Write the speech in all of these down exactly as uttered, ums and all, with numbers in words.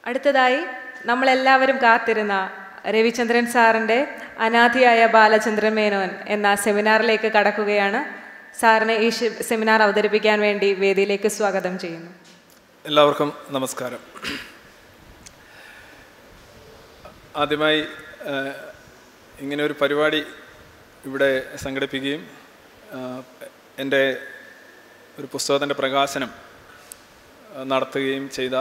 അടുത്തതായി നമ്മളെല്ലാവരും കാത്തിരുന്ന രവിചന്ദ്രൻ സാറിൻ്റെ അനാഥിയായ ബാലചന്ദ്രൻ മേനോൻ എന്ന സെമിനാറിലേക്ക് കടക്കുകയാണ്. സാറിനെ ഈ സെമിനാർ അവതരിപ്പിക്കാൻ വേണ്ടി വേദിയിലേക്ക് സ്വാഗതം ചെയ്യുന്നു. എല്ലാവർക്കും നമസ്കാരം. ആദ്യമായി ഇങ്ങനെ ഒരു പരിപാടി ഇവിടെ സംഘടിപ്പിക്കുകയും എൻ്റെ ഒരു പുസ്തകത്തിൻ്റെ പ്രകാശനം നടത്തുകയും ചെയ്ത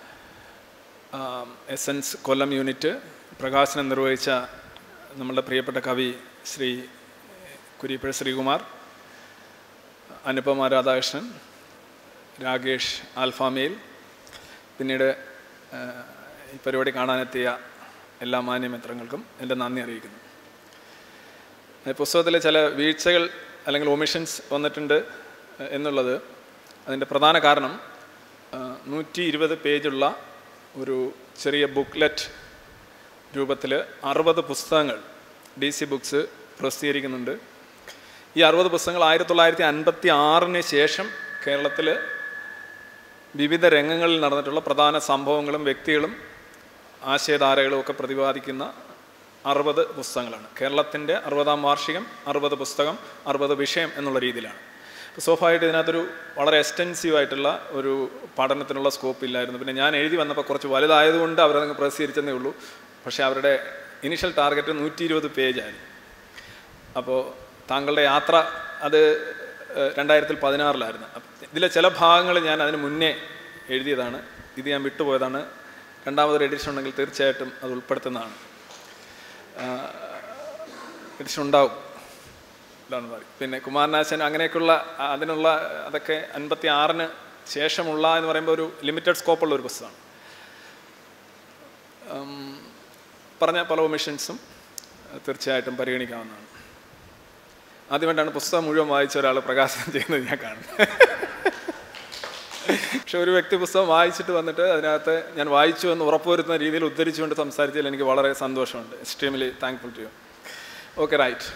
എസൻസ് കൊല്ലം യൂണിറ്റ് പ്രകാശനം നിർവഹിച്ച നമ്മളുടെ പ്രിയപ്പെട്ട കവി ശ്രീ കുരീപ്പുഴ ശ്രീകുമാർ, അനുപമ രാധാകൃഷ്ണൻ, രാകേഷ് ആൽഫാമേൽ, പിന്നീട് ഈ പരിപാടി കാണാനെത്തിയ എല്ലാ മാന്യമിത്രങ്ങൾക്കും എൻ്റെ നന്ദി അറിയിക്കുന്നു. പുസ്തകത്തിലെ ചില വീഴ്ചകൾ അല്ലെങ്കിൽ ഒമിഷൻസ് വന്നിട്ടുണ്ട് എന്നുള്ളത് അതിൻ്റെ പ്രധാന കാരണം നൂറ്റി ഇരുപത് പേജുള്ള ഒരു ചെറിയ ബുക്ക്ലെറ്റ് രൂപത്തിൽ അറുപത് പുസ്തകങ്ങൾ ഡി സി ബുക്സ് പ്രസിദ്ധീകരിക്കുന്നുണ്ട്. ഈ അറുപത് പുസ്തകങ്ങൾ ആയിരത്തി തൊള്ളായിരത്തി അൻപത്തി ആറിന് ശേഷം കേരളത്തിൽ വിവിധ രംഗങ്ങളിൽ നടന്നിട്ടുള്ള പ്രധാന സംഭവങ്ങളും വ്യക്തികളും ആശയധാരകളും ഒക്കെ പ്രതിപാദിക്കുന്ന അറുപത് പുസ്തകങ്ങളാണ്. കേരളത്തിൻ്റെ അറുപതാം വാർഷികം, അറുപത് പുസ്തകം, അറുപത് വിഷയം എന്നുള്ള രീതിയിലാണ്. അപ്പോൾ സ്വാഭാവികമായിട്ട് ഇതിനകത്തൊരു വളരെ എക്സ്റ്റെൻസീവായിട്ടുള്ള ഒരു പഠനത്തിനുള്ള സ്കോപ്പ് ഇല്ലായിരുന്നു. പിന്നെ ഞാൻ എഴുതി വന്നപ്പോൾ കുറച്ച് വലുതായതുകൊണ്ട് അവരതങ്ങ് പ്രസിദ്ധീകരിച്ചെന്നേ ഉള്ളൂ. പക്ഷേ അവരുടെ ഇനീഷ്യൽ ടാർഗറ്റ് നൂറ്റി ഇരുപത് പേജായിരുന്നു. അപ്പോൾ താങ്കളുടെ യാത്ര അത് രണ്ടായിരത്തി പതിനാറിലായിരുന്നു. ഇതിലെ ചില ഭാഗങ്ങൾ ഞാൻ അതിന് മുന്നേ എഴുതിയതാണ്. ഇത് ഞാൻ വിട്ടുപോയതാണ്. രണ്ടാമതൊരു എഡിഷൻ ഉണ്ടെങ്കിൽ തീർച്ചയായിട്ടും അത് ഉൾപ്പെടുത്തുന്നതാണ്. എഡിഷൻ ഉണ്ടാവും ഇതാണ് പറയും. പിന്നെ കുമാരനാശൻ അങ്ങനെയൊക്കെയുള്ള അതിനുള്ള അതൊക്കെ അൻപത്തി ആറിന് ശേഷമുള്ള എന്ന് പറയുമ്പോൾ ഒരു ലിമിറ്റഡ് സ്കോപ്പുള്ള ഒരു പുസ്തകമാണ്. പറഞ്ഞ പല ഒമിഷൻസും തീർച്ചയായിട്ടും പരിഗണിക്കാവുന്നതാണ്. ആദ്യമായിട്ടാണ് പുസ്തകം മുഴുവൻ വായിച്ച ഒരാൾ പ്രകാശനം ചെയ്യുന്നത് ഞാൻ കാണുന്നത്. പക്ഷെ ഒരു വ്യക്തി പുസ്തകം വായിച്ചിട്ട് വന്നിട്ട് അതിനകത്ത് ഞാൻ വായിച്ചു എന്ന് ഉറപ്പുവരുത്തുന്ന രീതിയിൽ ഉദ്ധരിച്ചുകൊണ്ട് സംസാരിച്ചതിൽ എനിക്ക് വളരെ സന്തോഷമുണ്ട്. Extremely thankful to you. Okay, right.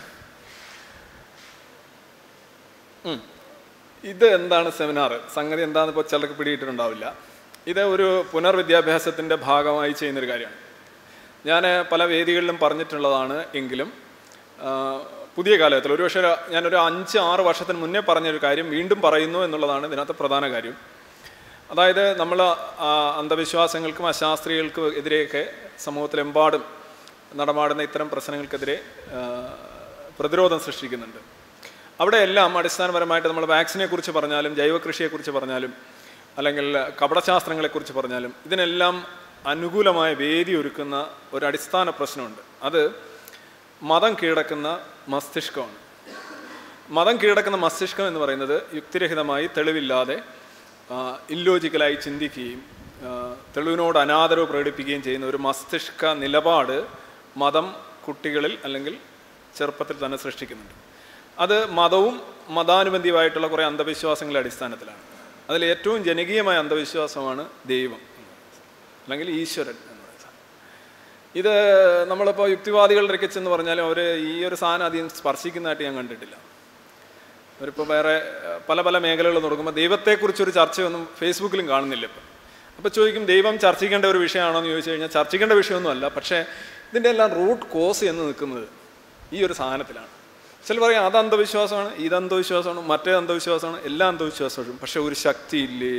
ഇത് എന്താണ് സെമിനാർ? സംഗതി എന്താണെന്ന് ഇപ്പോൾ ചിലർക്ക് പിടിയിട്ടുണ്ടാവില്ല. ഇത് ഒരു പുനർവിദ്യാഭ്യാസത്തിൻ്റെ ഭാഗമായി ചെയ്യുന്നൊരു കാര്യമാണ്. ഞാൻ പല വേദികളിലും പറഞ്ഞിട്ടുള്ളതാണ്. എങ്കിലും പുതിയ കാലഘട്ടത്തിൽ ഒരുപക്ഷെ ഞാനൊരു അഞ്ച് ആറ് വർഷത്തിന് മുന്നേ പറഞ്ഞൊരു കാര്യം വീണ്ടും പറയുന്നു എന്നുള്ളതാണ് ഇതിനകത്ത് പ്രധാന കാര്യം. അതായത് നമ്മൾ അന്ധവിശ്വാസങ്ങൾക്കും അശാസ്ത്രീകൾക്കും എതിരെയൊക്കെ സമൂഹത്തിലെമ്പാടും നടമാടുന്ന ഇത്തരം പ്രശ്നങ്ങൾക്കെതിരെ പ്രതിരോധം സൃഷ്ടിക്കുന്നുണ്ട്. അവിടെയെല്ലാം അടിസ്ഥാനപരമായിട്ട് നമ്മൾ വാക്സിനെ കുറിച്ച് പറഞ്ഞാലും ജൈവകൃഷിയെക്കുറിച്ച് പറഞ്ഞാലും അല്ലെങ്കിൽ കപടശാസ്ത്രങ്ങളെക്കുറിച്ച് പറഞ്ഞാലും ഇതിനെല്ലാം അനുകൂലമായ വേദി ഒരുക്കുന്ന ഒരു അടിസ്ഥാന പ്രശ്നമുണ്ട്. അത് മതം കീഴടക്കുന്ന മസ്തിഷ്കമാണ്. മതം കീഴടക്കുന്ന മസ്തിഷ്കം എന്ന് പറയുന്നത് യുക്തിരഹിതമായി തെളിവില്ലാതെ ഇല്ലോജിക്കലായി ചിന്തിക്കുകയും തെളിവിനോട് അനാദരവ് പ്രകടിപ്പിക്കുകയും ചെയ്യുന്ന ഒരു മസ്തിഷ്ക നിലപാട് മതം കുട്ടികളിൽ അല്ലെങ്കിൽ ചെറുപ്പത്തിൽ തന്നെ സൃഷ്ടിക്കുന്നുണ്ട്. അത് മതവും മതാനുബന്ധിയായിട്ടുള്ള കുറേ അന്ധവിശ്വാസങ്ങളുടെ അടിസ്ഥാനത്തിലാണ്. അതിൽ ഏറ്റവും ജനകീയമായ അന്ധവിശ്വാസമാണ് ദൈവം അല്ലെങ്കിൽ ഈശ്വരൻ എന്ന് പറയുന്നത്. ഇത് നമ്മളിപ്പോൾ യുക്തിവാദികളുടെ ഇടയ്ക്കെന്ന് പറഞ്ഞാലും അവർ ഈ ഒരു സാധനം അധികം സ്പർശിക്കുന്നതായിട്ട് ഞാൻ കണ്ടിട്ടില്ല. അവരിപ്പോൾ വേറെ പല പല മേഖലകൾ തുടങ്ങുമ്പോൾ ദൈവത്തെക്കുറിച്ചൊരു ചർച്ചയൊന്നും ഫേസ്ബുക്കിലും കാണുന്നില്ല. ഇപ്പം അപ്പോൾ ചോദിക്കും ദൈവം ചർച്ചിക്കേണ്ട ഒരു വിഷയമാണോ എന്ന് ചോദിച്ചു കഴിഞ്ഞാൽ ചർച്ചിക്കേണ്ട വിഷയമൊന്നുമല്ല. പക്ഷേ ഇതിൻ്റെ എല്ലാം റൂട്ട് കോസ് എന്ന് നിൽക്കുന്നത് ഈ ഒരു സാധനത്തിലാണ്. ചില പറയാം അത് അന്ധവിശ്വാസമാണ്, ഇത് അന്ധവിശ്വാസമാണ്, മറ്റേ അന്ധവിശ്വാസമാണ്, എല്ലാ അന്ധവിശ്വാസവും. പക്ഷെ ഒരു ശക്തിയില്ലേ,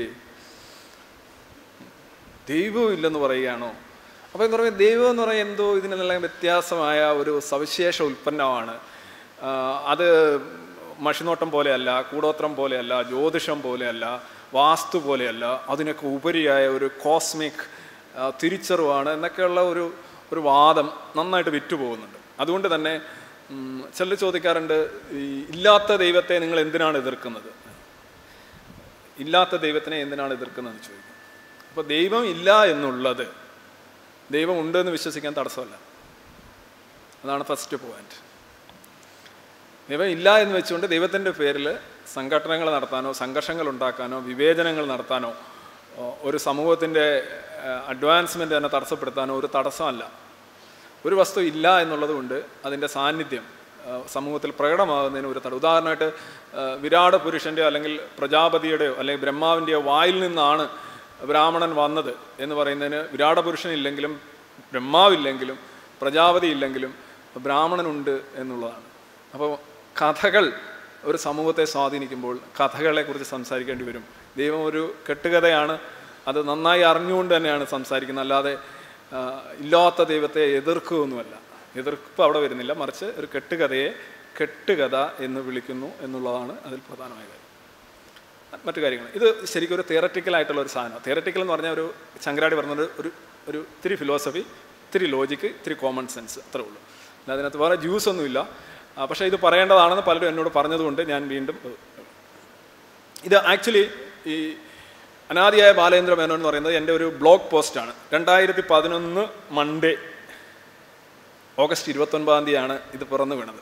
ദൈവവും ഇല്ലെന്ന് പറയുകയാണോ? അപ്പോൾ എന്ന് പറയുമ്പോൾ ദൈവം എന്ന് പറയുന്നത് എന്തോ ഇതിനെല്ലാം വ്യത്യാസമായ ഒരു സവിശേഷ ഉൽപ്പന്നമാണ്. അത് മഷിനോട്ടം പോലെയല്ല, കൂടോത്രം പോലെയല്ല, ജ്യോതിഷം പോലെയല്ല, വാസ്തു പോലെയല്ല, അതിനൊക്കെ ഉപരിയായ ഒരു കോസ്മിക് തിരിച്ചറിവാണ് എന്നൊക്കെയുള്ള ഒരു ഒരു വാദം നന്നായിട്ട് വിറ്റുപോകുന്നുണ്ട്. അതുകൊണ്ട് തന്നെ ചിലർ ചോദിക്കാറുണ്ട്, ഈ ഇല്ലാത്ത ദൈവത്തെ നിങ്ങൾ എന്തിനാണ് എതിർക്കുന്നത്, ഇല്ലാത്ത ദൈവത്തിനെ എന്തിനാണ് എതിർക്കുന്നതെന്ന് ചോദിക്കും. അപ്പോൾ ദൈവം ഇല്ല എന്നുള്ളത് ദൈവം ഉണ്ടെന്ന് വിശ്വസിക്കാൻ തടസ്സമല്ല. അതാണ് ഫസ്റ്റ് പോയിന്റ്. ദൈവം ഇല്ല എന്ന് വെച്ചുകൊണ്ട് ദൈവത്തിൻ്റെ പേരിൽ സംഘടനകൾ നടത്താനോ സംഘർഷങ്ങൾ ഉണ്ടാക്കാനോ വിവേചനങ്ങൾ നടത്താനോ ഒരു സമൂഹത്തിൻ്റെ അഡ്വാൻസ്മെൻ്റ് തന്നെ തടസ്സപ്പെടുത്താനോ ഒരു തടസ്സമല്ല. ഒരു വസ്തു ഇല്ല എന്നുള്ളത് കൊണ്ട് അതിൻ്റെ സാന്നിധ്യം സമൂഹത്തിൽ പ്രകടമാകുന്നതിന് ഒരു തട ഉദാഹരണമായിട്ട് വിരാട് പുരുഷൻ്റെയോ അല്ലെങ്കിൽ പ്രജാപതിയുടെയോ അല്ലെങ്കിൽ ബ്രഹ്മാവിൻ്റെയോ വായിൽ നിന്നാണ് ബ്രാഹ്മണൻ വന്നത് എന്ന് പറയുന്നതിന് വിരാട പുരുഷനില്ലെങ്കിലും ബ്രഹ്മാവില്ലെങ്കിലും പ്രജാപതി ഇല്ലെങ്കിലും ബ്രാഹ്മണനുണ്ട് എന്നുള്ളതാണ്. അപ്പോൾ കഥകൾ ഒരു സമൂഹത്തെ സ്വാധീനിക്കുമ്പോൾ കഥകളെക്കുറിച്ച് സംസാരിക്കേണ്ടി വരും. ദൈവം ഒരു കെട്ടുകഥയാണ്, അത് നന്നായി അറിഞ്ഞുകൊണ്ട് തന്നെയാണ് സംസാരിക്കുന്നത്, അല്ലാതെ ഇല്ലാത്ത ദൈവത്തെ എതിർക്കുകയൊന്നുമല്ല. എതിർപ്പ് അവിടെ വരുന്നില്ല, മറിച്ച് ഒരു കെട്ടുകഥയെ കെട്ടുകഥ എന്ന് വിളിക്കുന്നു എന്നുള്ളതാണ് അതിൽ പ്രധാനമായ കാര്യം. മറ്റു കാര്യങ്ങൾ ഇത് ശരിക്കും ഒരു തിയററ്റിക്കൽ ആയിട്ടുള്ള ഒരു സാധനം. തിയററ്റിക്കൽ എന്ന് പറഞ്ഞാൽ ഒരു ശങ്കരാടി പറഞ്ഞൊരു ഒരു ഒരു ഇത്തിരി ഫിലോസഫി, ഇത്തിരി ലോജിക്ക്, ഇത്തിരി കോമൺ സെൻസ്, അത്രേ ഉള്ളൂ. അതിനകത്ത് വേറെ ജ്യൂസ് ഒന്നുമില്ല. പക്ഷേ ഇത് പറയേണ്ടതാണെന്ന് പലരും എന്നോട് പറഞ്ഞതുകൊണ്ട് ഞാൻ വീണ്ടും ഇത് ആക്ച്വലി ഈ അനാദിയായ ബാലേന്ദ്ര മേനോൻ എന്ന് പറയുന്നത് എൻ്റെ ഒരു ബ്ലോഗ് പോസ്റ്റാണ്. രണ്ടായിരത്തി പതിനൊന്ന് മൺഡേ ഓഗസ്റ്റ് ഇരുപത്തൊൻപതാം തീയതിയാണ് ഇത് പിറന്നു വീണത്.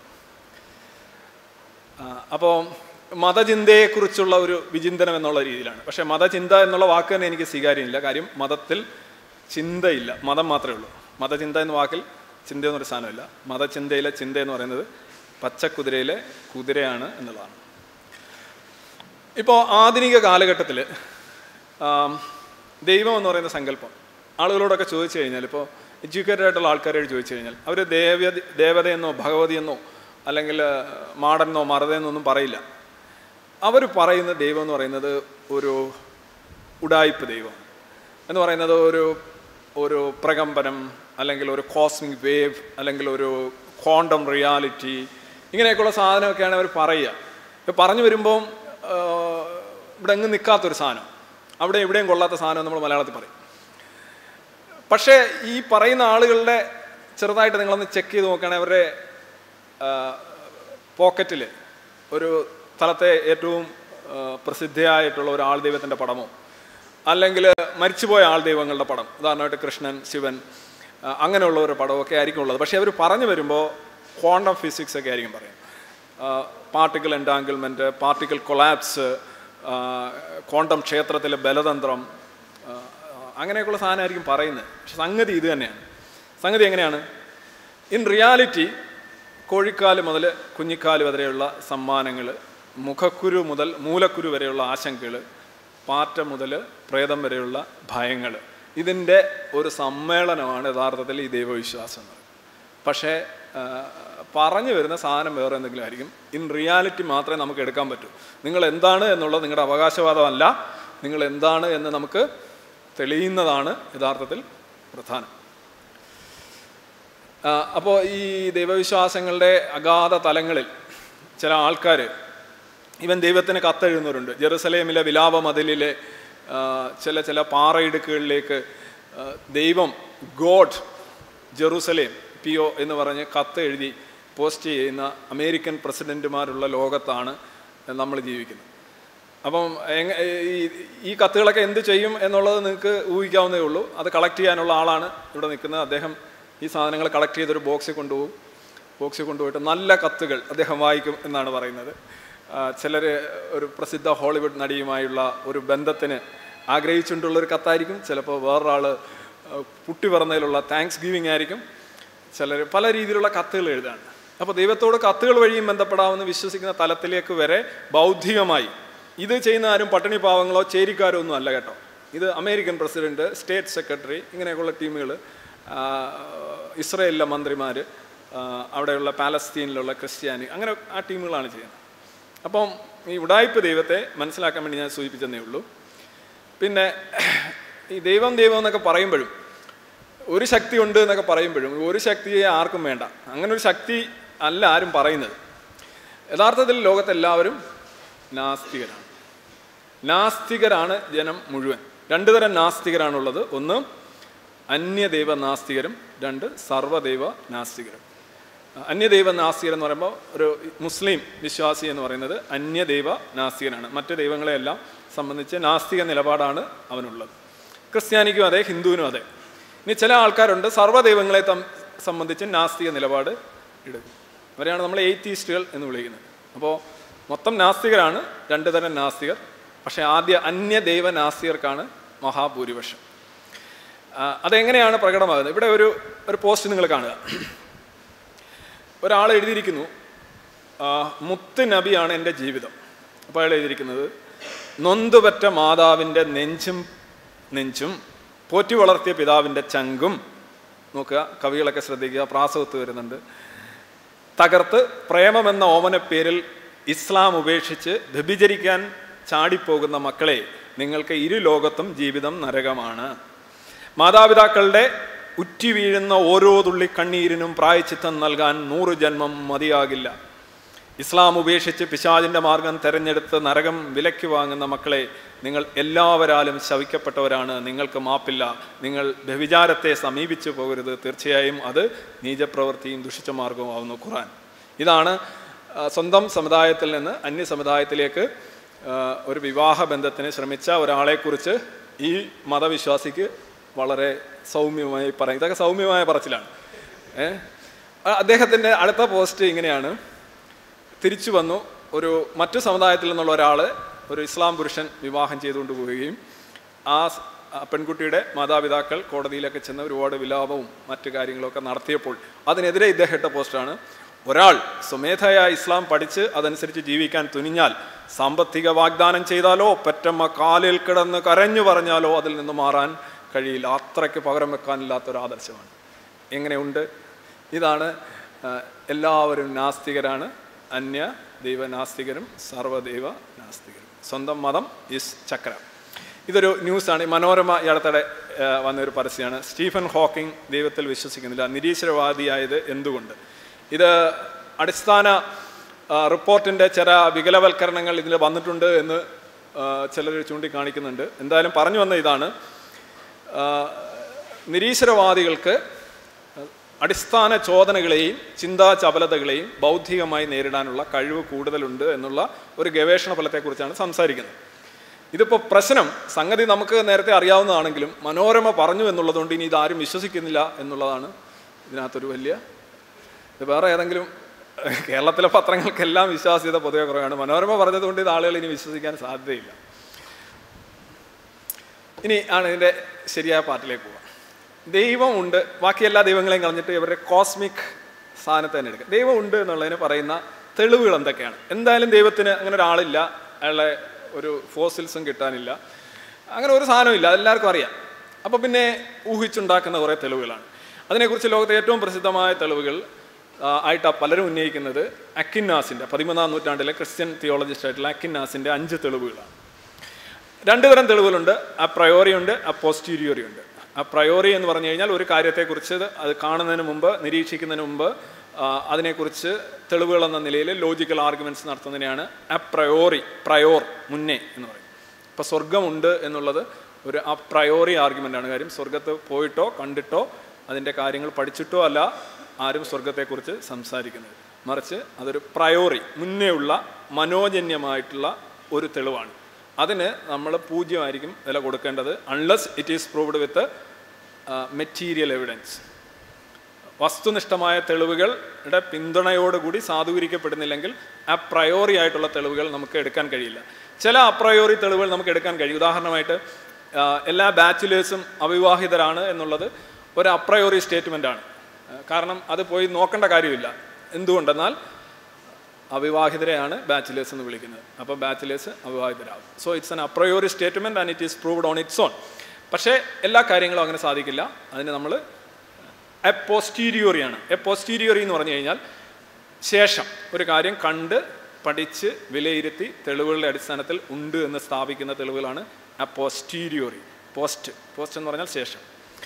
അപ്പോൾ മതചിന്തയെക്കുറിച്ചുള്ള ഒരു വിചിന്തനം എന്നുള്ള രീതിയിലാണ്. പക്ഷേ മതചിന്ത എന്നുള്ള വാക്ക് തന്നെ എനിക്ക് സ്വീകാര്യമില്ല. കാര്യം മതത്തിൽ ചിന്തയില്ല, മതം മാത്രമേ ഉള്ളൂ. മതചിന്ത എന്ന വാക്കിൽ ചിന്തയെന്നൊരു സാധനമില്ല. മതചിന്തയിലെ ചിന്ത എന്ന് പറയുന്നത് പച്ചക്കുതിരയിലെ കുതിരയാണ് എന്നുള്ളതാണ്. ഇപ്പോൾ ആധുനിക കാലഘട്ടത്തിൽ ദൈവം എന്ന് പറയുന്ന സങ്കല്പം ആളുകളോടൊക്കെ ചോദിച്ചു കഴിഞ്ഞാൽ, ഇപ്പോൾ എഡ്യൂക്കേറ്റഡ് ആയിട്ടുള്ള ആൾക്കാരോട് ചോദിച്ചു കഴിഞ്ഞാൽ അവർ ദേവ ദേവതയെന്നോ ഭഗവതിയെന്നോ അല്ലെങ്കിൽ മാടനെന്നോ മറതെന്നൊന്നും പറയില്ല. അവർ പറയുന്ന ദൈവം എന്ന് പറയുന്നത് ഒരു ഉഡായിപ്പ് ദൈവം എന്ന് പറയുന്നത് ഒരു ഒരു പ്രകമ്പനം, അല്ലെങ്കിൽ ഒരു കോസ്മിക് വേവ്, അല്ലെങ്കിൽ ഒരു ക്വാണ്ടം റിയാലിറ്റി, ഇങ്ങനെയൊക്കെയുള്ള സാധനമൊക്കെയാണ് അവർ പറയുക. ഇപ്പോൾ പറഞ്ഞു വരുമ്പം ഇവിടെ എങ്ങും നിൽക്കാത്തൊരു സാധനം, അവിടെ എവിടെയും കൊള്ളാത്ത സാധനം നമ്മൾ മലയാളത്തിൽ പറയും. പക്ഷേ ഈ പറയുന്ന ആളുകളുടെ ചെറുതായിട്ട് നിങ്ങളൊന്ന് ചെക്ക് ചെയ്ത് നോക്കുകയാണെങ്കിൽ അവരുടെ പോക്കറ്റിൽ ഒരു സ്ഥലത്തെ ഏറ്റവും പ്രസിദ്ധയായിട്ടുള്ള ഒരു ആൾ ദൈവത്തിൻ്റെ പടമോ അല്ലെങ്കിൽ മരിച്ചുപോയ ആൾ ദൈവങ്ങളുടെ പടം, ഉദാഹരണമായിട്ട് കൃഷ്ണൻ, ശിവൻ, അങ്ങനെയുള്ള ഒരു പടമൊക്കെ ആയിരിക്കും ഉള്ളത്. പക്ഷേ അവർ പറഞ്ഞു വരുമ്പോൾ ക്വാണ്ടം ഫിസിക്സ് ഒക്കെ ആയിരിക്കും പറയും. Particle entanglement, particle collapse, quantum ക്ഷേത്രത്തിലെ ബലതന്ത്രം, അങ്ങനെയൊക്കെയുള്ള സാധനമായിരിക്കും പറയുന്നത്. പക്ഷെ സംഗതി ഇത് തന്നെയാണ്. സംഗതി എങ്ങനെയാണ്? ഇൻ റിയാലിറ്റി കോഴിക്കാല് മുതൽ കുഞ്ഞിക്കാല് വരെയുള്ള സമ്മാനങ്ങൾ, മുഖക്കുരു മുതൽ മൂലക്കുരു വരെയുള്ള ആശങ്കകൾ, പാറ്റ മുതൽ പ്രേതം വരെയുള്ള ഭയങ്ങൾ, ഇതിൻ്റെ ഒരു സമ്മേളനമാണ് യഥാർത്ഥത്തിൽ ഈ ദൈവവിശ്വാസം എന്ന് പറയുന്നത്. പക്ഷേ പറഞ്ഞു വരുന്ന സാധനം വേറെ എന്തെങ്കിലും ആയിരിക്കും. ഇൻ റിയാലിറ്റി മാത്രമേ നമുക്ക് എടുക്കാൻ പറ്റൂ. നിങ്ങൾ എന്താണ് എന്നുള്ളത് നിങ്ങളുടെ അവകാശവാദമല്ല, നിങ്ങൾ എന്താണ് എന്ന് നമുക്ക് തെളിയുന്നതാണ് യഥാർത്ഥത്തിൽ പ്രധാനം. അപ്പോൾ ഈ ദൈവവിശ്വാസങ്ങളുടെ അഗാധ തലങ്ങളിൽ ചില ആൾക്കാർ ഇവൻ ദൈവത്തിന് കത്തെഴുതുന്നവരുണ്ട്. ജെറുസലേമിലെ വിലാപ മതിലിലെ ചില ചില പാറയിടുക്കുകളിലേക്ക് ദൈവം ഗോഡ് ജെറുസലേം പി ഒ എന്ന് പറഞ്ഞ് കത്ത് എഴുതി പോസ്റ്റ് ചെയ്യുന്ന അമേരിക്കൻ പ്രസിഡൻറ്റുമാരുള്ള ലോകത്താണ് നമ്മൾ ജീവിക്കുന്നത്. അപ്പം എങ്ങ ഈ ഈ കത്തുകളൊക്കെ എന്ത് ചെയ്യും എന്നുള്ളത് നിങ്ങൾക്ക് ഊഹിക്കാവുന്നതേ ഉള്ളൂ. അത് കളക്ട് ചെയ്യാനുള്ള ആളാണ് ഇവിടെ നിൽക്കുന്നത്. അദ്ദേഹം ഈ സാധനങ്ങൾ കളക്ട് ചെയ്തൊരു ബോക്സിൽ കൊണ്ടുപോകും. ബോക്സിൽ കൊണ്ടുപോയിട്ട് നല്ല കത്തുകൾ അദ്ദേഹം വായിക്കും എന്നാണ് പറയുന്നത്. ചിലർ ഒരു പ്രസിദ്ധ ഹോളിവുഡ് നടിയുമായുള്ള ഒരു ബന്ധത്തിന് ആഗ്രഹിച്ചുകൊണ്ടുള്ളൊരു കത്തായിരിക്കും. ചിലപ്പോൾ വേറൊരാൾ പുട്ടി പറഞ്ഞതിലുള്ള താങ്ക്സ് ഗിവിങ് ആയിരിക്കും. ചിലർ പല രീതിയിലുള്ള കത്തുകൾ എഴുതാണ്. അപ്പോൾ ദൈവത്തോട് കത്തുകൾ വഴിയും ബന്ധപ്പെടാമെന്ന് വിശ്വസിക്കുന്ന തലത്തിലേക്ക് വരെ ബൗദ്ധികമായി ഇത് ചെയ്യുന്ന ആരും പട്ടിണി പാവങ്ങളോ ചേരിക്കാരോ ഒന്നും അല്ല കേട്ടോ. ഇത് അമേരിക്കൻ പ്രസിഡന്റ്, സ്റ്റേറ്റ് സെക്രട്ടറി, ഇങ്ങനെയൊക്കെയുള്ള ടീമുകൾ, ഇസ്രയേലിലെ മന്ത്രിമാർ, അവിടെയുള്ള പാലസ്തീനിലുള്ള ക്രിസ്ത്യാനി, അങ്ങനെ ആ ടീമുകളാണ് ചെയ്യുന്നത്. അപ്പം ഈ ഉഡായിപ്പ് ദൈവത്തെ മനസ്സിലാക്കാൻ വേണ്ടി ഞാൻ സൂചിപ്പിച്ചതേ ഉള്ളൂ. പിന്നെ ഈ ദൈവം ദൈവം എന്നൊക്കെ പറയുമ്പോഴും ഒരു ശക്തി ഉണ്ട് എന്നൊക്കെ പറയുമ്പോഴും ഒരു ശക്തിയെ ആർക്കും വേണ്ട. അങ്ങനെ ഒരു ശക്തി അല്ല ആരും പറയുന്നത്. യഥാർത്ഥത്തിൽ ലോകത്തെല്ലാവരും നാസ്തികരാണ്. നാസ്തികരാണ് ജനം മുഴുവൻ. രണ്ട് തരം നാസ്തികരാണുള്ളത്. ഒന്ന് അന്യദൈവ നാസ്തികരും, രണ്ട് സർവ്വദൈവ നാസ്തികരും. അന്യദൈവ നാസ്തികർ എന്ന് പറയുമ്പോൾ ഒരു മുസ്ലിം വിശ്വാസി എന്ന് പറയുന്നത് അന്യദൈവ നാസ്തികനാണ്. മറ്റ് ദൈവങ്ങളെയെല്ലാം സംബന്ധിച്ച് നാസ്തിക നിലപാടാണ് അവനുള്ളത്. ക്രിസ്ത്യാനിക്കും അതെ, ഹിന്ദുവിനും അതെ. ഇനി ചില ആൾക്കാരുണ്ട് സർവ്വദൈവങ്ങളെ സംബന്ധിച്ച് നാസ്തിക നിലപാട് എടുക്കും. അവരെയാണ് നമ്മൾ എയ്ത്തീസ്റ്റുകൾ എന്ന് വിളിക്കുന്നത്. അപ്പോൾ മൊത്തം നാസ്തികരാണ്, രണ്ട് തരം നാസ്തികർ. പക്ഷേ ആദ്യ അന്യദൈവ നാസ്തികർക്കാണ് മഹാഭൂരിപക്ഷം. അതെങ്ങനെയാണ് പ്രകടമാകുന്നത്? ഇവിടെ ഒരു ഒരു പോസ്റ്റ് നിങ്ങൾ കാണുക. ഒരാൾ എഴുതിയിരിക്കുന്നു, മുത്ത് നബിയാണ് എൻ്റെ ജീവിതം. അപ്പോൾ അയാൾ എഴുതിയിരിക്കുന്നത്, നൊന്തുപറ്റ മാതാവിൻ്റെ നെഞ്ചും നെഞ്ചും പോറ്റി വളർത്തിയ പിതാവിൻ്റെ ചങ്കും, നോക്കുക കവികളൊക്കെ ശ്രദ്ധിക്കുക, പ്രാസവത്ത് വരുന്നുണ്ട്, തകർത്ത് പ്രേമമെന്ന ഓമനപ്പേരിൽ ഇസ്ലാം ഉപേക്ഷിച്ച് വ്യഭിചരിക്കാൻ ചാടിപ്പോകുന്ന മക്കളെ, നിങ്ങൾക്ക് ഇരു ലോകത്തും ജീവിതം നരകമാണ്. മാതാപിതാക്കളുടെ ഉറ്റി വീഴുന്ന ഓരോ തുള്ളി കണ്ണീരിനും പ്രായശ്ചിത്തം നൽകാൻ നൂറ് ജന്മം മതിയാകില്ല. ഇസ്ലാം ഉപേക്ഷിച്ച് പിശാചിൻ്റെ മാർഗം തെരഞ്ഞെടുത്ത് നരകം വിലയ്ക്ക് വാങ്ങുന്ന മക്കളെ, നിങ്ങൾ എല്ലാവരാലും ശവിക്കപ്പെട്ടവരാണ്, നിങ്ങൾക്ക് മാപ്പില്ല. നിങ്ങൾ വ്യഭിചാരത്തെ സമീപിച്ചു പോകരുത്, തീർച്ചയായും അത് നീചപ്രവൃത്തിയും ദുഷിച്ച മാർഗവും ആവുന്നു. ഖുർആൻ. ഇതാണ് സ്വന്തം സമുദായത്തിൽ നിന്ന് അന്യ സമുദായത്തിലേക്ക് ഒരു വിവാഹ ബന്ധത്തിന് ശ്രമിച്ച ഒരാളെക്കുറിച്ച് ഈ മതവിശ്വാസിക്ക് വളരെ സൗമ്യമായി പറയും. ഇതൊക്കെ സൗമ്യമായ പറച്ചിലാണ്. ഏഹ് അദ്ദേഹത്തിൻ്റെ അടുത്ത പോസ്റ്റ് ഇങ്ങനെയാണ്: തിരിച്ചു വന്നു, ഒരു മറ്റു സമുദായത്തിൽ നിന്നുള്ള ഒരാൾ ഒരു ഇസ്ലാം പുരുഷൻ വിവാഹം ചെയ്തുകൊണ്ട് പോവുകയും ആ പെൺകുട്ടിയുടെ മാതാപിതാക്കൾ കോടതിയിലൊക്കെ ചെന്ന് ഒരുപാട് വിലാപവും മറ്റു കാര്യങ്ങളൊക്കെ നടത്തിയപ്പോൾ അതിനെതിരെ ഇദ്ദേഹം ഇട്ട പോസ്റ്റാണ്: ഒരാൾ സ്വമേധയാ ഇസ്ലാം പഠിച്ച് അതനുസരിച്ച് ജീവിക്കാൻ തുനിഞ്ഞാൽ സാമ്പത്തിക വാഗ്ദാനം ചെയ്താലോ പെറ്റമ്മ കാലിൽ കിടന്ന് കരഞ്ഞു പറഞ്ഞാലോ അതിൽ നിന്ന് മാറാൻ കഴിയില്ല. അത്രയ്ക്ക് പകരം വെക്കാനില്ലാത്തൊരു ആദർശമാണ്. എങ്ങനെയുണ്ട്? ഇതാണ് എല്ലാവരും നാസ്തികരാണ്, അന്യ ദൈവ നാസ്തികരും സർവ്വദൈവ നാസ്തികരും. സ്വന്തം മതം ഇസ് ചക്ര. ഇതൊരു ന്യൂസാണ്. മനോരമ ഇയാളത്തടെ വന്നൊരു പരസ്യമാണ്. സ്റ്റീഫൻ ഹോക്കിംഗ് ദൈവത്തിൽ വിശ്വസിക്കുന്നില്ല, നിരീശ്വരവാദിയായത് എന്തുകൊണ്ട്? ഇത് അടിസ്ഥാന റിപ്പോർട്ടിൻ്റെ ചില വികലവൽക്കരണങ്ങൾ ഇതിൽ വന്നിട്ടുണ്ട് എന്ന് ചിലർ ചൂണ്ടിക്കാണിക്കുന്നുണ്ട്. എന്തായാലും പറഞ്ഞു വന്ന ഇതാണ്: നിരീശ്വരവാദികൾക്ക് അടിസ്ഥാന ചോദനകളെയും ചിന്താ ചപലതകളെയും ബൗദ്ധികമായി നേരിടാനുള്ള കഴിവ് കൂടുതലുണ്ട് എന്നുള്ള ഒരു ഗവേഷണ ഫലത്തെക്കുറിച്ചാണ് സംസാരിക്കുന്നത്. ഇതിപ്പോൾ പ്രശ്നം, സംഗതി നമുക്ക് നേരത്തെ അറിയാവുന്നതാണെങ്കിലും മനോരമ പറഞ്ഞു എന്നുള്ളതുകൊണ്ട് ഇനി ഇതാരും വിശ്വസിക്കുന്നില്ല എന്നുള്ളതാണ് ഇതിനകത്തൊരു വലിയ. ഇത് വേറെ ഏതെങ്കിലും കേരളത്തിലെ പത്രങ്ങൾക്കെല്ലാം വിശ്വാസ്യത പൊതുവെ കുറവാണ്. മനോരമ പറഞ്ഞതുകൊണ്ട് ഇത് ആളുകൾ ഇനി വിശ്വസിക്കാൻ സാധ്യതയില്ല. ഇനി ആണ് ഇതിൻ്റെ ശരിയായ പാർട്ടിലേക്ക് പോവാം. ദൈവമുണ്ട്, ബാക്കി എല്ലാ ദൈവങ്ങളെയും കളഞ്ഞിട്ട് ഇവരുടെ കോസ്മിക് സാധനത്തെ തന്നെ എടുക്കുക. ദൈവമുണ്ട് എന്നുള്ളതിന് പറയുന്ന തെളിവുകൾ എന്തൊക്കെയാണ്? എന്തായാലും ദൈവത്തിന് അങ്ങനെ ഒരാളില്ല, അയാളെ ഒരു ഫോസിൽസും കിട്ടാനില്ല, അങ്ങനെ ഒരു സാധനമില്ല, അതെല്ലാവർക്കും അറിയാം. അപ്പോൾ പിന്നെ ഊഹിച്ചുണ്ടാക്കുന്ന കുറേ തെളിവുകളാണ്. അതിനെക്കുറിച്ച് ലോകത്തെ ഏറ്റവും പ്രസിദ്ധമായ തെളിവുകൾ ആയിട്ട് പലരും ഉന്നയിക്കുന്നത് അക്വിനാസിൻ്റെ, പതിമൂന്നാം നൂറ്റാണ്ടിലെ ക്രിസ്ത്യൻ തിയോളജിസ്റ്റ് ആയിട്ടുള്ള അക്വിനാസിൻ്റെ അഞ്ച് തെളിവുകളാണ്. രണ്ട് തരം തെളിവുകളുണ്ട്. ആ പ്രയോറി ഉണ്ട്, ആ പോസ്റ്റീരിയോറി ഉണ്ട്. ആ പ്രയോറി എന്ന് പറഞ്ഞു കഴിഞ്ഞാൽ ഒരു കാര്യത്തെക്കുറിച്ച് അത് കാണുന്നതിന് മുമ്പ്, നിരീക്ഷിക്കുന്നതിന് മുമ്പ് അതിനെക്കുറിച്ച് തെളിവുകൾ എന്ന നിലയിൽ ലോജിക്കൽ ആർഗ്യുമെൻറ്റ്സ് നടത്തുന്നതിനെയാണ് അ പ്രയോറി, പ്രയോർ, മുന്നേ എന്ന് പറയും. ഇപ്പോൾ സ്വർഗമുണ്ട് എന്നുള്ളത് ഒരു അ പ്രയോറി ആർഗ്യുമെൻ്റാണ്. കാര്യം സ്വർഗത്ത് പോയിട്ടോ കണ്ടിട്ടോ അതിൻ്റെ കാര്യങ്ങൾ പഠിച്ചിട്ടോ അല്ല ആരും സ്വർഗത്തെക്കുറിച്ച് സംസാരിക്കുന്നത്, മറിച്ച് അതൊരു പ്രയോറി, മുന്നേ ഉള്ള മനോജന്യമായിട്ടുള്ള ഒരു തെളിവാണ്. അതിന് നമ്മൾ പൂജ്യമായിരിക്കും വില കൊടുക്കേണ്ടത്, unless it is proved with material evidence. വസ്തുനിഷ്ഠമായ തെളിവുകളുടെ പിന്തുണയോടുകൂടി സാധൂകരിക്കപ്പെടുന്നില്ലെങ്കിൽ ആ പ്രയോറി ആയിട്ടുള്ള തെളിവുകൾ നമുക്ക് എടുക്കാൻ കഴിയില്ല. ചില അപ്രയോറി തെളിവുകൾ നമുക്ക് എടുക്കാൻ കഴിയും. ഉദാഹരണമായിട്ട് എല്ലാ ബാച്ചിലേഴ്സും അവിവാഹിതരാണ് എന്നുള്ളത് ഒരു അപ്രയോറി സ്റ്റേറ്റ്മെൻ്റാണ്. കാരണം അത് പോയി നോക്കേണ്ട കാര്യമില്ല. എന്തുകൊണ്ടെന്നാൽ അവിവാഹിതരെയാണ് ബാച്ചിലേഴ്സ് എന്ന് വിളിക്കുന്നത്. അപ്പോൾ ബാച്ചിലേഴ്സ് അവിവാഹിതരാകും. So it's an a priori statement and it is proved on its own. പക്ഷേ എല്ലാ കാര്യങ്ങളും അങ്ങനെ സാധിക്കില്ല. അതിന് നമ്മൾ എ പോസ്റ്റീരിയോറിയാണ്. എ പോസ്റ്റീരിയോറി എന്ന് പറഞ്ഞു കഴിഞ്ഞാൽ ശേഷം ഒരു കാര്യം കണ്ട് പഠിച്ച് വിലയിരുത്തി തെളിവുകളുടെ അടിസ്ഥാനത്തിൽ ഉണ്ട് എന്ന് സ്ഥാപിക്കുന്ന തെളിവുകളാണ് എ പോസ്റ്റീരിയോറി. പോസ്റ്റ് പോസ്റ്റ് എന്ന് പറഞ്ഞാൽ ശേഷം.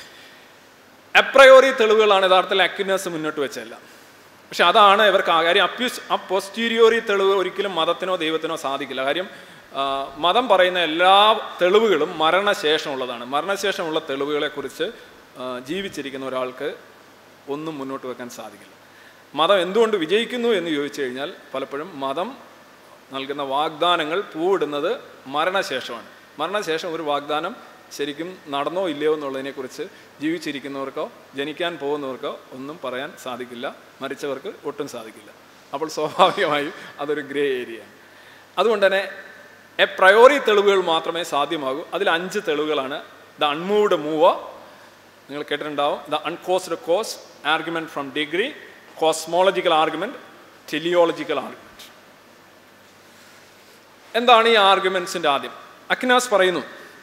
അപ്രയോറി തെളിവുകളാണ് യഥാർത്ഥത്തിൽ അക്വിനാസ് മുന്നോട്ട് വെച്ചല്ല. പക്ഷെ അതാണ് ഇവർക്ക് ആ കാര്യം. അപ്യൂസ് ആ പോസ്റ്റീരിയോറി തെളിവ് ഒരിക്കലും മതത്തിനോ ദൈവത്തിനോ സാധിക്കില്ല. കാര്യം മതം പറയുന്ന എല്ലാ തെളിവുകളും മരണശേഷമുള്ളതാണ്. മരണശേഷമുള്ള തെളിവുകളെക്കുറിച്ച് ജീവിച്ചിരിക്കുന്ന ഒരാൾക്ക് ഒന്നും മുന്നോട്ട് വെക്കാൻ സാധിക്കില്ല. മതം എന്തുകൊണ്ട് വിജയിക്കുന്നു എന്ന് ചോദിച്ചു കഴിഞ്ഞാൽ പലപ്പോഴും മതം നൽകുന്ന വാഗ്ദാനങ്ങൾ പൂവിടുന്നത് മരണശേഷമാണ്. മരണശേഷം ഒരു വാഗ്ദാനം ശരിക്കും നടന്നോ ഇല്ലയോ എന്നുള്ളതിനെക്കുറിച്ച് ജീവിച്ചിരിക്കുന്നവർക്കോ ജനിക്കാൻ പോകുന്നവർക്കോ ഒന്നും പറയാൻ സാധിക്കില്ല. മരിച്ചവർക്ക് ഒട്ടും സാധിക്കില്ല. അപ്പോൾ സ്വാഭാവികമായും അതൊരു ഗ്രേ ഏരിയയാണ്. അതുകൊണ്ട് തന്നെ എ പ്രയോറി തെളിവുകൾ മാത്രമേ സാധ്യമാകൂ. അതിൽ അഞ്ച് തെളിവുകളാണ്. ദ അൺമൂവ്ഡ് മൂവർ, നിങ്ങൾ കേട്ടിട്ടുണ്ടാവും. The uncaused cause, argument from degree, cosmological argument, teleological argument. എന്താണ് ഈ ആർഗ്യുമെൻറ്റ്സിൻ്റെ ആദ്യം? അക്വിനാസ് പറയുന്നു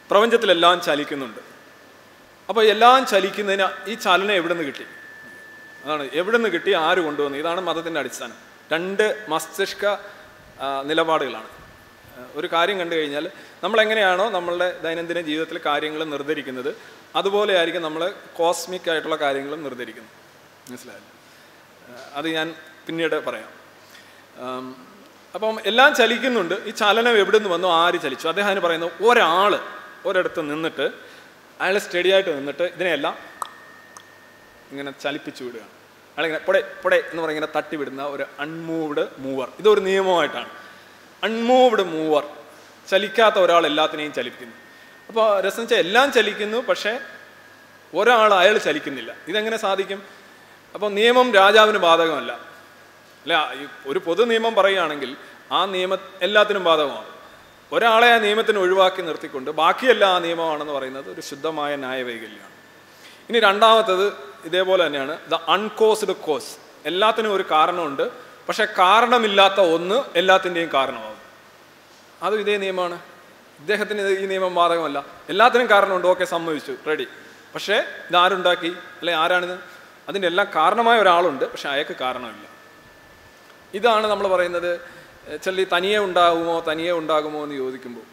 പ്രപഞ്ചത്തിലെല്ലാം ചലിക്കുന്നുണ്ട്. അപ്പോൾ എല്ലാം ചലിക്കുന്നതിന് ഈ ചലനം എവിടെ നിന്ന് കിട്ടി? അതാണ് എവിടെ നിന്ന് കിട്ടി, ആര് കൊണ്ടുവന്നു? ഇതാണ് മതത്തിൻ്റെ അടിസ്ഥാനം. രണ്ട് മസ്തിഷ്ക നിലപാടുകളാണ്. ഒരു കാര്യം കണ്ടു കഴിഞ്ഞാൽ നമ്മളെങ്ങനെയാണോ നമ്മളുടെ ദൈനംദിന ജീവിതത്തിൽ കാര്യങ്ങൾ നിർദ്ധരിക്കുന്നത്, അതുപോലെ ആയിരിക്കും നമ്മൾ കോസ്മിക് ആയിട്ടുള്ള കാര്യങ്ങളും നിർദ്ധരിക്കുന്നത്. മനസ്സിലായില്ല? അത് ഞാൻ പിന്നീട് പറയാം. അപ്പം എല്ലാം ചലിക്കുന്നുണ്ട്. ഈ ചലനം എവിടെ നിന്ന് വന്നു, ആര് ചലിച്ചു? അദ്ദേഹം പറയുന്നു, ഒരാൾ ഒരിടത്ത് നിന്നിട്ട് അയാൾ സ്റ്റഡി ആയിട്ട് നിന്നിട്ട് ഇതിനെയെല്ലാം ഇങ്ങനെ ചലിപ്പിച്ചു വിടുകയാണ്. അയാളിങ്ങനെ പൊടെ പൊടെ എന്ന് പറഞ്ഞ ഇങ്ങനെ തട്ടി വിടുന്ന ഒരു അൺമൂവ്ഡ് മൂവർ. ഇതൊരു നിയമമായിട്ടാണ്. അൺമൂവ്ഡ് മൂവർ, ചലിക്കാത്ത ഒരാൾ എല്ലാത്തിനെയും ചലിപ്പിക്കുന്നു. അപ്പോൾ രസം വെച്ചാൽ എല്ലാം ചലിക്കുന്നു, പക്ഷേ ഒരാൾ അയാൾ ചലിക്കുന്നില്ല. ഇതെങ്ങനെ സാധിക്കും? അപ്പോൾ നിയമം രാജാവിന് ബാധകമല്ല. അല്ല, ഒരു പൊതു നിയമം പറയുകയാണെങ്കിൽ ആ നിയമം എല്ലാത്തിനും ബാധകമാണ്. ഒരാളെ ആ നിയമത്തിന് ഒഴിവാക്കി നിർത്തിക്കൊണ്ട് ബാക്കിയെല്ലാം ആ നിയമമാണെന്ന് പറയുന്നത് ഒരു ശുദ്ധമായ ന്യായവൈകല്യമാണ്. ഇനി രണ്ടാമത്തത് ഇതേപോലെ തന്നെയാണ്, ദ അൺകോസ്ഡ് കോസ്. എല്ലാത്തിനും ഒരു കാരണമുണ്ട്, പക്ഷെ കാരണമില്ലാത്ത ഒന്ന് എല്ലാത്തിൻ്റെയും കാരണമാകും. അതും ഇതേ നിയമമാണ്. ഇദ്ദേഹത്തിന് ഈ നിയമം ബാധകമല്ല. എല്ലാത്തിനും കാരണമുണ്ട്, ഓക്കെ, സമ്മതിച്ചു, റെഡി. പക്ഷേ ഇതാരുണ്ടാക്കി, അല്ലെ ആരാണിത്? അതിൻ്റെ എല്ലാം കാരണമായ ഒരാളുണ്ട്, പക്ഷെ അയാൾക്ക് കാരണമില്ല. ഇതാണ് നമ്മൾ പറയുന്നത്. ചെല്ലി തനിയെ ഉണ്ടാകുമോ തനിയെ ഉണ്ടാകുമോ എന്ന് ചോദിക്കുമ്പോൾ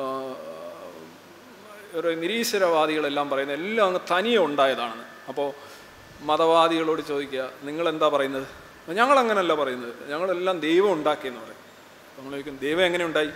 ഒരു നിരീശ്വരവാദികളെല്ലാം പറയുന്നത് എല്ലാം അങ്ങ് തനിയെ ഉണ്ടായതാണെന്ന്. അപ്പോൾ മതവാദികളോട് ചോദിക്കുക, നിങ്ങളെന്താ പറയുന്നത്? ഞങ്ങളങ്ങനല്ല പറയുന്നത്, ഞങ്ങളെല്ലാം ദൈവം ഉണ്ടാക്കിയെന്ന് പറയും. നമ്മൾ ചോദിക്കും, ദൈവം എങ്ങനെ ഉണ്ടായി?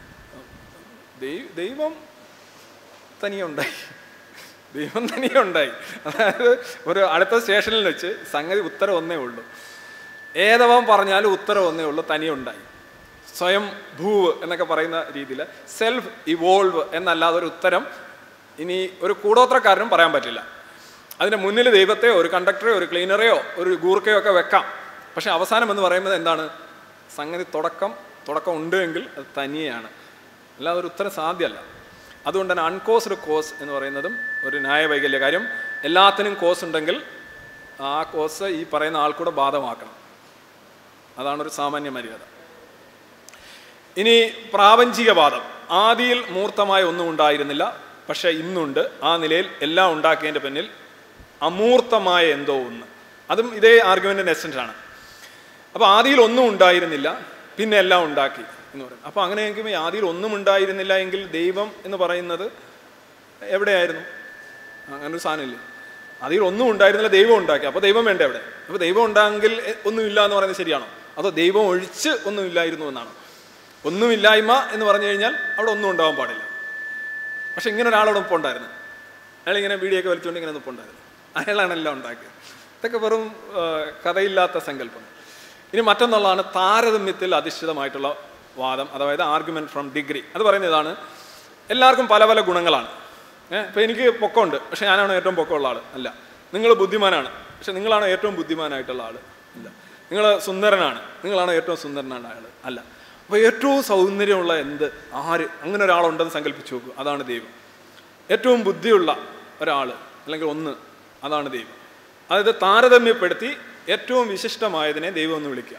ദൈവം തനിയെ ഉണ്ടായി, ദൈവം തനിയെ ഉണ്ടായി. അതായത് ഒരു അടുത്ത സ്റ്റേഷനിൽ വെച്ച് സംഗതി ഉത്തരം ഒന്നേ ഉള്ളൂ. ഏതവൻ പറഞ്ഞാലും ഉത്തരം ഒന്നേ ഉള്ളൂ, തനിയെ ഉണ്ടായി. സ്വയം ഭൂവ് എന്നൊക്കെ പറയുന്ന രീതിയിൽ സെൽഫ് ഇവോൾവ് എന്നല്ലാതെ ഒരു ഉത്തരം ഇനി ഒരു കൂടോത്രക്കാരനും പറയാൻ പറ്റില്ല. അതിൻ്റെ മുന്നിൽ ദൈവത്തെയോ ഒരു കണ്ടക്ടറെയോ ഒരു ക്ലീനറെയോ ഒരു ഗൂർക്കയോ ഒക്കെ വെക്കാം. പക്ഷെ അവസാനം എന്ന് പറയുന്നത് എന്താണ്? സംഗതി തുടക്കം തുടക്കം ഉണ്ട് എങ്കിൽ അത് തനിയെയാണ്, അല്ലാതെ ഒരു ഉത്തരം സാധ്യമല്ല. അതുകൊണ്ട് തന്നെ അൺകോസ്ഡ് കോസ് എന്ന് പറയുന്നതും ഒരു ന്യായവൈകല്യ കാര്യം. എല്ലാത്തിനും കോസ് ഉണ്ടെങ്കിൽ ആ കോസ് ഈ പറയുന്ന ആൾക്കൂടെ ബാധകമാക്കണം. അതാണൊരു സാമാന്യ മര്യാദ. ഇനി പ്രാപഞ്ചികവാദം. ആദിയിൽ മൂർത്തമായ ഒന്നും ഉണ്ടായിരുന്നില്ല, പക്ഷെ ഇന്നുണ്ട്. ആ നിലയിൽ എല്ലാം ഉണ്ടാക്കിയതിൻ്റെ പിന്നിൽ അമൂർത്തമായ എന്തോ ഒന്ന്. അതും ഇതേ ആർഗ്യുമെൻറ്റിൻ്റെ എസൻസ് ആണ്. അപ്പോൾ ആദിയിൽ ഒന്നും ഉണ്ടായിരുന്നില്ല, പിന്നെ എല്ലാം ഉണ്ടാക്കി എന്ന് പറയും. അപ്പോൾ അങ്ങനെയെങ്കിൽ ആദിയിൽ ഒന്നും ഉണ്ടായിരുന്നില്ല എങ്കിൽ ദൈവം എന്ന് പറയുന്നത് എവിടെയായിരുന്നു? അങ്ങനൊരു സാധനമില്ല. ആദിയിൽ ഒന്നും ഉണ്ടായിരുന്നില്ല, ദൈവം ഉണ്ടാക്കി. അപ്പോൾ ദൈവം വേണ്ട എവിടെ? അപ്പോൾ ദൈവം ഉണ്ടായെങ്കിൽ ഒന്നുമില്ല എന്ന് പറയുന്നത് ശരിയാണോ? അതോ ദൈവം ഒഴിച്ച് ഒന്നുമില്ലായിരുന്നു എന്നാണോ? ഒന്നുമില്ലായ്മ എന്ന് പറഞ്ഞു കഴിഞ്ഞാൽ അവിടെ ഒന്നും ഉണ്ടാവാൻ പാടില്ല. പക്ഷെ ഇങ്ങനെ ഒരാളോട് ഒപ്പം ഉണ്ടായിരുന്നു. അയാളിങ്ങനെ വീഡിയൊക്കെ വലിച്ചുകൊണ്ട് ഇങ്ങനെ ഒപ്പം ഉണ്ടായിരുന്നു. അയാളാണ് എല്ലാം ഉണ്ടാക്കിയത്. ഇതൊക്കെ വെറും കഥയില്ലാത്ത സങ്കല്പം. ഇനി മറ്റൊന്നുള്ളതാണ് താരതമ്യത്തിൽ അധിഷ്ഠിതമായിട്ടുള്ള വാദം, അതായത് ആർഗ്യുമെൻറ്റ് ഫ്രം ഡിഗ്രി. അത് പറയുന്നത് ഇതാണ്, എല്ലാവർക്കും പല പല ഗുണങ്ങളാണ്. ഏഹ് ഇപ്പോൾ എനിക്ക് പൊക്കമുണ്ട്, പക്ഷെ ഞാനാണ് ഏറ്റവും പൊക്കമുള്ള ആൾ അല്ല. നിങ്ങൾ ബുദ്ധിമാനാണ്, പക്ഷെ നിങ്ങളാണ് ഏറ്റവും ബുദ്ധിമാനായിട്ടുള്ള ആൾ അല്ല. നിങ്ങൾ സുന്ദരനാണ്, നിങ്ങളാണ് ഏറ്റവും സുന്ദരനാണ് ആൾ അല്ല. അപ്പോൾ ഏറ്റവും സൗന്ദര്യമുള്ള എന്ത് ആര് അങ്ങനെ ഒരാളുണ്ടെന്ന് സങ്കല്പിച്ച് നോക്കൂ, അതാണ് ദൈവം. ഏറ്റവും ബുദ്ധിയുള്ള ഒരാൾ അല്ലെങ്കിൽ ഒന്ന്, അതാണ് ദൈവം. അതായത് താരതമ്യപ്പെടുത്തി ഏറ്റവും വിശിഷ്ടമായതിനെ ദൈവം എന്ന് വിളിക്കുക.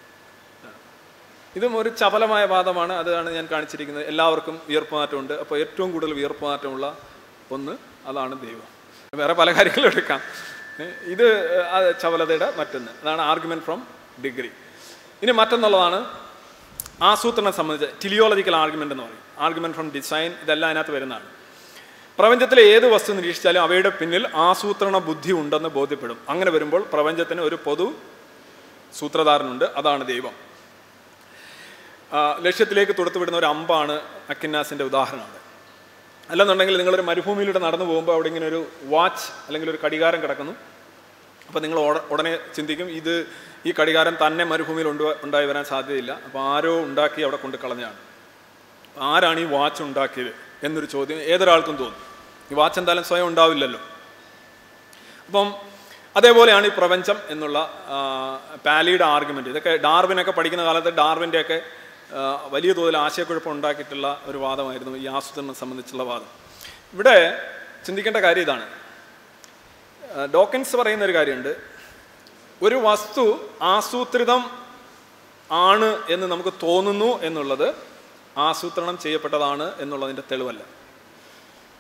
ഇതും ഒരു ചപലമായ വാദമാണ്. അതാണ് ഞാൻ കാണിച്ചിരിക്കുന്നത്. എല്ലാവർക്കും വിയർപ്പുമാറ്റമുണ്ട്, അപ്പോൾ ഏറ്റവും കൂടുതൽ വിയർപ്പുമാറ്റമുള്ള ഒന്ന് അതാണ് ദൈവം. വേറെ പല കാര്യങ്ങളും എടുക്കാം. ഇത് ചപലതയുടെ മറ്റൊന്ന്. അതാണ് ആർഗ്യുമെൻറ്റ് ഫ്രം ഡിഗ്രി. ഇനി മറ്റൊന്നുള്ളതാണ് ആസൂത്രണം സംബന്ധിച്ച് ടിലിയോളജിക്കൽ ആർഗ്യുമെൻ്റ് എന്ന് പറയും. ആർഗ്യുമെൻറ്റ് ഫ്രം ഡിസൈൻ, ഇതെല്ലാം അതിനകത്ത് വരുന്നതാണ്. പ്രപഞ്ചത്തിലെ ഏത് വസ്തു നിരീക്ഷിച്ചാലും അവയുടെ പിന്നിൽ ആസൂത്രണ ബുദ്ധി ഉണ്ടെന്ന് ബോധ്യപ്പെടും. അങ്ങനെ വരുമ്പോൾ പ്രപഞ്ചത്തിന് ഒരു പൊതു സൂത്രധാരനുണ്ട്, അതാണ് ദൈവം. ലക്ഷ്യത്തിലേക്ക് തൊടുത്തുവിടുന്ന ഒരു അമ്പാണ് അക്കിന്നാസിൻ്റെ ഉദാഹരണമാണ്. അല്ലെന്നുണ്ടെങ്കിൽ നിങ്ങളൊരു മരുഭൂമിയിലൂടെ നടന്നു പോകുമ്പോൾ അവിടെ ഇങ്ങനെ ഒരു വാച്ച് അല്ലെങ്കിൽ ഒരു കടികാരം കിടക്കുന്നു. അപ്പോൾ നിങ്ങൾ ഉടനെ ചിന്തിക്കും, ഇത് ഈ കടികാരം തന്നെ മരുഭൂമിയിൽ ഉണ്ട് ഉണ്ടായി വരാൻ സാധ്യതയില്ല, അപ്പോൾ ആരോ ഉണ്ടാക്കി അവിടെ കൊണ്ട് കളഞ്ഞാണ്. ആരാണ് ഈ വാച്ച് ഉണ്ടാക്കിയത് എന്നൊരു ചോദ്യം ഏതൊരാൾക്കും തോന്നും. ഈ വാച്ച് എന്തായാലും സ്വയം ഉണ്ടാവില്ലല്ലോ. അപ്പം അതേപോലെയാണ് ഈ പ്രപഞ്ചം എന്നുള്ള പാലിയുടെ ആർഗ്യുമെൻ്റ്. ഇതൊക്കെ ഡാർവിനൊക്കെ പഠിക്കുന്ന കാലത്ത് ഡാർവിൻ്റെയൊക്കെ വലിയ തോതിൽ ആശയക്കുഴപ്പം ഉണ്ടാക്കിയിട്ടുള്ള ഒരു വാദമായിരുന്നു ഈ ആസൂത്രണം സംബന്ധിച്ചുള്ള വാദം. ഇവിടെ ചിന്തിക്കേണ്ട കാര്യം ഇതാണ്. ഡോക്കിൻസ് പറയുന്ന ഒരു കാര്യമുണ്ട്, ഒരു വസ്തു ആസൂത്രിതം ആണ് എന്ന് നമുക്ക് തോന്നുന്നു എന്നുള്ളത് ആസൂത്രണം ചെയ്യപ്പെട്ടതാണ് എന്നുള്ളതിൻ്റെ തെളിവല്ല.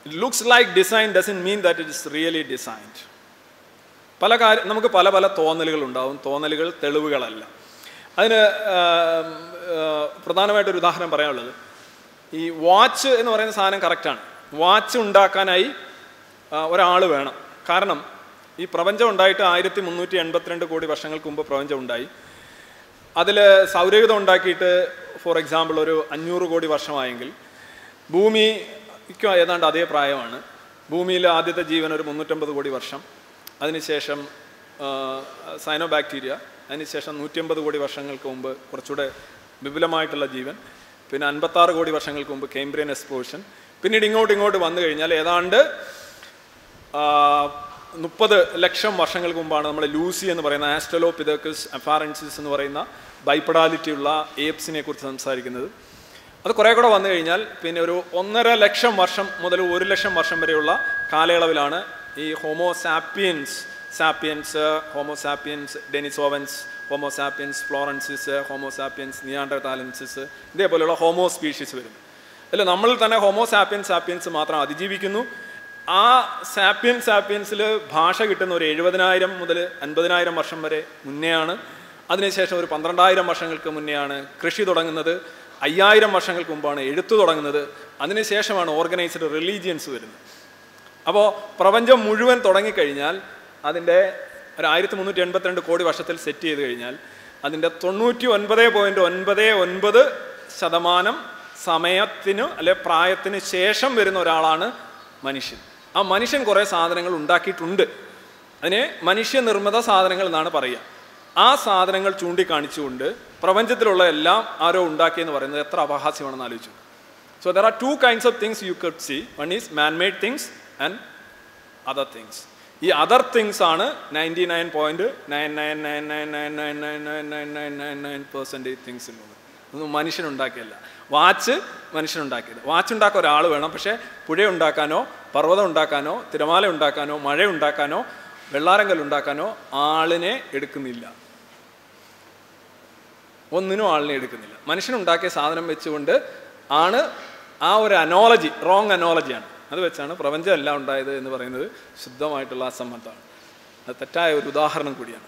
It looks like design doesn't mean that it is really designed. പല കാര്യം നമുക്ക് പല പല തോന്നലുകൾ ഉണ്ടാവും. തോന്നലുകൾ തെളിവുകളല്ല. അതിന് പ്രധാനമായിട്ടൊരു ഉദാഹരണം പറയാനുള്ളത്, ഈ വാച്ച് എന്ന് പറയുന്ന സാധനം കറക്റ്റാണ്. വാച്ച് ഉണ്ടാക്കാനായി ഒരാൾ വേണം. കാരണം ഈ പ്രപഞ്ചം ഉണ്ടായിട്ട് ആയിരത്തി മുന്നൂറ്റി എൺപത്തിരണ്ട് കോടി വർഷങ്ങൾക്ക് മുമ്പ് പ്രപഞ്ചം ഉണ്ടായി. അതിൽ സൗരയുധം ഉണ്ടാക്കിയിട്ട് ഫോർ എക്സാമ്പിൾ ഒരു അഞ്ഞൂറ് കോടി വർഷമായെങ്കിൽ ഭൂമിക്ക് ഏതാണ്ട് അതേ പ്രായമാണ്. ഭൂമിയിലെ ആദ്യത്തെ ജീവൻ ഒരു മുന്നൂറ്റമ്പത് കോടി വർഷം, അതിനുശേഷം സൈനോ ബാക്ടീരിയ, അതിനുശേഷം നൂറ്റിയമ്പത് കോടി വർഷങ്ങൾക്ക് മുമ്പ് കുറച്ചുകൂടെ വിപുലമായിട്ടുള്ള ജീവൻ, പിന്നെ അൻപത്താറ് കോടി വർഷങ്ങൾക്ക് മുമ്പ് കേംബ്രിയൻ എക്സ്പ്ലോഷൻ. പിന്നീട് ഇങ്ങോട്ട് ഇങ്ങോട്ട് വന്നു കഴിഞ്ഞാൽ ഏതാണ്ട് മുപ്പത് ലക്ഷം വർഷങ്ങൾക്ക് മുമ്പാണ് നമ്മൾ ലൂസി എന്ന് പറയുന്ന ആസ്ട്രലോപിതേക്കസ് അഫാറൻസിസ് എന്ന് പറയുന്ന ബൈപ്പഡാലിറ്റി ഉള്ള ഏപ്സിനെ കുറിച്ച് സംസാരിക്കുന്നത്. അത് കുറേ കൂടെ വന്നു കഴിഞ്ഞാൽ പിന്നെ ഒരു ഒന്നര ലക്ഷം വർഷം മുതൽ ഒരു ലക്ഷം വർഷം വരെയുള്ള കാലയളവിലാണ് ഈ homo sapiens sapiens homo sapiens denisovans homo sapiens floresiensis homo sapiens neanderthalensis ഇതേപോലെയുള്ള ഹോമോ സ്പീഷീസ് വരുന്നു. അല്ല, നമ്മളിൽ തന്നെ ഹോമോസാപ്പിയൻസ് സാപ്പിയൻസ് മാത്രം അതിജീവിക്കുന്നു. ആ സാപ്പിയൻ സാപ്പിയൻസിൽ ഭാഷ കിട്ടുന്ന ഒരു എഴുപതിനായിരം മുതൽ അൻപതിനായിരം വർഷം വരെ മുന്നെയാണ്. അതിനുശേഷം ഒരു പന്ത്രണ്ടായിരം വർഷങ്ങൾക്ക് മുന്നെയാണ് കൃഷി തുടങ്ങുന്നത്. അയ്യായിരം വർഷങ്ങൾക്ക് മുമ്പാണ് എഴുത്ത് തുടങ്ങുന്നത്. അതിനുശേഷമാണ് ഓർഗനൈസ്ഡ് റിലീജിയൻസ് വരുന്നത്. അപ്പോൾ പ്രപഞ്ചം മുഴുവൻ തുടങ്ങിക്കഴിഞ്ഞാൽ അതിൻ്റെ ഒരു ആയിരത്തി മുന്നൂറ്റി എൺപത്തിരണ്ട് കോടി വർഷത്തിൽ സെറ്റ് ചെയ്ത് കഴിഞ്ഞാൽ അതിൻ്റെ തൊണ്ണൂറ്റി ഒൻപത് പോയിൻറ്റ് ഒൻപത് ഒൻപത് ശതമാനം സമയത്തിന് അല്ലെ പ്രായത്തിന് ശേഷം വരുന്ന ഒരാളാണ് മനുഷ്യൻ. ആ മനുഷ്യൻ കുറേ സാധനങ്ങൾ ഉണ്ടാക്കിയിട്ടുണ്ട്. അതിനെ മനുഷ്യനിർമ്മിത സാധനങ്ങൾ എന്നാണ് പറയുക. ആ സാധനങ്ങൾ ചൂണ്ടിക്കാണിച്ചുകൊണ്ട് പ്രപഞ്ചത്തിലുള്ള എല്ലാം ആരോ ഉണ്ടാക്കിയെന്ന് പറയുന്നത് എത്ര അപഹാസ്യമാണെന്ന് ആലോചിച്ചു. So there are two kinds of things you could see. One is man made things and other things. ഈ അതർ തിങ്സ് ആണ് ninety nine point nine nine nine nine nine nine nine nine nine nine nine nine percentage things ഉള്ളത്. ഒന്നും മനുഷ്യനുണ്ടാക്കിയല്ല. Watch മനുഷ്യനുണ്ടാക്കിയത്. Watch ഉണ്ടാക്കാൻ ഒരാൾ വേണം. പക്ഷേ പുഴ ഉണ്ടാക്കാനോ പർവ്വതം ഉണ്ടാക്കാനോ തിരമാല ഉണ്ടാക്കാനോ മഴ ഉണ്ടാക്കാനോ വെള്ളാരങ്കൽ ഉണ്ടാക്കാനോ ആളിനെ എടുക്കുന്നില്ല. ഒന്നിനും ആളിനെ എടുക്കുന്നില്ല. മനുഷ്യനുണ്ടാക്കിയ സാധനം വെച്ചുകൊണ്ട് ആണ് ആ ഒരു അനോളജി, റോങ് അനോളജിയാണ്. അത് വെച്ചാണ് പ്രപഞ്ചം എല്ലാം ഉണ്ടായത് എന്ന് പറയുന്നത് ശുദ്ധമായിട്ടുള്ള അസംബന്ധമാണ്. അത് തെറ്റായ ഒരു ഉദാഹരണം കൂടിയാണ്.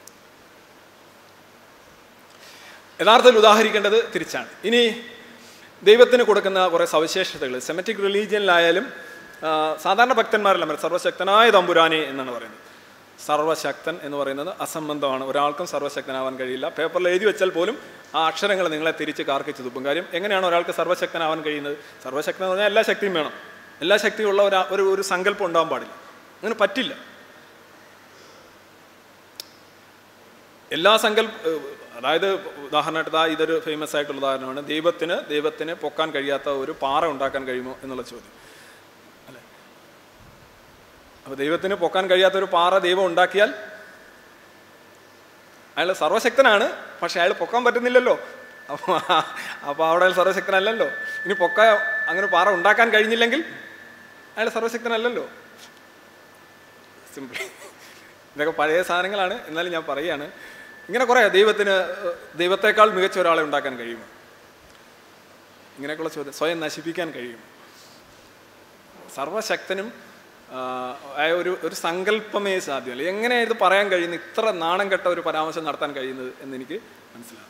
യഥാർത്ഥത്തിൽ ഉദാഹരിക്കേണ്ടത് തിരിച്ചാണ്. ഇനി ദൈവത്തിന് കൊടുക്കുന്ന കുറേ സവിശേഷതകൾ സെമറ്റിക് റിലീജിയനിലായാലും സാധാരണ ഭക്തന്മാരെല്ലാം സർവശക്തനായ തമ്പുരാനെ എന്നാണ് പറയുന്നത്. സർവശക്തൻ എന്ന് പറയുന്നത് അസംബന്ധമാണ്. ഒരാൾക്കും സർവശക്തനാവാൻ കഴിയില്ല. പേപ്പറിൽ എഴുതി വെച്ചാൽ പോലും ആ അക്ഷരങ്ങൾ നിങ്ങളെ തിരിച്ച് കാർക്കിച്ച് തുപ്പും. കാര്യം എങ്ങനെയാണ് ഒരാൾക്ക് സർവശക്തനാവാൻ കഴിയുന്നത്? സർവശക്തൻ എന്ന് പറഞ്ഞാൽ എല്ലാ ശക്തിയും വേണം. എല്ലാ ശക്തിയുള്ള ഒരു ഒരു സങ്കല്പം ഉണ്ടാകാൻ പാടില്ല. അങ്ങനെ പറ്റില്ല. എല്ലാ സങ്കല്പ അതായത് ഉദാഹരണമായിട്ട് ഇതാ ഇതൊരു ഫേമസ് ആയിട്ടുള്ള ഉദാഹരണമാണ്. ദൈവത്തിന് ദൈവത്തിന് പൊക്കാൻ കഴിയാത്ത ഒരു പാറ ഉണ്ടാക്കാൻ കഴിയുമോ എന്നുള്ള ചോദ്യം അല്ലേ. അപ്പോൾ ദൈവത്തിന് പൊക്കാൻ കഴിയാത്ത ഒരു പാറ ദൈവം ഉണ്ടാക്കിയാൽ അയാൾ സർവശക്തനാണ്, പക്ഷെ അയാൾ പൊക്കാൻ പറ്റുന്നില്ലല്ലോ. അപ്പോൾ അപ്പോൾ അവിടെ അയാൾ സർവശക്തനല്ലല്ലോ. ഇനി പൊക്ക അങ്ങനെ പാറ ഉണ്ടാക്കാൻ കഴിഞ്ഞില്ലെങ്കിൽ അയാൾ സർവശക്തനല്ലല്ലോ. സിമ്പിൾ. ഇതൊക്കെ പഴയ സാധനങ്ങളാണ്. എന്നാലും ഞാൻ പറയുകയാണ്, ഇങ്ങനെ കുറേ ദൈവത്തിന് ദൈവത്തെക്കാൾ മികച്ച ഒരാളെ ഉണ്ടാക്കാൻ കഴിയുമോ? ഇങ്ങനെയൊക്കെയുള്ള ചോദ്യം. സ്വയം നശിപ്പിക്കാൻ കഴിയും. സർവശക്തനും ഒരു ഒരു സങ്കല്പമേ സാധ്യമല്ല. എങ്ങനെയാണ് ഇത് പറയാൻ കഴിയുന്നത്? ഇത്ര നാണം കെട്ട ഒരു പരാമർശം നടത്താൻ കഴിയുന്നത് എന്നെനിക്ക് മനസ്സിലാകും.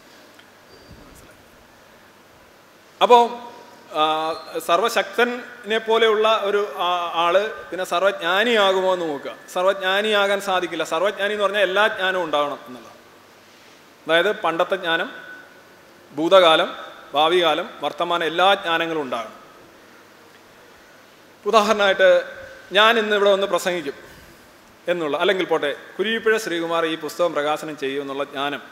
അപ്പോൾ സർവശക്തനെ പോലെയുള്ള ഒരു ആള് പിന്നെ സർവജ്ഞാനിയാകുമോ എന്ന് നോക്കുക. സർവജ്ഞാനിയാകാൻ സാധിക്കില്ല. സർവജ്ഞാനി എന്ന് പറഞ്ഞാൽ എല്ലാ ജ്ഞാനവും ഉണ്ടാവണം എന്നുള്ളതാണ്. അതായത് പണ്ടത്തെ ജ്ഞാനം, ഭൂതകാലം, ഭാവി കാലം, വർത്തമാനം എല്ലാ ജ്ഞാനങ്ങളും ഉണ്ടാകണം. ഉദാഹരണമായിട്ട് ഞാൻ ഇന്ന് ഇവിടെ വന്ന് പ്രസംഗിക്കും എന്നുള്ള, അല്ലെങ്കിൽ പോട്ടെ കുരിയിപ്പുഴ ശ്രീകുമാർ ഈ പുസ്തകം പ്രകാശനം ചെയ്യും എന്നുള്ള ജ്ഞാനം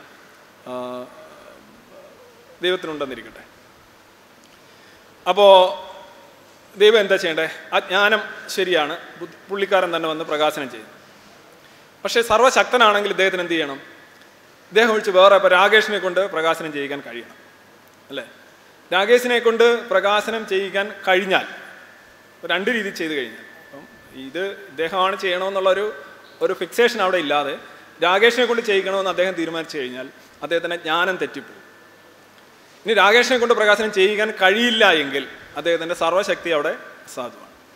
ദൈവത്തിനുണ്ടെന്നിരിക്കട്ടെ. അപ്പോൾ ദൈവം എന്താ ചെയ്യണ്ടേ? ആ ജ്ഞാനം ശരിയാണ്, പുള്ളിക്കാരൻ തന്നെ വന്ന് പ്രകാശനം ചെയ്യും. പക്ഷേ സർവശക്തനാണെങ്കിൽ ഇദ്ദേഹത്തിന് എന്ത് ചെയ്യണം? ഇദ്ദേഹം ഒഴിച്ച് വേറെ ഇപ്പോൾ രാകേഷിനെ കൊണ്ട് പ്രകാശനം ചെയ്യിക്കാൻ കഴിയണം അല്ലേ? രാകേഷിനെ കൊണ്ട് പ്രകാശനം ചെയ്യിക്കാൻ കഴിഞ്ഞാൽ രണ്ട് രീതി ചെയ്ത് കഴിഞ്ഞാൽ, അപ്പം ഇത് ഇദ്ദേഹമാണ് ചെയ്യണമെന്നുള്ളൊരു ഒരു ഫിക്സേഷൻ അവിടെ ഇല്ലാതെ രാകേഷിനെ കൊണ്ട് ചെയ്യിക്കണമെന്ന് അദ്ദേഹം തീരുമാനിച്ചു കഴിഞ്ഞാൽ അദ്ദേഹത്തിൻ്റെ ജ്ഞാനം തെറ്റിപ്പോകും. ഇനി രാകേഷിനെ കൊണ്ട് പ്രകാശനം ചെയ്യിക്കാൻ കഴിയില്ല എങ്കിൽ അദ്ദേഹത്തിൻ്റെ സർവ്വശക്തി അവിടെ അസാധുവാണ്.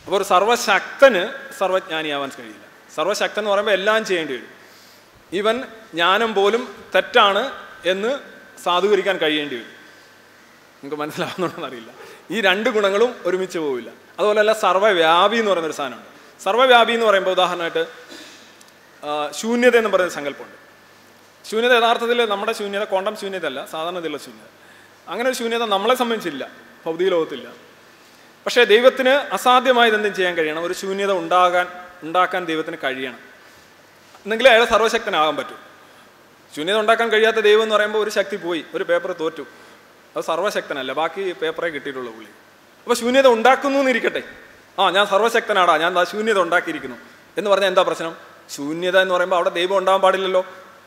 അപ്പോൾ ഒരു സർവശക്തന് സർവജ്ഞാനിയാവാൻ കഴിയില്ല. സർവശക്തൻ എന്ന് പറയുമ്പോൾ എല്ലാം ചെയ്യേണ്ടി വരും. ഈവൻ ജ്ഞാനം പോലും തെറ്റാണ് എന്ന് സാധൂകരിക്കാൻ കഴിയേണ്ടി വരും. നിങ്ങൾക്ക് മനസ്സിലാവുന്നുണ്ടെന്ന് അറിയില്ല. ഈ രണ്ട് ഗുണങ്ങളും ഒരുമിച്ച് പോവില്ല. അതുപോലെ അല്ല സർവ്വവ്യാപി എന്ന് പറയുന്നൊരു സാധനമുണ്ട്. സർവ്വവ്യാപി എന്ന് പറയുമ്പോൾ ഉദാഹരണമായിട്ട് ശൂന്യത എന്ന് പറയുന്ന സങ്കല്പമുണ്ട്. ശൂന്യത യഥാർത്ഥത്തിൽ നമ്മുടെ ശൂന്യത ക്വാണ്ടം ശൂന്യത അല്ല, സാധാരണതയുള്ള ശൂന്യത. അങ്ങനെ ഒരു ശൂന്യത നമ്മളെ സംബന്ധിച്ചില്ല, ഭൗതിക ലോകത്തില്ല. പക്ഷേ ദൈവത്തിന് അസാധ്യമായത് എന്തും ചെയ്യാൻ കഴിയണം. ഒരു ശൂന്യത ഉണ്ടാകാൻ ഉണ്ടാക്കാൻ ദൈവത്തിന് കഴിയണം, എന്നെങ്കിലേ അയാൾ സർവശക്തനാകാൻ പറ്റും. ശൂന്യത ഉണ്ടാക്കാൻ കഴിയാത്ത ദൈവം എന്ന് പറയുമ്പോൾ ഒരു ശക്തി പോയി, ഒരു പേപ്പർ തോറ്റു, അത് സർവശക്തനല്ല, ബാക്കി പേപ്പറേ കിട്ടിയിട്ടുള്ളൂ പുള്ളി. അപ്പോൾ ശൂന്യത ഉണ്ടാക്കുന്നു എന്നിരിക്കട്ടെ, ആ ഞാൻ സർവശക്തനാടാ, ഞാൻ ആ ശൂന്യത ഉണ്ടാക്കിയിരിക്കുന്നു എന്ന് പറഞ്ഞാൽ എന്താ പ്രശ്നം? ശൂന്യത എന്ന് പറയുമ്പോൾ അവിടെ ദൈവം ഉണ്ടാകാൻ പാടില്ലല്ലോ.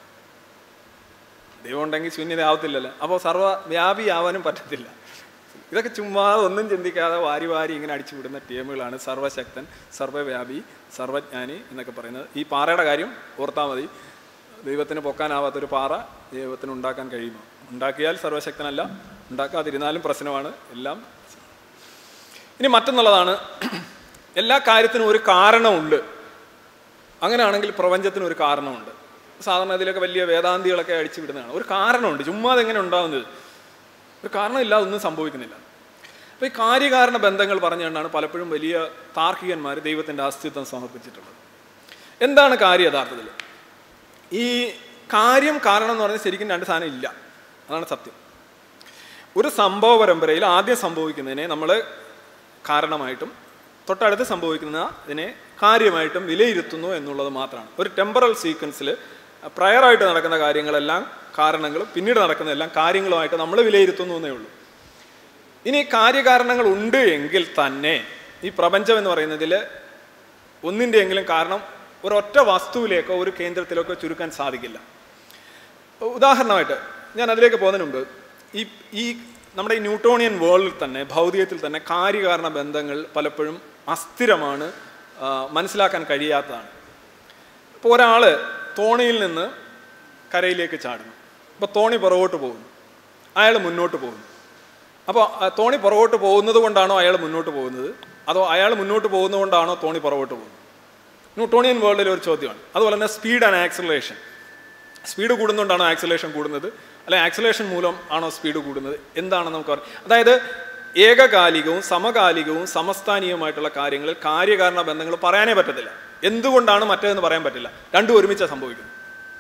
ദൈവം ഉണ്ടെങ്കിൽ ശൂന്യത ആവത്തില്ലല്ലോ. അപ്പോൾ സർവ്വവ്യാപി ആവാനും പറ്റത്തില്ല. ഇതൊക്കെ ചുമ്മാ ഒന്നും ചിന്തിക്കാതെ വാരി വാരി ഇങ്ങനെ അടിച്ചു വിടുന്ന ടീമുകളാണ് സർവശക്തൻ, സർവ്വവ്യാപി, സർവജ്ഞാനി എന്നൊക്കെ പറയുന്നത്. ഈ പാറയുടെ കാര്യം ഓർത്താൽ മതി. ദൈവത്തിന് പൊക്കാനാവാത്തൊരു പാറ ദൈവത്തിന് ഉണ്ടാക്കാൻ കഴിയുമോ? ഉണ്ടാക്കിയാൽ സർവശക്തനല്ല, ഉണ്ടാക്കാതിരുന്നാലും പ്രശ്നമാണ്. എല്ലാം ഇനി മറ്റൊന്നുള്ളതാണ്, എല്ലാ കാര്യത്തിനും ഒരു കാരണമുണ്ട്. അങ്ങനെയാണെങ്കിൽ പ്രപഞ്ചത്തിന് ഒരു കാരണമുണ്ട്. സാധാരണ ഇതിലൊക്കെ വലിയ വേദാന്തികളൊക്കെ അടിച്ചു വിടുന്നതാണ്. ഒരു കാരണമുണ്ട്, ചുമ്മാ അതെങ്ങനെ ഉണ്ടാകുന്നത്? ഒരു കാരണമില്ലാതെ ഒന്നും സംഭവിക്കുന്നില്ല. അപ്പോൾ ഈ കാര്യകാരണ ബന്ധങ്ങൾ പറഞ്ഞുകൊണ്ടാണ് പലപ്പോഴും വലിയ താർക്കികന്മാർ ദൈവത്തിൻ്റെ അസ്തിത്വം സമർപ്പിച്ചിട്ടുള്ളത്. എന്താണ് കാര്യം യഥാർത്ഥത്തിൽ? ഈ കാര്യം കാരണം എന്ന് പറഞ്ഞാൽ ശരിക്കും രണ്ട് സാധനം ഇല്ല, അതാണ് സത്യം. ഒരു സംഭവ പരമ്പരയിൽ ആദ്യം സംഭവിക്കുന്നതിനെ നമ്മൾ കാരണമായിട്ടും തൊട്ടടുത്ത് സംഭവിക്കുന്നതിനെ കാര്യമായിട്ടും വിലയിരുത്തുന്നു എന്നുള്ളത് മാത്രമാണ്. ഒരു ടെമ്പറൽ സീക്വൻസിൽ പ്രയറായിട്ട് നടക്കുന്ന കാര്യങ്ങളെല്ലാം കാരണങ്ങളും പിന്നീട് നടക്കുന്നതെല്ലാം കാര്യങ്ങളുമായിട്ട് നമ്മൾ വിലയിരുത്തുന്നു എന്നേ ഉള്ളൂ. ഇനി കാര്യകാരണങ്ങൾ ഉണ്ട് എങ്കിൽ തന്നെ ഈ പ്രപഞ്ചം എന്ന് പറയുന്നതിൽ ഒന്നിൻ്റെ എങ്കിലും കാരണം ഒരൊറ്റ വസ്തുവിലേക്കോ ഒരു കേന്ദ്രത്തിലേക്കോ ചുരുക്കാൻ സാധിക്കില്ല. ഉദാഹരണമായിട്ട് ഞാൻ അതിലേക്ക് പോകുന്നതിന് മുമ്പ് ഈ ഈ നമ്മുടെ ഈ ന്യൂട്ടോണിയൻ വേൾഡിൽ തന്നെ, ഭൗതികത്തിൽ തന്നെ കാര്യകാരണ ബന്ധങ്ങൾ പലപ്പോഴും അസ്ഥിരമാണ്, മനസ്സിലാക്കാൻ കഴിയാത്തതാണ്. ഇപ്പോൾ ഒരാൾ തോണിയിൽ നിന്ന് കരയിലേക്ക് ചാടുന്നു. അപ്പോൾ തോണി പുറകോട്ട് പോകുന്നു, അയാൾ മുന്നോട്ട് പോകുന്നു. അപ്പോൾ തോണി പുറകോട്ട് പോകുന്നത് കൊണ്ടാണോ അയാൾ മുന്നോട്ട് പോകുന്നത്, അതോ അയാൾ മുന്നോട്ട് പോകുന്നത് കൊണ്ടാണോ തോണി പുറകോട്ട് പോകുന്നത്? ന്യൂട്ടോണിയൻ വേൾഡിലെ ഒരു ചോദ്യമാണ്. അതുപോലെ തന്നെ സ്പീഡ് ആൻഡ് ആക്സിലറേഷൻ. സ്പീഡ് കൂടുന്നതുകൊണ്ടാണോ ആക്സിലറേഷൻ കൂടുന്നത്, അല്ലെങ്കിൽ ആക്സിലറേഷൻ മൂലം ആണോ സ്പീഡ് കൂടുന്നത്? എന്താണെന്ന് നമുക്ക് പറയാം. അതായത് ഏകകാലികവും സമകാലികവും സമസ്ഥാനീയവുമായിട്ടുള്ള കാര്യങ്ങളിൽ കാര്യകാരണ ബന്ധങ്ങൾ പറയാനേ പറ്റത്തില്ല. എന്തുകൊണ്ടാണ് മറ്റേതെന്ന് പറയാൻ പറ്റില്ല, രണ്ടും ഒരുമിച്ചാണ് സംഭവിക്കുന്നത്.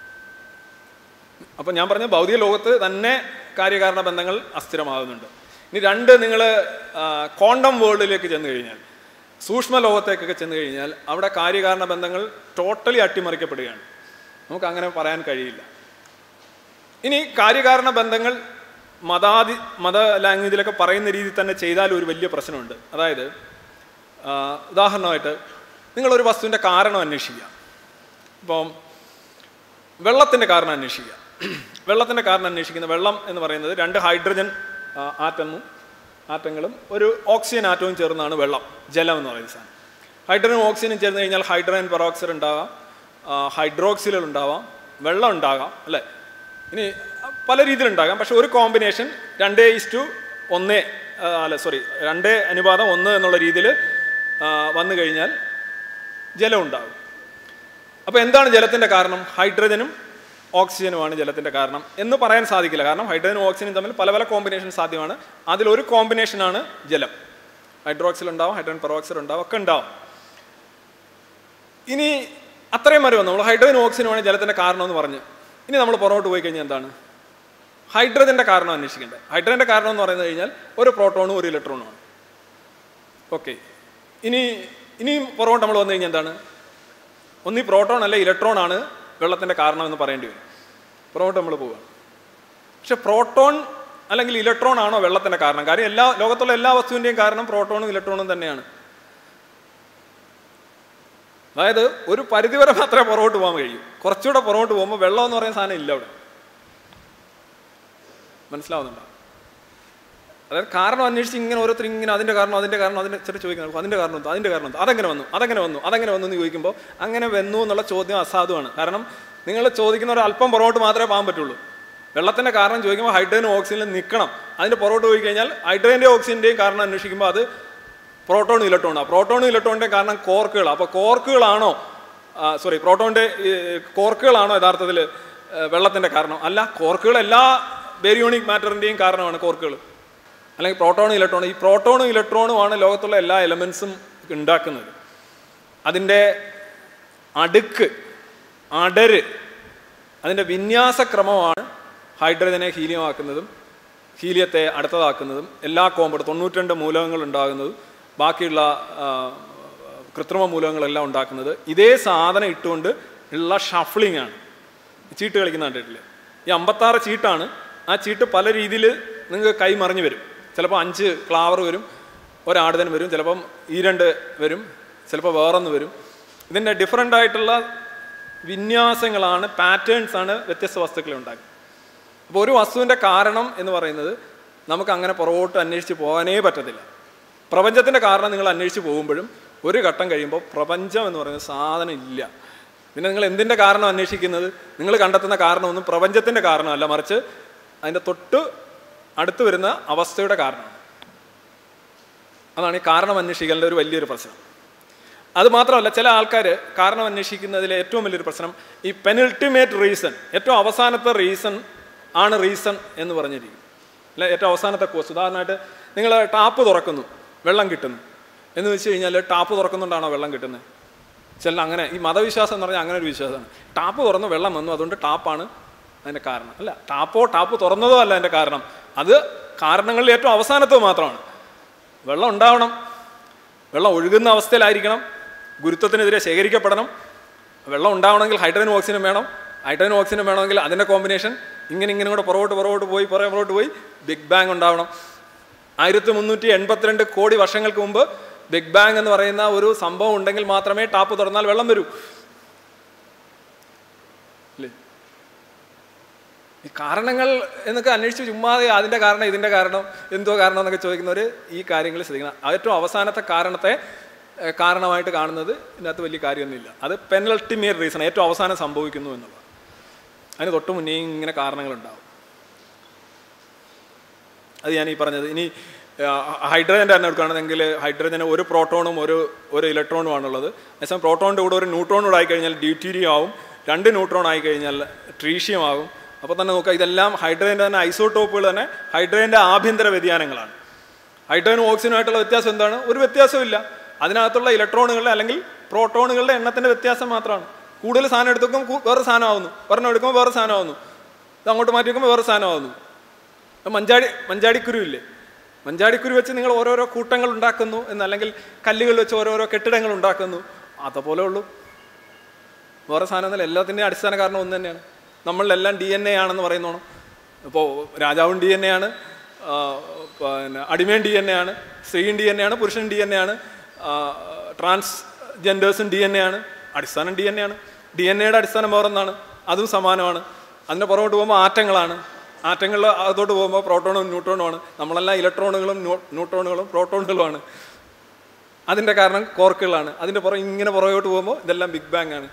അപ്പം ഞാൻ പറഞ്ഞ ഭൗതിക ലോകത്ത് തന്നെ കാര്യകാരണ ബന്ധങ്ങൾ അസ്ഥിരമാകുന്നുണ്ട്. ഇനി രണ്ട്, നിങ്ങൾ ക്വാണ്ടം വേൾഡിലേക്ക് ചെന്ന് കഴിഞ്ഞാൽ, സൂക്ഷ്മ ലോകത്തേക്കൊക്കെ ചെന്ന് കഴിഞ്ഞാൽ അവിടെ കാര്യകാരണ ബന്ധങ്ങൾ ടോട്ടലി അട്ടിമറിക്കപ്പെടുകയാണ്. നമുക്ക് അങ്ങനെ പറയാൻ കഴിയില്ല. ഇനി കാര്യകാരണ ബന്ധങ്ങൾ മതാദി മത ലാംഗ്വേജിലൊക്കെ പറയുന്ന രീതിയിൽ തന്നെ ചെയ്താൽ ഒരു വലിയ പ്രശ്നമുണ്ട്. അതായത് ഉദാഹരണമായിട്ട് നിങ്ങളൊരു വസ്തുവിൻ്റെ കാരണം അന്വേഷിക്കുക. ഇപ്പം വെള്ളത്തിൻ്റെ കാരണം അന്വേഷിക്കുക. വെള്ളത്തിൻ്റെ കാരണം അന്വേഷിക്കുന്ന വെള്ളം എന്ന് പറയുന്നത് രണ്ട് ഹൈഡ്രജൻ ആറ്റമും ആറ്റങ്ങളും ഒരു ഓക്സിജൻ ആറ്റവും ചേർന്നാണ് വെള്ളം, ജലം എന്ന് പറയുന്ന സാധനം. ഹൈഡ്രജനും ഓക്സിജനും ചേർന്ന് കഴിഞ്ഞാൽ ഹൈഡ്രജൻ പെറോക്സൈഡ് ഉണ്ടാകാം, ഹൈഡ്രോക്സിലുകൾ ഉണ്ടാവാം, വെള്ളം ഉണ്ടാകാം, അല്ലേ? ഇനി പല രീതിയിലുണ്ടാകാം. പക്ഷെ ഒരു കോമ്പിനേഷൻ രണ്ടേ ഇസ്റ്റു ഒന്നേ അല്ല സോറി രണ്ടേ അനുപാതം ഒന്ന് എന്നുള്ള രീതിയിൽ വന്നു കഴിഞ്ഞാൽ ജലം ഉണ്ടാകും. അപ്പോൾ എന്താണ് ജലത്തിൻ്റെ കാരണം? ഹൈഡ്രജനും ഓക്സിജനുമാണ് ജലത്തിൻ്റെ കാരണം എന്ന് പറയാൻ സാധിക്കില്ല. കാരണം ഹൈഡ്രജനും ഓക്സിജനും തമ്മിൽ പല പല കോമ്പിനേഷൻ സാധ്യമാണ്. അതിലൊരു കോമ്പിനേഷനാണ് ജലം. ഹൈഡ്രോക്സിൽ ഉണ്ടാവും, ഹൈഡ്രജൻ പെറോക്സൈഡ് ഉണ്ടാവും, ഒക്കെ ഉണ്ടാവും. ഇനി അത്രയും വരെ വന്നു നമ്മൾ ഹൈഡ്രജനും ഓക്സിജനുമാണ് ജലത്തിൻ്റെ കാരണം എന്ന് പറഞ്ഞ്. ഇനി നമ്മൾ പുറകോട്ട് പോയി കഴിഞ്ഞാൽ എന്താണ്? ഹൈഡ്രജൻ്റെ കാരണം അന്വേഷിക്കേണ്ടത്. ഹൈഡ്രജൻ്റെ കാരണം എന്ന് പറയുന്നത് കഴിഞ്ഞാൽ ഒരു പ്രോട്ടോണും ഒരു ഇലക്ട്രോണുമാണ്. ഓക്കെ, ഇനി ഇനിയും പുറകോട്ട് നമ്മൾ വന്നു കഴിഞ്ഞാൽ എന്താണ്? ഒന്നീ പ്രോട്ടോൺ അല്ല ഇലക്ട്രോൺ ആണ് വെള്ളത്തിൻ്റെ കാരണം എന്ന് പറയേണ്ടി വരും. പുറകോട്ട് നമ്മൾ പോവുക. പക്ഷെ പ്രോട്ടോൺ അല്ലെങ്കിൽ ഇലക്ട്രോൺ ആണോ വെള്ളത്തിൻ്റെ കാരണം? കാര്യം എല്ലാ ലോകത്തുള്ള എല്ലാ വസ്തുവിൻ്റെയും കാരണം പ്രോട്ടോണും ഇലക്ട്രോണും തന്നെയാണ്. അതായത് ഒരു പരിധിവരെ മാത്രമേ പുറകോട്ട് പോകാൻ കഴിയൂ. കുറച്ചുകൂടെ പുറകോട്ട് പോകുമ്പോൾ വെള്ളം എന്ന് പറയുന്ന സാധനം ഇല്ല അവിടെ. മനസ്സിലാവുന്നുണ്ടോ? അതായത് കാരണം അന്വേഷിച്ച് ഇങ്ങനെ ഓരോരുത്തർ ഇങ്ങനെ അതിൻ്റെ കാരണം അതിൻ്റെ കാരണം അതിൻ്റെ ചെറിയ ചോദിക്കുന്നത്, അതിൻ്റെ കാരണം എന്തോ അതിൻ്റെ കാരണം എന്തോ അതെങ്ങനെ വന്നു അതെങ്ങനെ വന്നു അതെങ്ങനെ വന്നു എന്ന് ചോദിക്കുമ്പോൾ അങ്ങനെ വന്നു എന്നുള്ള ചോദ്യം അസാധുവാണ്. കാരണം നിങ്ങൾ ചോദിക്കുന്ന ഒരു അല്പം പുറകോട്ട് മാത്രമേ പോകാൻ പറ്റുള്ളൂ. വെള്ളത്തിൻ്റെ കാരണം ചോദിക്കുമ്പോൾ ഹൈഡ്രജനും ഓക്സിജനും നിൽക്കണം. അതിൻ്റെ പുറകോട്ട് പോയി കഴിഞ്ഞാൽ ഹൈഡ്രജൻ്റെയും ഓക്സിജൻ്റെയും കാരണം അന്വേഷിക്കുമ്പോൾ അത് പ്രോട്ടോണും ഇലക്ട്രോണാണ്. പ്രോട്ടോണും ഇലക്ട്രോണിൻ്റെ കാരണം കോർക്കുകളാണ്. അപ്പോൾ കോർക്കുകളാണോ സോറി പ്രോട്ടോണിൻ്റെ കോർക്കുകളാണോ യഥാർത്ഥത്തിൽ വെള്ളത്തിൻ്റെ കാരണം? അല്ല, കോർക്കുകൾ എല്ലാ ബേരിയോണിക് മാറ്ററിൻ്റെയും കാരണമാണ് കോർക്കുകൾ, അല്ലെങ്കിൽ പ്രോട്ടോണും ഇലക്ട്രോണും. ഈ പ്രോട്ടോണും ഇലക്ട്രോണുമാണ് ലോകത്തുള്ള എല്ലാ എലമെൻസും ഉണ്ടാക്കുന്നത്. അതിൻ്റെ അടുക്ക്, അടര്, അതിൻ്റെ വിന്യാസക്രമമാണ് ഹൈഡ്രജനെ ഹീലിയമാക്കുന്നതും ഹീലിയത്തെ അടുത്തതാക്കുന്നതും എല്ലാ കോമ്പൗണ്ട് തൊണ്ണൂറ്റിരണ്ട് മൂലകങ്ങൾ ഉണ്ടാകുന്നതും ബാക്കിയുള്ള കൃത്രിമ മൂലകങ്ങളെല്ലാം ഉണ്ടാക്കുന്നത് ഇതേ സാധനം ഇട്ടുകൊണ്ട് ഉള്ള ഷഫ്ലിംഗ് ആണ്. ചീട്ട് കളിക്കുന്ന കണ്ടിട്ടില്ലേ? ഈ അമ്പത്താറ് ചീട്ടാണ്. ആ ചീട്ട് പല രീതിയിൽ നിങ്ങൾക്ക് കൈ മറിഞ്ഞ് വരും. ചിലപ്പോൾ അഞ്ച് ക്ലാവർ വരും, ഒരാടുതൻ വരും, ചിലപ്പം ഈ രണ്ട് വരും, ചിലപ്പോൾ വേറൊന്ന് വരും. ഇതിൻ്റെ ഡിഫറൻ്റ് ആയിട്ടുള്ള വിന്യാസങ്ങളാണ്, പാറ്റേൺസാണ് വ്യത്യസ്ത വസ്തുക്കളെ ഉണ്ടാക്കുന്നത്. അപ്പോൾ ഒരു വസ്തുവിൻ്റെ കാരണം എന്ന് പറയുന്നത് നമുക്ക് അങ്ങനെ പുറകോട്ട് അന്വേഷിച്ച് പോകാനേ പറ്റത്തില്ല. പ്രപഞ്ചത്തിൻ്റെ കാരണം നിങ്ങൾ അന്വേഷിച്ച് പോകുമ്പോഴും ഒരു ഘട്ടം കഴിയുമ്പോൾ പ്രപഞ്ചം എന്ന് പറയുന്ന സാധനം ഇല്ല. പിന്നെ നിങ്ങൾ എന്തിൻ്റെ കാരണം അന്വേഷിക്കുന്നത്? നിങ്ങൾ കണ്ടെത്തുന്ന കാരണമൊന്നും പ്രപഞ്ചത്തിൻ്റെ കാരണമല്ല, മറിച്ച് അതിൻ്റെ തൊട്ട് അടുത്ത് വരുന്ന അവസ്ഥയുടെ കാരണമാണ്. അതാണ് ഈ കാരണം അന്വേഷിക്കലിൻ്റെ ഒരു വലിയൊരു പ്രശ്നം. അതുമാത്രമല്ല, ചില ആൾക്കാർ കാരണം അന്വേഷിക്കുന്നതിലെ ഏറ്റവും വലിയൊരു പ്രശ്നം ഈ പെനൾട്ടിമേറ്റ് റീസൺ, ഏറ്റവും അവസാനത്തെ റീസൺ ആണ് റീസൺ എന്ന് പറഞ്ഞിരിക്കും. അല്ലെ, ഏറ്റവും അവസാനത്തെ കോഴ്സ്. ഉദാഹരണമായിട്ട് നിങ്ങൾ ടാപ്പ് തുറക്കുന്നു, വെള്ളം കിട്ടുന്നു എന്ന് വെച്ച് കഴിഞ്ഞാൽ ടാപ്പ് തുറക്കുന്നുണ്ടാണോ വെള്ളം കിട്ടുന്നത്? ചില അങ്ങനെ ഈ മതവിശ്വാസം എന്ന് പറഞ്ഞാൽ അങ്ങനെ ഒരു വിശ്വാസമാണ്. ടാപ്പ് തുറന്ന് വെള്ളം വന്നു, അതുകൊണ്ട് ടാപ്പാണ് അതിൻ്റെ കാരണം. അല്ല, ടാപ്പോ ടാപ്പ് തുറന്നതോ അല്ല അതിൻ്റെ കാരണം. അത് കാരണങ്ങളിൽ ഏറ്റവും അവസാനത്തത് മാത്രമാണ്. വെള്ളം ഉണ്ടാവണം, വെള്ളം ഒഴുകുന്ന അവസ്ഥയിലായിരിക്കണം, ഗുരുത്വത്തിനെതിരെ ശേഖരിക്കപ്പെടണം. വെള്ളം ഉണ്ടാവണമെങ്കിൽ ഹൈഡ്രജനും ഓക്സിജനും വേണം, ഹൈഡ്രജനും ഓക്സിജനും വേണമെങ്കിൽ അതിൻ്റെ കോമ്പിനേഷൻ ഇങ്ങനെ ഇങ്ങനെ കൂടെ പുറകോട്ട് പുറകോട്ട് പോയി പുറകോട്ട് പോയി ബിഗ് ബാങ് ഉണ്ടാവണം. ആയിരത്തി മുന്നൂറ്റി എൺപത്തിരണ്ട് കോടി വർഷങ്ങൾക്ക് മുമ്പ് ബിഗ് ബാങ് എന്ന് പറയുന്ന ഒരു സംഭവം ഉണ്ടെങ്കിൽ മാത്രമേ ടാപ്പ് തുറന്നാൽ വെള്ളം വരൂ. അല്ലേ? ഈ കാരണങ്ങൾ എന്നൊക്കെ അന്വേഷിച്ച് ചുമ്മാതെ അതിൻ്റെ കാരണം ഇതിൻ്റെ കാരണം എന്തോ കാരണം എന്നൊക്കെ ചോദിക്കുന്നവർ ഈ കാര്യങ്ങൾ ശ്രദ്ധിക്കണം. ഏറ്റവും അവസാനത്തെ കാരണത്തെ കാരണമായിട്ട് കാണുന്നത് ഇതിനകത്ത് വലിയ കാര്യമൊന്നുമില്ല. അത് പെനൾട്ടിമേറ്റ് റീസൺ, ഏറ്റവും അവസാനം സംഭവിക്കുന്നു എന്നുള്ളത്. അതിന് തൊട്ട് മുന്നേ ഇങ്ങനെ കാരണങ്ങളുണ്ടാവും. അത് ഞാൻ ഈ പറഞ്ഞത്. ഇനി ഹൈഡ്രജൻ്റെ തന്നെ എടുക്കുകയാണെങ്കിൽ ഹൈഡ്രജന് ഒരു പ്രോട്ടോണും ഒരു ഒരു ഇലക്ട്രോണും ആണുള്ളത്. അതേസമയം പ്രോട്ടോണിൻ്റെ കൂടെ ഒരു ന്യൂട്രോൺ കൂടെ ആയിക്കഴിഞ്ഞാൽ ഡ്യൂറ്റീരിയം ആവും, രണ്ട് ന്യൂട്രോൺ ആയിക്കഴിഞ്ഞാൽ ട്രീഷ്യം ആകും. അപ്പോൾ തന്നെ നോക്കുക, ഇതെല്ലാം ഹൈഡ്രജൻ്റെ തന്നെ ഐസോട്ടോപ്പുകൾ തന്നെ ഹൈഡ്രജൻ്റെ ആഭ്യന്തര വ്യതിയാനങ്ങളാണ്. ഹൈഡ്രജനും ഓക്സിജനുമായിട്ടുള്ള വ്യത്യാസം എന്താണ്? ഒരു വ്യത്യാസവും ഇല്ല. അതിനകത്തുള്ള ഇലക്ട്രോണുകളുടെ അല്ലെങ്കിൽ പ്രോട്ടോണുകളുടെ എണ്ണത്തിൻ്റെ വ്യത്യാസം മാത്രമാണ്. കൂടുതൽ സാധനം എടുക്കുമ്പോൾ വേറെ സാധനം ആവുന്നു, ഒരെണ്ണം എടുക്കുമ്പോൾ വേറെ സാധനം ആവുന്നു, ഇത് അങ്ങോട്ട് മാറ്റി വെക്കുമ്പോൾ വേറെ സാധനം ആവുന്നു. മഞ്ചാടി മഞ്ചാടിക്കുരു ഇല്ലേ? മഞ്ചാടിക്കുരു വെച്ച് നിങ്ങൾ ഓരോരോ കൂട്ടങ്ങൾ ഉണ്ടാക്കുന്നു എന്നല്ലെങ്കിൽ കല്ലുകൾ വെച്ച് ഓരോരോ കെട്ടിടങ്ങൾ ഉണ്ടാക്കുന്നു, അതുപോലെ ഉള്ളൂ. വേറെ സാധനം എന്നല്ല. എല്ലാത്തിൻ്റെയും അടിസ്ഥാന കാരണം ഒന്ന് തന്നെയാണ്. നമ്മളിലെല്ലാം ഡി എൻ എ ആണെന്ന് പറയുന്നോണം. ഇപ്പോൾ രാജാവും ഡി എൻ എ ആണ്, പിന്നെ അടിമയും ഡി എൻ എ ആണ്, സ്ത്രീയും ഡി എൻ എ ആണ്, പുരുഷനും ഡി എൻ എ ആണ്, ട്രാൻസ് ജെൻഡേഴ്സും ഡി എൻ എ ആണ്. അടിസ്ഥാനം ഡി എൻ എ ആണ്. ഡി എൻ എയുടെ അടിസ്ഥാനം വേറൊന്നാണ്, അതും സമാനമാണ്. അതിൻ്റെ പുറകോട്ട് പോകുമ്പോൾ ആറ്റങ്ങളാണ്, ആറ്റങ്ങളിൽ അതോട്ട് പോകുമ്പോൾ പ്രോട്ടോണും ന്യൂട്രോണുമാണ്. നമ്മളെല്ലാം ഇലക്ട്രോണുകളും ന്യൂട്രോണുകളും പ്രോട്ടോണുകളുമാണ്. അതിൻ്റെ കാരണം കോർക്കുകളാണ്. അതിൻ്റെ പുറകെ ഇങ്ങനെ പുറകോട്ട് പോകുമ്പോൾ ഇതെല്ലാം ബിഗ് ബാങ് ആണ്.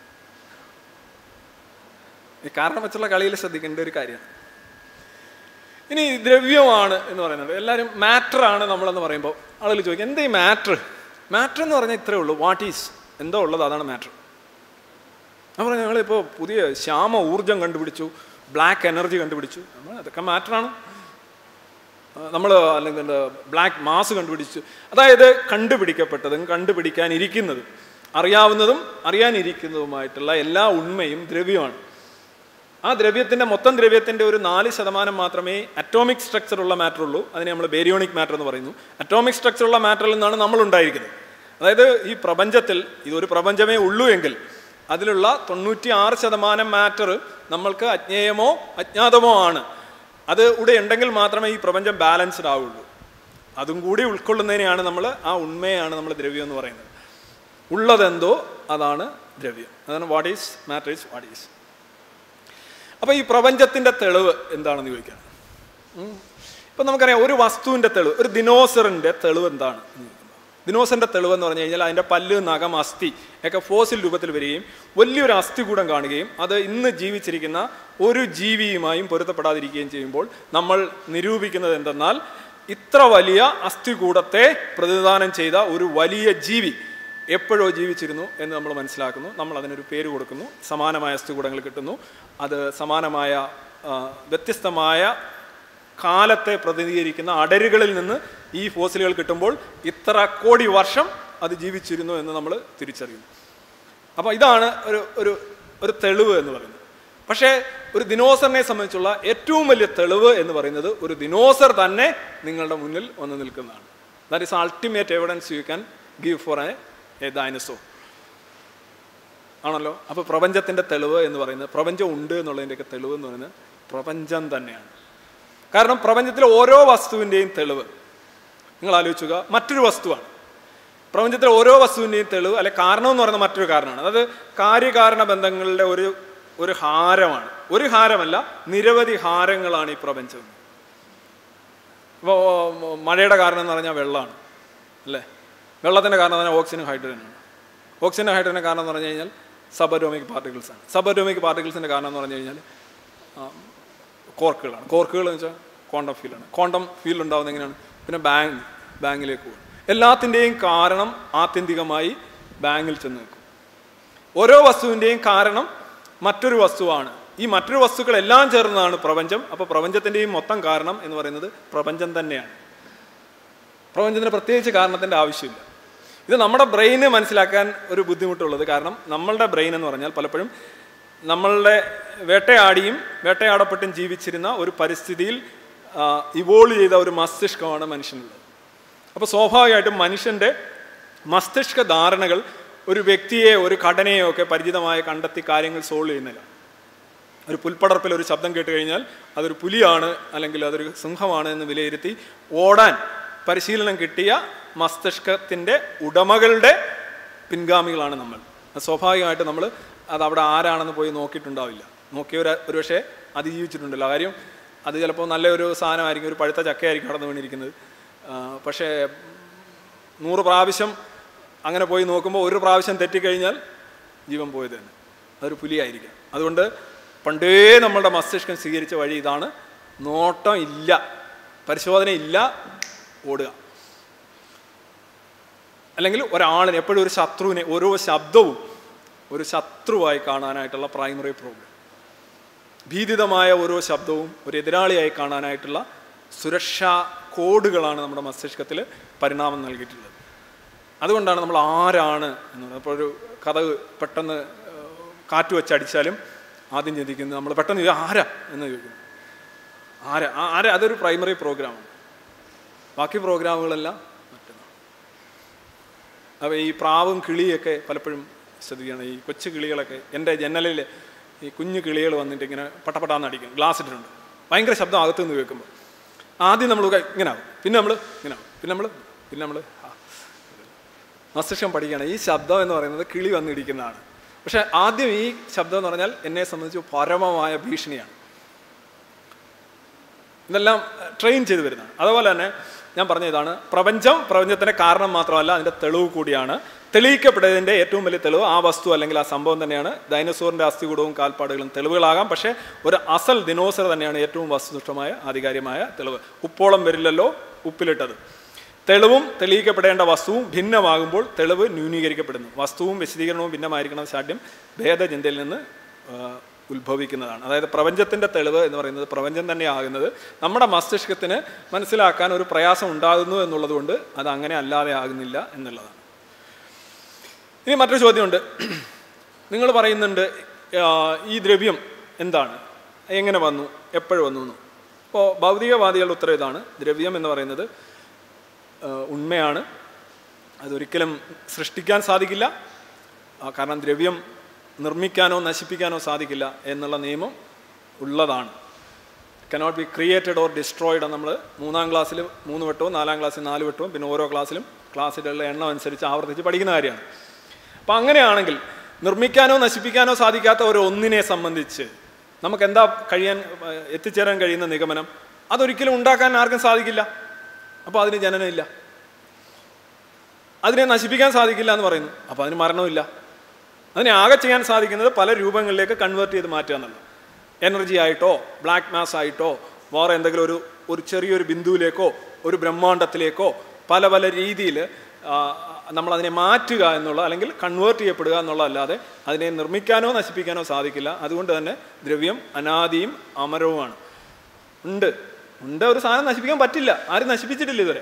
ഈ കാരണം വെച്ചുള്ള കളിയിൽ ശ്രദ്ധിക്കേണ്ട ഒരു കാര്യമാണ്. ഇനി ദ്രവ്യമാണ് എന്ന് പറയുന്നത്, എല്ലാവരും മാറ്റർ ആണ് നമ്മളെന്ന് പറയുമ്പോൾ ആളുകൾ ചോദിക്കും, എന്താ ഈ മാറ്റർ? മാറ്റർ എന്ന് പറഞ്ഞാൽ ഇത്രയേ ഉള്ളൂ, വാട്ട് ഈസ്, എന്തോ ഉള്ളത് അതാണ് മാറ്റർ. അപ്പോൾ ഞങ്ങളിപ്പോൾ പുതിയ ശ്യാമ ഊർജം കണ്ടുപിടിച്ചു, ബ്ലാക്ക് എനർജി കണ്ടുപിടിച്ചു, നമ്മൾ അതൊക്കെ മാറ്ററാണ്. നമ്മൾ അല്ലെങ്കിൽ എന്താ ബ്ലാക്ക് മാസ് കണ്ടുപിടിച്ചു. അതായത് കണ്ടുപിടിക്കപ്പെട്ടതും കണ്ടുപിടിക്കാനിരിക്കുന്നതും അറിയാവുന്നതും അറിയാനിരിക്കുന്നതുമായിട്ടുള്ള എല്ലാ ഉണ്മയും ദ്രവ്യമാണ്. ആ ദ്രവ്യത്തിൻ്റെ മൊത്തം ദ്രവ്യത്തിൻ്റെ ഒരു നാല് ശതമാനം മാത്രമേ അറ്റോമിക് സ്ട്രക്ചറുള്ള മാറ്റർ ഉള്ളൂ. അതിനെ നമ്മൾ ബേരിയോണിക് മാറ്റർ എന്ന് പറയുന്നു. അറ്റോമിക് സ്ട്രക്ചറുള്ള മാറ്ററിൽ നിന്നാണ് നമ്മൾ ഉണ്ടായിരിക്കുന്നത്. അതായത് ഈ പ്രപഞ്ചത്തിൽ ഇതൊരു പ്രപഞ്ചമേ ഉള്ളൂ എങ്കിൽ അതിലുള്ള തൊണ്ണൂറ്റി ആറ് ശതമാനം മാറ്റർ നമ്മൾക്ക് അജ്ഞേയമോ അജ്ഞാതമോ ആണ്. അത് ഇവിടെ ഉണ്ടെങ്കിൽ മാത്രമേ ഈ പ്രപഞ്ചം ബാലൻസ്ഡ് ആവുള്ളൂ. അതും കൂടി ഉൾക്കൊള്ളുന്നതിനെയാണ് നമ്മൾ, ആ ഉണ്മയാണ് നമ്മൾ ദ്രവ്യം എന്ന് പറയുന്നത്. ഉള്ളതെന്തോ അതാണ് ദ്രവ്യം. അതാണ് what is matter is what is. അപ്പോൾ ഈ പ്രപഞ്ചത്തിൻ്റെ തെളിവ് എന്താണെന്ന് ചോദിക്കാം. ഇപ്പം നമുക്കറിയാം, ഒരു വസ്തുവിൻ്റെ തെളിവ്, ഒരു ദിനോസറിൻ്റെ തെളിവ് എന്താണ്? ദിനോസറിൻ്റെ തെളിവ് എന്ന് പറഞ്ഞു കഴിഞ്ഞാൽ അതിൻ്റെ പല്ല്, നഖം, അസ്ഥി ഒക്കെ ഫോസിൽ രൂപത്തിൽ വരികയും വലിയൊരു അസ്ഥികൂടം കാണുകയും അത് ഇന്ന് ജീവിച്ചിരിക്കുന്ന ഒരു ജീവിയുമായും പൊരുത്തപ്പെടാതിരിക്കുകയും ചെയ്യുമ്പോൾ നമ്മൾ നിരൂപിക്കുന്നത് എന്തെന്നാൽ ഇത്ര വലിയ അസ്ഥികൂടത്തെ പ്രതിനിധാനം ചെയ്ത ഒരു വലിയ ജീവി എപ്പോഴോ ജീവിച്ചിരുന്നു എന്ന് നമ്മൾ മനസ്സിലാക്കുന്നു. നമ്മൾ അതിനൊരു പേര് കൊടുക്കുന്നു, സമാനമായ അസ്ഥികൂടങ്ങൾ കിട്ടുന്നു. അത് സമാനമായ വ്യത്യസ്തമായ കാലത്തെ പ്രതിനിധീകരിക്കുന്ന അടരുകളിൽ നിന്ന് ഈ ഫോസിലുകൾ കിട്ടുമ്പോൾ ഇത്ര കോടി വർഷം അത് ജീവിച്ചിരുന്നു എന്ന് നമ്മൾ തിരിച്ചറിയുന്നു. അപ്പോൾ ഇതാണ് ഒരു ഒരു ഒരു തെളിവ് എന്ന് പറയുന്നത്. പക്ഷേ ഒരു ദിനോസറിനെ സംബന്ധിച്ചുള്ള ഏറ്റവും വലിയ തെളിവ് എന്ന് പറയുന്നത് ഒരു ദിനോസർ തന്നെ നിങ്ങളുടെ മുന്നിൽ വന്ന് നിൽക്കുന്നതാണ്. That is ultimate evidence you can give for a a dinosaur ആണല്ലോ. അപ്പോൾ പ്രപഞ്ചത്തിൻ്റെ തെളിവ് എന്ന് പറയുന്നത്, പ്രപഞ്ചം ഉണ്ട് എന്നുള്ളതിൻ്റെയൊക്കെ തെളിവ് എന്ന് പറയുന്നത് പ്രപഞ്ചം തന്നെയാണ്. കാരണം പ്രപഞ്ചത്തിലെ ഓരോ വസ്തുവിൻ്റെയും തെളിവ് നിങ്ങൾ ആലോചിക്കുക മറ്റൊരു വസ്തുവാണ്. പ്രപഞ്ചത്തിലെ ഓരോ വസ്തുവിൻ്റെയും തെളിവ് അല്ലെ കാരണം എന്ന് പറയുന്നത് മറ്റൊരു കാരണമാണ്. അതായത് കാര്യകാരണ ബന്ധങ്ങളുടെ ഒരു ഒരു ഹാരമാണ്. ഒരു ഹാരമല്ല, നിരവധി ഹാരങ്ങളാണ് ഈ പ്രപഞ്ചം. ഇപ്പോൾ മഴയുടെ കാരണം എന്ന് പറഞ്ഞാൽ വെള്ളമാണ് അല്ലേ. വെള്ളത്തിൻ്റെ കാരണം എന്ന് പറഞ്ഞാൽ ഓക്സിജനും ഹൈഡ്രജനാണ്. ഓക്സിജനും ഹൈഡ്രജൻ്റെ കാരണം എന്ന് പറഞ്ഞു കഴിഞ്ഞാൽ സബ് പാർട്ടിക്കിൾസാണ്. സബ് പാർട്ടിക്കിൾസിൻ്റെ കാരണം എന്ന് പറഞ്ഞു കഴിഞ്ഞാൽ കോർക്കുകളാണ്. കോർക്കുകൾ എന്ന് വെച്ചാൽ ക്വാണ്ടം ഫീൽഡാണ്. ക്വാണ്ടം ഫീൽഡ് ഉണ്ടാകുന്നത് എങ്ങനെയാണ്? പിന്നെ ബാങ്ക് ബാങ്കിലേക്ക് പോകും. എല്ലാത്തിൻ്റെയും കാരണം ആത്യന്തികമായി ബാങ്കിൽ ചെന്ന് നിൽക്കും. ഓരോ വസ്തുവിൻ്റെയും കാരണം മറ്റൊരു വസ്തുവാണ്. ഈ മറ്റൊരു വസ്തുക്കളെല്ലാം ചേർന്നതാണ് പ്രപഞ്ചം. അപ്പോൾ പ്രപഞ്ചത്തിൻ്റെയും മൊത്തം കാരണം എന്ന് പറയുന്നത് പ്രപഞ്ചം തന്നെയാണ്. പ്രപഞ്ചത്തിന് പ്രത്യേകിച്ച് കാരണത്തിൻ്റെ ആവശ്യമില്ല. ഇത് നമ്മുടെ ബ്രെയിന് മനസ്സിലാക്കാൻ ഒരു ബുദ്ധിമുട്ടുള്ളത്. കാരണം നമ്മളുടെ ബ്രെയിൻ എന്ന് പറഞ്ഞാൽ പലപ്പോഴും നമ്മളുടെ വേട്ടയാടിയും വേട്ടയാടപ്പെട്ടും ജീവിച്ചിരുന്ന ഒരു പരിസ്ഥിതിയിൽ ഇവോൾവ് ചെയ്ത ഒരു മസ്തിഷ്കമാണ് മനുഷ്യനുള്ളത്. അപ്പോൾ സ്വാഭാവികമായിട്ടും മനുഷ്യൻ്റെ മസ്തിഷ്ക ധാരണകൾ ഒരു വ്യക്തിയെ ഒരു ഘടനയോ ഒക്കെ പരിചിതമായി കണ്ടെത്തി കാര്യങ്ങൾ സോൾവ് ചെയ്യുന്നില്ല. ഒരു പുൽപ്പടർപ്പിൽ ഒരു ശബ്ദം കേട്ട് കഴിഞ്ഞാൽ അതൊരു പുലിയാണ് അല്ലെങ്കിൽ അതൊരു സിംഹമാണ് എന്ന് വിലയിരുത്തി ഓടാൻ പരിശീലനം കിട്ടിയ മസ്തിഷ്കത്തിൻ്റെ ഉടമകളുടെ പിൻഗാമികളാണ് നമ്മൾ. സ്വാഭാവികമായിട്ട് നമ്മൾ അത് അവിടെ ആരാണെന്ന് പോയി നോക്കിയിട്ടുണ്ടാവില്ല. നോക്കിയവർ ഒരു പക്ഷേ അതിജീവിച്ചിട്ടുണ്ടല്ലോ. കാര്യം അത് ചിലപ്പോൾ നല്ലൊരു സാധനമായിരിക്കും, ഒരു പഴുത്ത ചക്കയായിരിക്കും കടന്നു വീണിരിക്കുന്നത്. പക്ഷേ നൂറ് പ്രാവശ്യം അങ്ങനെ പോയി നോക്കുമ്പോൾ ഒരു പ്രാവശ്യം തെറ്റിക്കഴിഞ്ഞാൽ ജീവൻ പോയത് തന്നെ, അതൊരു പുലിയായിരിക്കും. അതുകൊണ്ട് പണ്ടേ നമ്മളുടെ മസ്തിഷ്കം സ്വീകരിച്ച വഴി ഇതാണ്: നോട്ടം ഇല്ല, പരിശോധന ഇല്ല, ഓടുക. അല്ലെങ്കിൽ ഒരാളിനെ എപ്പോഴും ഒരു ശത്രുവിനെ, ഓരോ ശബ്ദവും ഒരു ശത്രുവായി കാണാനായിട്ടുള്ള പ്രൈമറി പ്രോബ്ലം. ഭീതിതമായ ഓരോ ശബ്ദവും ഒരു എതിരാളിയായി കാണാനായിട്ടുള്ള സുരക്ഷാ കോഡുകളാണ് നമ്മുടെ മസ്തിഷ്കത്തിൽ പരിണാമം നൽകിയിട്ടുള്ളത്. അതുകൊണ്ടാണ് നമ്മൾ ആരാണ് എന്ന് പറയുന്നത്. അപ്പോൾ ഒരു കഥ പെട്ടെന്ന് കാറ്റ് വെച്ചടിച്ചാലും ആദ്യം ചിന്തിക്കുന്നത് നമ്മൾ പെട്ടെന്ന് ആരാ എന്ന് ചോദിക്കുന്നു. ആരാ ആരാ അതൊരു പ്രൈമറി പ്രോഗ്രാമാണ്. ബാക്കി പ്രോഗ്രാമുകളെല്ലാം മറ്റൊന്നാണ്. അപ്പോൾ ഈ പ്രാവും കിളിയൊക്കെ പലപ്പോഴും ശ്രദ്ധിക്കുകയാണ്. ഈ കൊച്ചു കിളികളൊക്കെ എൻ്റെ ജനലിൽ ഈ കുഞ്ഞു കിളികൾ വന്നിട്ട് ഇങ്ങനെ പട്ടപ്പട്ടാന്ന് അടിക്കും. ഗ്ലാസ് ഇട്ടിട്ടുണ്ട്. ഭയങ്കര ശബ്ദം അകത്തു നിന്ന് കേൾക്കുമ്പോൾ ആദ്യം നമ്മൾ ഇങ്ങനെ ആവും, പിന്നെ നമ്മൾ ഇങ്ങനെ ആവും, പിന്നെ നമ്മൾ പിന്നെ നമ്മൾ മസ്തിഷ്കം പഠിക്കുകയാണ് ഈ ശബ്ദം എന്ന് പറയുന്നത് കിളി വന്നിടിക്കുന്നതാണ്. പക്ഷെ ആദ്യം ഈ ശബ്ദം എന്ന് പറഞ്ഞാൽ എന്നെ സംബന്ധിച്ച് പരമമായ ഭീഷണിയാണ്. ഇതെല്ലാം ട്രെയിൻ ചെയ്ത് വരുന്നതാണ്. അതുപോലെ തന്നെ ഞാൻ പറഞ്ഞ ഇതാണ്, പ്രപഞ്ചം പ്രപഞ്ചത്തിൻ്റെ കാരണം മാത്രമല്ല, അതിൻ്റെ തെളിവ് കൂടിയാണ്. തെളിയിക്കപ്പെട്ടതിൻ്റെ ഏറ്റവും വലിയ തെളിവ് ആ വസ്തു അല്ലെങ്കിൽ ആ സംഭവം തന്നെയാണ്. ഡൈനോസോറിൻ്റെ അസ്ഥികൂടവും കാൽപ്പാടുകളും തെളിവുകളാകാം. പക്ഷേ ഒരു അസൽ ദിനോസർ തന്നെയാണ് ഏറ്റവും വസ്തുനിഷ്ഠമായ ആധികാരികമായ തെളിവ്. ഉപ്പോളം വരില്ലല്ലോ ഉപ്പിലിട്ടത്. തെളിവും തെളിയിക്കപ്പെടേണ്ട വസ്തുവും ഭിന്നമാകുമ്പോൾ തെളിവ് ന്യൂനീകരിക്കപ്പെടുന്നു. വസ്തുവും വിശദീകരണവും ഭിന്നമായിരിക്കണം സാധ്യം ഭേദചിന്തയിൽ നിന്ന് ഉത്ഭവിക്കുന്നതാണ്. അതായത് പ്രപഞ്ചത്തിൻ്റെ തെളിവ് എന്ന് പറയുന്നത് പ്രപഞ്ചം തന്നെ ആകുന്നത് നമ്മുടെ മസ്തിഷ്കത്തിന് മനസ്സിലാക്കാൻ ഒരു പ്രയാസം ഉണ്ടാകുന്നു എന്നുള്ളത് കൊണ്ട് അത് അങ്ങനെ അല്ലാതെ ആകുന്നില്ല എന്നുള്ളതാണ്. ഇനി മറ്റൊരു ചോദ്യമുണ്ട്. നിങ്ങൾ പറയുന്നുണ്ട് ഈ ദ്രവ്യം എന്താണ്, എങ്ങനെ വന്നു, എപ്പോഴും വന്നു എന്ന്. ഇപ്പോൾ ഭൗതികവാദികളുടെ ഉത്തരം ഇതാണ്: ദ്രവ്യം എന്ന് പറയുന്നത് ഉണ്മയാണ്. അതൊരിക്കലും സൃഷ്ടിക്കാൻ സാധിക്കില്ല. കാരണം ദ്രവ്യം നിർമ്മിക്കാനോ നശിപ്പിക്കാനോ സാധിക്കില്ല എന്നുള്ള നിയമം ഉള്ളതാണ്. Cannot be created or destroyed. നമ്മൾ മൂന്നാം ക്ലാസ്സിൽ മൂന്ന് വട്ടവും നാലാം ക്ലാസ്സിൽ നാല് വട്ടവും പിന്നെ ഓരോ ക്ലാസ്സിലും ക്ലാസ്സിലുള്ള എണ്ണം അനുസരിച്ച് ആവർത്തിച്ച് പഠിക്കുന്ന കാര്യമാണ്. അപ്പം അങ്ങനെയാണെങ്കിൽ നിർമ്മിക്കാനോ നശിപ്പിക്കാനോ സാധിക്കാത്ത ഒരു ഒന്നിനെ സംബന്ധിച്ച് നമുക്ക് എന്താ കഴിയാൻ എത്തിച്ചേരാൻ കഴിയുന്ന നിഗമനം? അതൊരിക്കലും ഉണ്ടാക്കാൻ ആർക്കും സാധിക്കില്ല. അപ്പോൾ അതിന് ജനനമില്ല. അതിനെ നശിപ്പിക്കാൻ സാധിക്കില്ല എന്ന് പറയുന്നു. അപ്പോൾ അതിന് മരണമില്ല. അതിനെ ആകെ ചെയ്യാൻ സാധിക്കുന്നത് പല രൂപങ്ങളിലേക്ക് കൺവേർട്ട് ചെയ്ത് മാറ്റുക എന്നുള്ളത്. എനർജി ആയിട്ടോ ബ്ലാക്ക് മാസ് ആയിട്ടോ വേറെ എന്തെങ്കിലും ഒരു ഒരു ചെറിയൊരു ബിന്ദുവിലേക്കോ ഒരു ബ്രഹ്മാണ്ടത്തിലേക്കോ പല പല രീതിയിൽ നമ്മളതിനെ മാറ്റുക എന്നുള്ള അല്ലെങ്കിൽ കൺവേർട്ട് ചെയ്യപ്പെടുക എന്നുള്ളതല്ലാതെ അതിനെ നിർമ്മിക്കാനോ നശിപ്പിക്കാനോ സാധിക്കില്ല. അതുകൊണ്ട് തന്നെ ദ്രവ്യം അനാദിയും അമരവുമാണ്. ഉണ്ട് ഉണ്ട് ഒരു സാധനം നശിപ്പിക്കാൻ പറ്റില്ല. ആരും നശിപ്പിച്ചിട്ടില്ല ഇതുവരെ.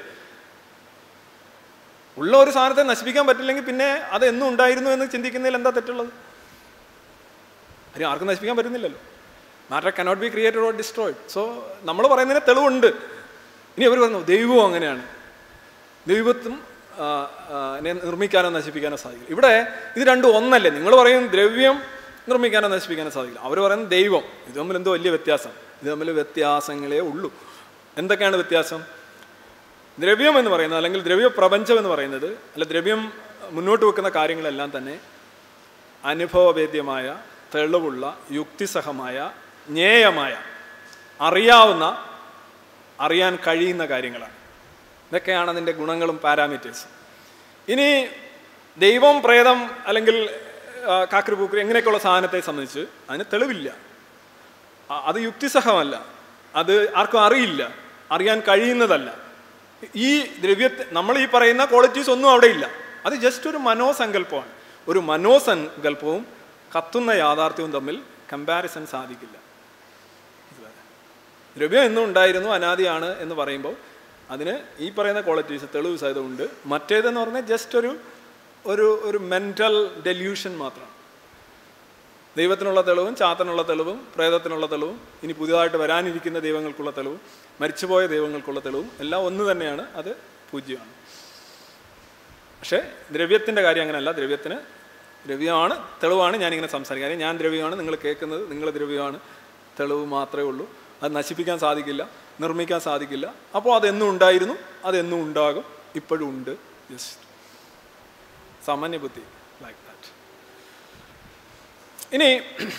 ഉള്ള ഒരു സാധനത്തെ നശിപ്പിക്കാൻ പറ്റില്ലെങ്കിൽ പിന്നെ അത് എന്നും ഉണ്ടായിരുന്നു എന്ന് ചിന്തിക്കുന്നതിൽ എന്താ തെറ്റുള്ളത്? ആരും ആർക്കും നശിപ്പിക്കാൻ പറ്റുന്നില്ലല്ലോ. Matter cannot be created or destroyed. So നമ്മൾ പറയുന്നതിന് തെളിവുണ്ട്. ഇനി അവർ പറഞ്ഞു ദൈവവും അങ്ങനെയാണ്, ദൈവത്തും നിർമ്മിക്കാനോ നശിപ്പിക്കാനോ സാധിക്കില്ല. ഇവിടെ ഇത് രണ്ടും ഒന്നല്ലേ? നിങ്ങൾ പറയും ദ്രവ്യം നിർമ്മിക്കാനോ നശിപ്പിക്കാനോ സാധിക്കില്ല, അവർ പറയുന്നത് ദൈവം. ഇത് തമ്മിൽ എന്തോ വലിയ വ്യത്യാസം. ഇത് തമ്മിൽ വ്യത്യാസങ്ങളേ ഉള്ളൂ. എന്തൊക്കെയാണ് വ്യത്യാസം? ദ്രവ്യം എന്ന് പറയുന്നത് അല്ലെങ്കിൽ ദ്രവ്യ പ്രപഞ്ചം എന്ന് പറയുന്നത് അല്ല ദ്രവ്യം മുന്നോട്ട് വെക്കുന്ന കാര്യങ്ങളെല്ലാം തന്നെ അനുഭവവേദ്യമായ, തെളിവുള്ള, യുക്തിസഹമായ, ജ്ഞേയമായ, അറിയാവുന്ന, അറിയാൻ കഴിയുന്ന കാര്യങ്ങളാണ്. ഇതൊക്കെയാണ് അതിൻ്റെ ഗുണങ്ങളും പാരാമീറ്റേഴ്സും. ഇനി ദൈവം, പ്രേതം അല്ലെങ്കിൽ കാക്രിപൂക്രി എങ്ങനെയൊക്കെയുള്ള സാധനത്തെ സംബന്ധിച്ച് അതിന് തെളിവില്ല. അത് യുക്തിസഹമല്ല, അത് ആർക്കും അറിയില്ല, അറിയാൻ കഴിയുന്നതല്ല. ഈ ദ്രവ്യത്തെ നമ്മൾ ഈ പറയുന്ന ക്വാളിറ്റീസ് ഒന്നും അവിടെ ഇല്ല. അത് ജസ്റ്റ് ഒരു മനോസങ്കല്പമാണ്. ഒരു മനോസങ്കല്പവും കത്തുന്ന യാഥാർത്ഥ്യവും തമ്മിൽ കമ്പാരിസൺ സാധിക്കില്ല. ദ്രവ്യം എന്നും ഉണ്ടായിരുന്നു, അനാദിയാണ് എന്ന് പറയുമ്പോൾ അതിന് ഈ പറയുന്ന ക്വാളിറ്റീസ് തെളിവ് സഹിതമുണ്ട്. മറ്റേതെന്ന് പറഞ്ഞാൽ ജസ്റ്റ് ഒരു ഒരു ഒരു മെൻ്റൽ ഡെല്യൂഷൻ മാത്രമാണ്. ദൈവത്തിനുള്ള തെളിവും ചാത്തനുള്ള തെളിവും പ്രേതത്തിനുള്ള തെളിവും ഇനി പുതിയതായിട്ട് വരാനിരിക്കുന്ന ദൈവങ്ങൾക്കുള്ള തെളിവും മരിച്ചുപോയ ദൈവങ്ങൾക്കുള്ള തെളിവും എല്ലാം ഒന്ന് തന്നെയാണ്. അത് പൂജ്യമാണ്. പക്ഷേ ദ്രവ്യത്തിൻ്റെ കാര്യം അങ്ങനെയല്ല. ദ്രവ്യത്തിന് ദ്രവ്യമാണ്, തെളിവാണ്. ഞാനിങ്ങനെ സംസാരിക്കാൻ ഞാൻ ദ്രവ്യമാണ്, നിങ്ങൾ കേൾക്കുന്നത് നിങ്ങൾ ദ്രവ്യമാണ്, തെളിവ് മാത്രമേ ഉള്ളൂ. അത് നശിപ്പിക്കാൻ സാധിക്കില്ല, നിർമ്മിക്കാൻ സാധിക്കില്ല. അപ്പോൾ അതെന്നും ഉണ്ടായിരുന്നു, അതെന്നും ഉണ്ടാകും, ഇപ്പോഴും ഉണ്ട്. ജസ്റ്റ് സാമാന്യ ബുദ്ധി ലൈക്ക് ദാറ്റ്. ഇനി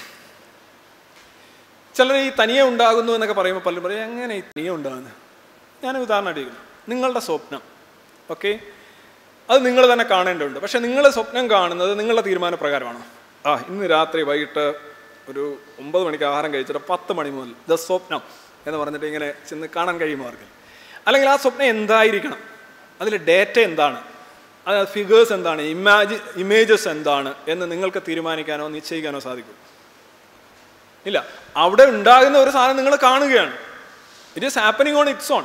ചിലർ ഈ തനിയെ ഉണ്ടാകുന്നു എന്നൊക്കെ പറയുമ്പോൾ പലരും പറയും എങ്ങനെ ഈ തനിയെ ഉണ്ടാകുന്നത്? ഞാൻ ഉദാഹരണം അടിക്കുന്നു. നിങ്ങളുടെ സ്വപ്നം, ഓക്കെ, അത് നിങ്ങൾ തന്നെ കാണേണ്ടതുണ്ട്. പക്ഷെ നിങ്ങൾ സ്വപ്നം കാണുന്നത് നിങ്ങളുടെ തീരുമാനപ്രകാരമാണോ? ആ ഇന്ന് രാത്രി വൈകിട്ട് ഒരു ഒമ്പത് മണിക്ക് ആഹാരം കഴിച്ചിട്ട് പത്ത് മണി മുതൽ ദ സ്വപ്നം എന്ന് പറഞ്ഞിട്ട് ഇങ്ങനെ ചെന്ന് കാണാൻ കഴിയുമോ ആർക്കും? അല്ലെങ്കിൽ ആ സ്വപ്നം എന്തായിരിക്കണം, അതിൽ ഡേറ്റ എന്താണ്, അത് ഫിഗേഴ്സ് എന്താണ്, ഇമാജി ഇമേജസ് എന്താണ് എന്ന് നിങ്ങൾക്ക് തീരുമാനിക്കാനോ നിശ്ചയിക്കാനോ സാധിക്കും? ഇല്ല. അവിടെ ഉണ്ടാകുന്ന ഒരു സാധനം നിങ്ങൾ കാണുകയാണ്. It is happening on its own.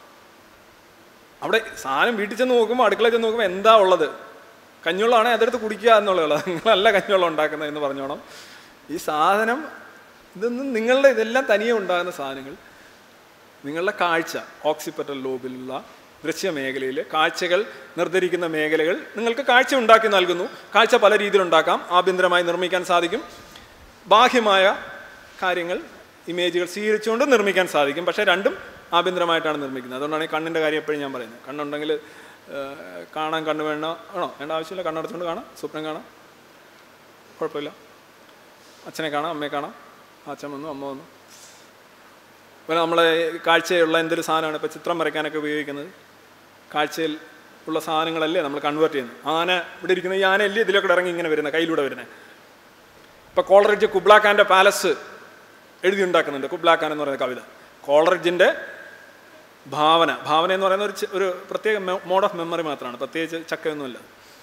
അവിടെ സാധനം വീട്ടിൽ ചെന്ന് നോക്കുമ്പോൾ, അടുക്കളയിൽ ചെന്ന് നോക്കുമ്പോൾ എന്താ ഉള്ളത്? കഞ്ഞുള്ളതാണെങ്കിൽ അതെടുത്ത് കുടിക്കുക എന്നുള്ളത്. നിങ്ങളല്ല കഞ്ഞുള്ള ഉണ്ടാക്കുന്നത് എന്ന് പറഞ്ഞോണം. ഈ സാധനം ഇതൊന്നും നിങ്ങളുടെ ഇതെല്ലാം തനിയെ ഉണ്ടാകുന്ന സാധനങ്ങൾ. നിങ്ങളുടെ കാഴ്ച, ഓക്സിപിറ്റൽ ലോബിലുള്ള ദൃശ്യമേഖലയിൽ കാഴ്ചകൾ നിർദ്ധരിക്കുന്ന മേഖലകൾ നിങ്ങൾക്ക് കാഴ്ച ഉണ്ടാക്കി നൽകുന്നു. കാഴ്ച പല രീതിയിലുണ്ടാക്കാം. ആഭ്യന്തരമായി നിർമ്മിക്കാൻ സാധിക്കും. ബാഹ്യമായ കാര്യങ്ങൾ, ഇമേജുകൾ സ്വീകരിച്ചുകൊണ്ട് നിർമ്മിക്കാൻ സാധിക്കും. പക്ഷേ രണ്ടും ആഭ്യന്തരമായിട്ടാണ് നിർമ്മിക്കുന്നത്. അതുകൊണ്ടാണ് ഈ കണ്ണിൻ്റെ കാര്യം എപ്പോഴും ഞാൻ പറയുന്നത്. കണ്ണുണ്ടെങ്കിൽ കാണാൻ കണ്ണ് വേണ്ട ആണോ? വേണ്ട ആവശ്യമില്ല. കണ്ണടച്ചുകൊണ്ട് കാണാം, സ്വപ്നം കാണാം, കുഴപ്പമില്ല. അച്ഛനെ കാണാം, അമ്മയെ കാണാം, അച്ഛൻ വന്നു, അമ്മ വന്നു. പിന്നെ നമ്മളെ കാഴ്ചയുള്ള എന്തൊരു സാധനമാണ് ഇപ്പോൾ ചിത്രം വരയ്ക്കാനൊക്കെ ഉപയോഗിക്കുന്നത്. കാഴ്ചയിൽ ഉള്ള സാധനങ്ങളല്ലേ നമ്മൾ കൺവേർട്ട് ചെയ്യുന്നത്. ആന ഇവിടെ ഇരിക്കുന്ന ഈ ആനയല്ലേ ഇതിലൊക്കെ ഇറങ്ങി ഇങ്ങനെ വരുന്നത്, കയ്യിലൂടെ വരുന്നത്. ഇപ്പോൾ കോളറിഡ്ജ് കുബ്ലാ ഖാൻ്റെ പാലസ് എഴുതി ഉണ്ടാക്കുന്നുണ്ട്. കുബ്ലാ ഖാൻ എന്ന് പറയുന്ന കവിത. കോളറിഡ്ജിൻ്റെ ഭാവന ഭാവന എന്ന് പറയുന്ന ഒരു ഒരു പ്രത്യേക മോഡ് ഓഫ് മെമ്മറി മാത്രമാണ്, പ്രത്യേകിച്ച് ചക്കയൊന്നുമില്ല.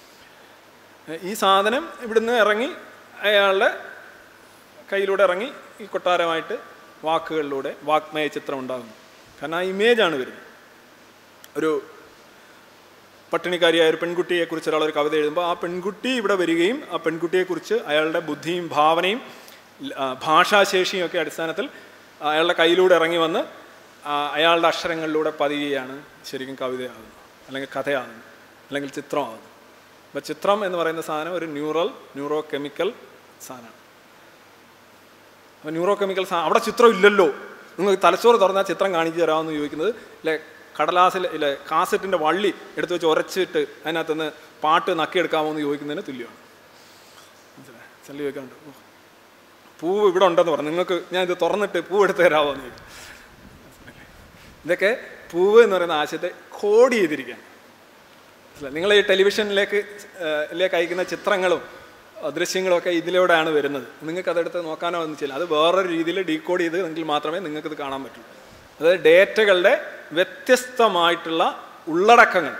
ഈ സാധനം ഇവിടുന്ന് ഇറങ്ങി അയാളുടെ കയ്യിലൂടെ ഇറങ്ങി ഈ കൊട്ടാരമായിട്ട് വാക്കുകളിലൂടെ വാഗ്മയ ചിത്രം ഉണ്ടാകുന്നു. കാരണം ആ ഇമേജാണ് വരുന്നത്. ഒരു പട്ടിണിക്കാരിയായ ഒരു പെൺകുട്ടിയെക്കുറിച്ച് ഒരാളൊരു കവിത എഴുതുമ്പോൾ ആ പെൺകുട്ടി ഇവിടെ വരികയും ആ പെൺകുട്ടിയെക്കുറിച്ച് അയാളുടെ ബുദ്ധിയും ഭാവനയും ഭാഷാശേഷിയും ഒക്കെ അടിസ്ഥാനത്തിൽ അയാളുടെ കയ്യിലൂടെ ഇറങ്ങി വന്ന് അയാളുടെ അക്ഷരങ്ങളിലൂടെ പതിയുകയാണ് ശരിക്കും കവിതയാകുന്നത്, അല്ലെങ്കിൽ കഥയാകുന്നത്, അല്ലെങ്കിൽ ചിത്രമാകുന്നത്. അപ്പോൾ ചിത്രം എന്ന് പറയുന്ന സാധനം ഒരു ന്യൂറൽ ന്യൂറോ കെമിക്കൽ സാധനമാണ്. അപ്പോൾ ന്യൂറോ കെമിക്കൽ സാധനം അവിടെ ചിത്രം ഇല്ലല്ലോ, നിങ്ങൾക്ക് തലച്ചോറ് തുറന്നാൽ ചിത്രം കാണിച്ചു തരാമെന്ന് ചോദിക്കുന്നത് ഇല്ലേ, കടലാസിൽ ഇല്ലേ കാസറ്റിൻ്റെ വള്ളി എടുത്ത് വെച്ച് ഉരച്ചിട്ട് അതിനകത്തുനിന്ന് പാട്ട് നക്കിയെടുക്കാമോ എന്ന് ചോദിക്കുന്നതിന് തുല്യമാണ്. മനസ്സിലായി? ചില ചോദിക്കാറുണ്ട് പൂവ് ഇവിടെ ഉണ്ടെന്ന് പറഞ്ഞു, നിങ്ങൾക്ക് ഞാൻ ഇത് തുറന്നിട്ട് പൂവ് എടുത്ത് തരാമോ എന്ന് ചോദിക്കും. ഇതൊക്കെ പൂവ് എന്ന് പറയുന്ന ആശയത്തെ കോഡ് ചെയ്തിരിക്കുകയാണ്. നിങ്ങൾ ഈ ടെലിവിഷനിലേക്ക് ലേക്ക് അയക്കുന്ന ചിത്രങ്ങളും ദൃശ്യങ്ങളും ഒക്കെ ഇതിലൂടെയാണ് വരുന്നത്. നിങ്ങൾക്ക് അതെടുത്ത് നോക്കാനോ ഒന്നും ചെയ്യില്ല. അത് വേറൊരു രീതിയിൽ ഡീകോഡ് ചെയ്ത് എങ്കിൽ മാത്രമേ നിങ്ങൾക്കിത് കാണാൻ പറ്റൂ. അതായത് ഡേറ്റകളുടെ വ്യത്യസ്തമായിട്ടുള്ള ഉള്ളടക്കങ്ങൾ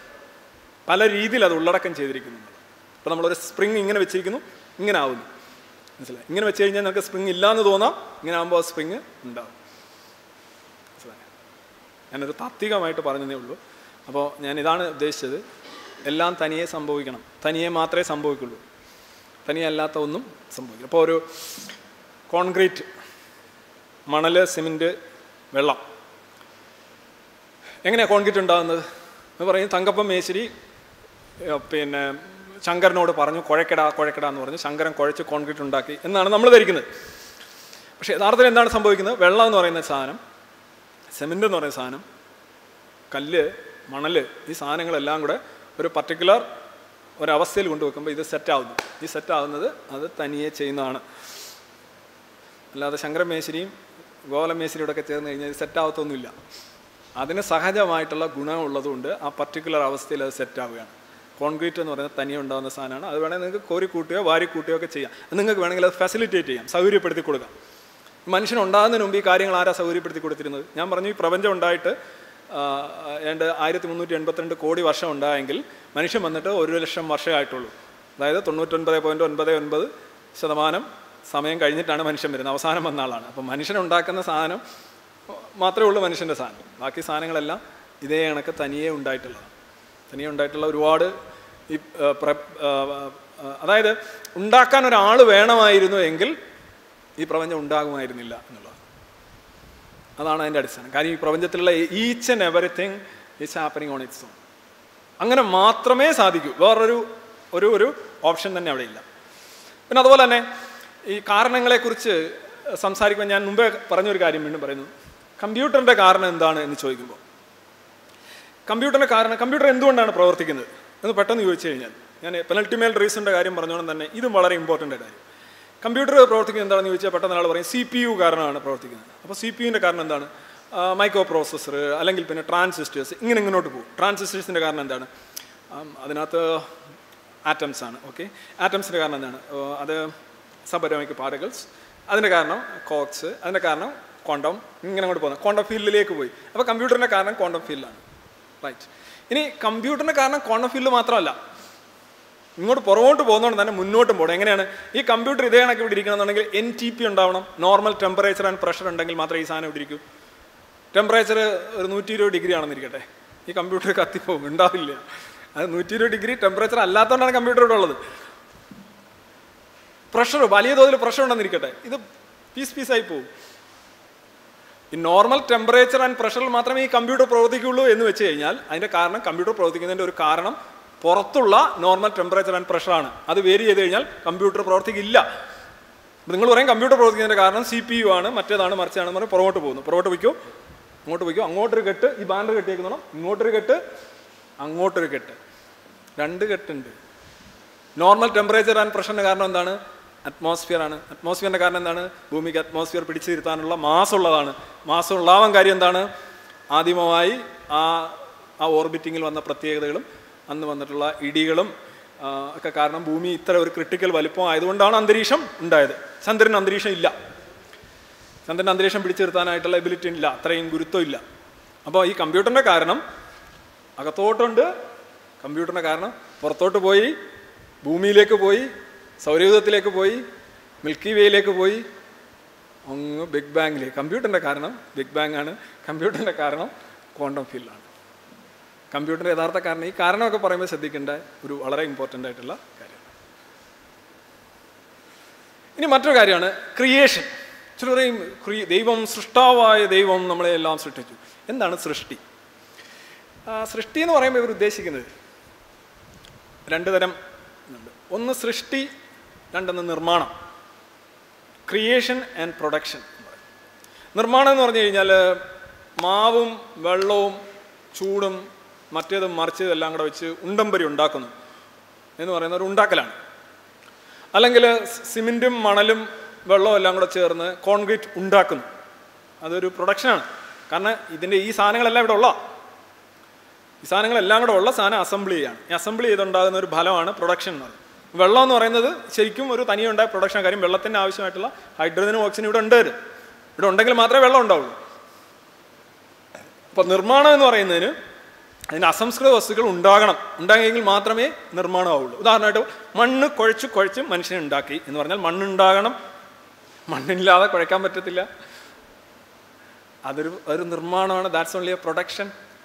പല രീതിയിൽ അത് ഉള്ളടക്കം ചെയ്തിരിക്കുന്നു. അപ്പോൾ നമ്മളൊരു സ്പ്രിങ് ഇങ്ങനെ വെച്ചിരിക്കുന്നു, ഇങ്ങനെ ആവുന്നു, മനസ്സിലായി? ഇങ്ങനെ വെച്ച് കഴിഞ്ഞാൽ നമുക്ക് സ്പ്രിങ് ഇല്ലയെന്ന് തോന്നാം, ഇങ്ങനെ ആകുമ്പോൾ ആ സ്പ്രിങ് ഉണ്ടാവും. മനസ്സിലായി? ഞാനൊരു താത്വികമായിട്ട് പറഞ്ഞതേ ഉള്ളൂ. അപ്പോൾ ഞാൻ ഇതാണ് ഉദ്ദേശിച്ചത്. എല്ലാം തനിയെ സംഭവിക്കണം, തനിയെ മാത്രമേ സംഭവിക്കുള്ളൂ, തനിയെ അല്ലാത്ത ഒന്നും സംഭവിക്കില്ല. അപ്പോൾ ഒരു കോൺക്രീറ്റ്, മണൽ, സിമെൻറ്റ്, വെള്ളം, എങ്ങനെയാണ് കോൺക്രീറ്റ് ഉണ്ടാകുന്നത് എന്ന് പറയും. തങ്കപ്പൻ മേശ്ശേരി പിന്നെ ശങ്കരനോട് പറഞ്ഞു കുഴക്കട കുഴക്കട എന്ന് പറഞ്ഞു, ശങ്കരൻ കുഴച്ച് കോൺക്രീറ്റ് ഉണ്ടാക്കി എന്നാണ് നമ്മൾ ധരിക്കുന്നത്. പക്ഷേ യഥാർത്ഥത്തിൽ എന്താണ് സംഭവിക്കുന്നത്? വെള്ളം എന്ന് പറയുന്ന സാധനം, സിമെൻ്റ് എന്ന് പറയുന്ന സാധനം, കല്ല്, മണൽ, ഈ സാധനങ്ങളെല്ലാം കൂടെ ഒരു പർട്ടിക്കുലർ ഒരവസ്ഥയിൽ കൊണ്ടുവെക്കുമ്പോൾ ഇത് സെറ്റാവുന്നു. ഈ സെറ്റാവുന്നത് അത് തനിയെ ചെയ്യുന്നതാണ്. അല്ലാതെ ശങ്കരൻ മേശ്ശേരിയും ഗോപാലൻ മേശ്ശേരിയോടെ ഒക്കെ ചേർന്ന് കഴിഞ്ഞാൽ ഇത് സെറ്റാവത്തൊന്നുമില്ല. അതിന് സഹജമായിട്ടുള്ള ഗുണമുള്ളതുകൊണ്ട് ആ പർട്ടിക്കുലർ അവസ്ഥയിൽ അത് സെറ്റാവുകയാണ്. കോൺക്രീറ്റ് എന്ന് പറയുന്നത് തനിയെ ഉണ്ടാകുന്ന സാധനമാണ്. അത് വേണമെങ്കിൽ നിങ്ങൾക്ക് കോരിക്കൂട്ടുകയോ വാരിക്കൂട്ടുകയോ ഒക്കെ ചെയ്യാം. നിങ്ങൾക്ക് വേണമെങ്കിൽ അത് ഫെസിലിറ്റേറ്റ് ചെയ്യാം, സൗകര്യപ്പെടുത്തി കൊടുക്കാം. മനുഷ്യനുണ്ടാകുന്നതിന് മുമ്പ് ഈ കാര്യങ്ങൾ ആരാ സൗകര്യപ്പെടുത്തി കൊടുത്തിരുന്നത്? ഞാൻ പറഞ്ഞു, ഈ പ്രപഞ്ചം ഉണ്ടായിട്ട് ഏണ്ട് ആയിരത്തി മുന്നൂറ്റി എൺപത്തിരണ്ട് കോടി വർഷം ഉണ്ടായെങ്കിൽ മനുഷ്യൻ വന്നിട്ട് ഒരു ലക്ഷം വർഷമേ ആയിട്ടുള്ളൂ. അതായത് തൊണ്ണൂറ്റൊൻപത് പോയിൻറ്റ് ഒൻപത് ഒൻപത് ശതമാനം സമയം കഴിഞ്ഞിട്ടാണ് മനുഷ്യൻ വരുന്നത്. അവസാനം വന്ന ആളാണ്. അപ്പം മനുഷ്യനുണ്ടാക്കുന്ന സാധനം മാത്രമേ ഉള്ളൂ മനുഷ്യൻ്റെ സാധനം. ബാക്കി സാധനങ്ങളെല്ലാം ഇതേ കണക്ക് തനിയെ ഉണ്ടായിട്ടുള്ളതാണ്. തനിയെ ഉണ്ടായിട്ടുള്ള ഒരുപാട് ഈ അതായത് ഉണ്ടാക്കാൻ ഒരാൾ വേണമായിരുന്നു എങ്കിൽ ഈ പ്രപഞ്ചം ഉണ്ടാകുമായിരുന്നില്ല എന്നുള്ളതാണ്. അതാണ് അതിൻ്റെ അടിസ്ഥാനം. കാര്യം ഈ പ്രപഞ്ചത്തിലുള്ള each and everything is happening on its own. അങ്ങനെ മാത്രമേ സാധിക്കൂ. വേറൊരു ഒരു ഒരു ഓപ്ഷൻ തന്നെ അവിടെ ഇല്ല. പിന്നെ അതുപോലെ തന്നെ ഈ കാരണങ്ങളെക്കുറിച്ച് സംസാരിക്കുമ്പോൾ ഞാൻ മുമ്പേ പറഞ്ഞൊരു കാര്യം വീണ്ടും പറയുന്നു. കമ്പ്യൂട്ടറിൻ്റെ കാരണം എന്താണ് എന്ന് ചോദിക്കുമ്പോൾ, കമ്പ്യൂട്ടറിൻ്റെ കാരണം, കമ്പ്യൂട്ടർ എന്തുകൊണ്ടാണ് പ്രവർത്തിക്കുന്നത് എന്ന് പെട്ടെന്ന് ചോദിച്ചു കഴിഞ്ഞാൽ, ഞാൻ പെനൽറ്റിമേൽ റീസണിൻ്റെ കാര്യം പറഞ്ഞോളം തന്നെ ഇതും വളരെ ഇമ്പോർട്ടൻ്റ് കാര്യം. കമ്പ്യൂട്ടർ പ്രവർത്തിക്കുന്നത് എന്താണെന്ന് ചോദിച്ചാൽ പെട്ടെന്ന് ആൾ പറയും സി പി യു കാരണമാണ് പ്രവർത്തിക്കുന്നത്. അപ്പോൾ സി പി യുവിൻ്റെ കാരണം എന്താണ്? മൈക്രോ പ്രോസസ്സർ, അല്ലെങ്കിൽ പിന്നെ ട്രാൻസിസ്റ്റേഴ്സ്, ഇങ്ങനെ ഇങ്ങോട്ട് പോകും. ട്രാൻസിസ്റ്റേഴ്സിൻ്റെ കാരണം എന്താണ്? അതിനകത്ത് ആറ്റംസ് ആണ്. ഓക്കെ, ആറ്റംസിൻ്റെ കാരണം എന്താണ്? അത് സബ് അറ്റോമിക് പാർട്ടിക്കിൾസ്. അതിൻ്റെ കാരണം കോക്സ്, അതിൻ്റെ കാരണം ക്വാണ്ടം, ഇങ്ങനെ അങ്ങോട്ട് പോകുന്നത് ക്വാണ്ടം ഫീൽഡിലേക്ക് പോയി. അപ്പോൾ കമ്പ്യൂട്ടറിൻ്റെ കാരണം ക്വാണ്ടം ഫീൽഡാണ്. റൈറ്റ്. ഇനി കമ്പ്യൂട്ടറിൻ്റെ കാരണം ക്വാണ്ടം ഫീൽഡ് മാത്രമല്ല, ഇങ്ങോട്ട് പുറകോട്ട് പോകുന്നതുകൊണ്ട് തന്നെ മുന്നോട്ടും പോകണം. എങ്ങനെയാണ്? ഈ കമ്പ്യൂട്ടർ ഇതേ കണക്ക് ഇവിടെ ഇരിക്കണമെന്നുണ്ടെങ്കിൽ എൻ ടി പി ഉണ്ടാവണം, നോർമൽ ടെമ്പറേച്ചർ ആൻഡ് പ്രഷർ ഉണ്ടെങ്കിൽ മാത്രമേ ഈ സാധനം ഇവിടെ ഇരിക്കൂ. ടെമ്പറേച്ചർ ഒരു നൂറ്റി ഇരുപത് ഡിഗ്രി ആണെന്നിരിക്കട്ടെ, ഈ കമ്പ്യൂട്ടർ കത്തിപ്പോകും, ഉണ്ടാവില്ല. അത് നൂറ്റി ഇരുപത് ഡിഗ്രി ടെമ്പറേച്ചർ അല്ലാത്തതുകൊണ്ടാണ് കമ്പ്യൂട്ടർ ഇവിടെ ഉള്ളത്. പ്രഷർ, വലിയ തോതിൽ പ്രഷർ ഉണ്ടെന്നിരിക്കട്ടെ, ഇത് പീസ് പീസായി പോകും. ഈ നോർമൽ ടെമ്പറേച്ചർ ആൻഡ് പ്രഷറിൽ മാത്രമേ ഈ കമ്പ്യൂട്ടർ പ്രവർത്തിക്കുകയുള്ളൂ എന്ന് വെച്ച് കഴിഞ്ഞാൽ അതിൻ്റെ കാരണം, കമ്പ്യൂട്ടർ പ്രവർത്തിക്കുന്നതിൻ്റെ ഒരു കാരണം പുറത്തുള്ള നോർമൽ ടെമ്പറേച്ചർ ആൻഡ് പ്രഷറാണ്. അത് വേരി ചെയ്ത് കഴിഞ്ഞാൽ കമ്പ്യൂട്ടർ പ്രവർത്തിക്കില്ല. നിങ്ങൾ പറയും കമ്പ്യൂട്ടർ പ്രവർത്തിക്കുന്നതിൻ്റെ കാരണം സി പി യു ആണ്, മറ്റേതാണ്, മറിച്ചാണെന്ന് പറഞ്ഞാൽ പുറകോട്ട് പോകുന്നു. പുറകോട്ട് വയ്ക്കും, അങ്ങോട്ട് വയ്ക്കും, അങ്ങോട്ടൊരു കെട്ട്, ഈ ബാൻഡർ കെട്ടിയേക്കുന്നോണം, ഇങ്ങോട്ടൊരു കെട്ട്, അങ്ങോട്ടൊരു കെട്ട്, രണ്ട് കെട്ടുണ്ട്. നോർമൽ ടെമ്പറേച്ചർ ആൻഡ് പ്രഷറിൻ്റെ കാരണം എന്താണ്? അറ്റ്മോസ്ഫിയർ ആണ്. അറ്റ്മോസ്ഫിയറിൻ്റെ കാരണം എന്താണ്? ഭൂമിക്ക് അറ്റ്മോസ്ഫിയർ പിടിച്ചിരുത്താനുള്ള മാസ് ഉള്ളതാണ്. മാസം ഉള്ളാവാൻ കാര്യം എന്താണ്? ആദ്യമായി ആ ആ ഓർബിറ്റിങ്ങിൽ വന്ന പ്രത്യേകതകളും അന്ന് വന്നിട്ടുള്ള ഇടികളും ഒക്കെ കാരണം ഭൂമി ഇത്ര ഒരു ക്രിട്ടിക്കൽ വലിപ്പം ആയതുകൊണ്ടാണ് അന്തരീക്ഷം ഉണ്ടായത്. ചന്ദ്രന് അന്തരീക്ഷം ഇല്ല, ചന്ദ്രന് അന്തരീക്ഷം പിടിച്ചു നിർത്താനായിട്ടുള്ള എബിലിറ്റി ഇല്ല, അത്രയും ഗുരുത്വം ഇല്ല. അപ്പോൾ ഈ കമ്പ്യൂട്ടറിൻ്റെ കാരണം അകത്തോട്ടുണ്ട്, കമ്പ്യൂട്ടറിൻ്റെ കാരണം പുറത്തോട്ട് പോയി, ഭൂമിയിലേക്ക് പോയി, സൗരയൂഥത്തിലേക്ക് പോയി, മിൽക്കി വേയിലേക്ക് പോയി, അങ്ങ് ബിഗ് ബാങ്ങിലേക്ക്. കമ്പ്യൂട്ടറിൻ്റെ കാരണം ബിഗ് ബാങ് ആണ്, കമ്പ്യൂട്ടറിൻ്റെ കാരണം ക്വാണ്ടം ഫീൽഡാണ്. കമ്പ്യൂട്ടറിൻ്റെ യഥാർത്ഥ കാരണം, ഈ കാരണമൊക്കെ പറയുമ്പോൾ ശ്രദ്ധിക്കേണ്ട ഒരു വളരെ ഇമ്പോർട്ടൻ്റ് ആയിട്ടുള്ള കാര്യമാണ്. ഇനി മറ്റൊരു കാര്യമാണ് ക്രിയേഷൻ. ചില പറയും ദൈവം, സൃഷ്ടാവായ ദൈവം നമ്മളെ എല്ലാം സൃഷ്ടിച്ചു. എന്താണ് സൃഷ്ടി? സൃഷ്ടി എന്ന് പറയുമ്പോൾ ഇവർ ഉദ്ദേശിക്കുന്നത് രണ്ട് തരം ഉണ്ട്. ഒന്ന് സൃഷ്ടി, രണ്ടൊന്ന് നിർമ്മാണം. Creation and production. നിർമ്മാണം എന്ന് പറഞ്ഞു കഴിഞ്ഞാൽ മാവും വെള്ളവും ചൂടും മറ്റേതും മറിച്ചതും എല്ലാം കൂടെ വെച്ച് ഉണ്ടമ്പരി ഉണ്ടാക്കുന്നു എന്ന് പറയുന്ന ഒരു ഉണ്ടാക്കലാണ്. അല്ലെങ്കിൽ സിമെൻറ്റും മണലും വെള്ളവും എല്ലാം കൂടെ ചേർന്ന് കോൺക്രീറ്റ് ഉണ്ടാക്കുന്നു, അതൊരു പ്രൊഡക്ഷനാണ്. കാരണം ഇതിൻ്റെ ഈ സാധനങ്ങളെല്ലാം ഇവിടെ ഉള്ള ഈ സാധനങ്ങളെല്ലാം കൂടെ ഉള്ള സാധനം അസംബ്ലി ചെയ്യാണ്. ഈ അസംബ്ലി ചെയ്തുണ്ടാകുന്ന ഒരു ഫലമാണ് പ്രൊഡക്ഷൻ എന്ന് പറയുന്നത്. വെള്ളം എന്ന് പറയുന്നത് ശരിക്കും ഒരു തനിയെ ഉണ്ടായ പ്രൊഡക്ഷൻ. കാര്യം വെള്ളത്തിൻ്റെ ആവശ്യമായിട്ടുള്ള ഹൈഡ്രജനും ഓക്സിജനും ഇവിടെ ഉണ്ട്. ഇവിടെ ഉണ്ടെങ്കിൽ മാത്രമേ വെള്ളം ഉണ്ടാവുള്ളൂ. അപ്പോൾ നിർമ്മാണം എന്ന് പറയുന്നതിന് അതിന് അസംസ്കൃത വസ്തുക്കൾ ഉണ്ടാകണം, ഉണ്ടായെങ്കിൽ മാത്രമേ നിർമ്മാണമാവുള്ളൂ. ഉദാഹരണമായിട്ട് മണ്ണ് കുഴച്ച് കുഴച്ച് മനുഷ്യനെ ഉണ്ടാക്കി എന്ന് പറഞ്ഞാൽ മണ്ണുണ്ടാകണം, മണ്ണില്ലാതെ കുഴക്കാൻ പറ്റത്തില്ല. അതൊരു ഒരു നിർമ്മാണമാണ്. That's only a production.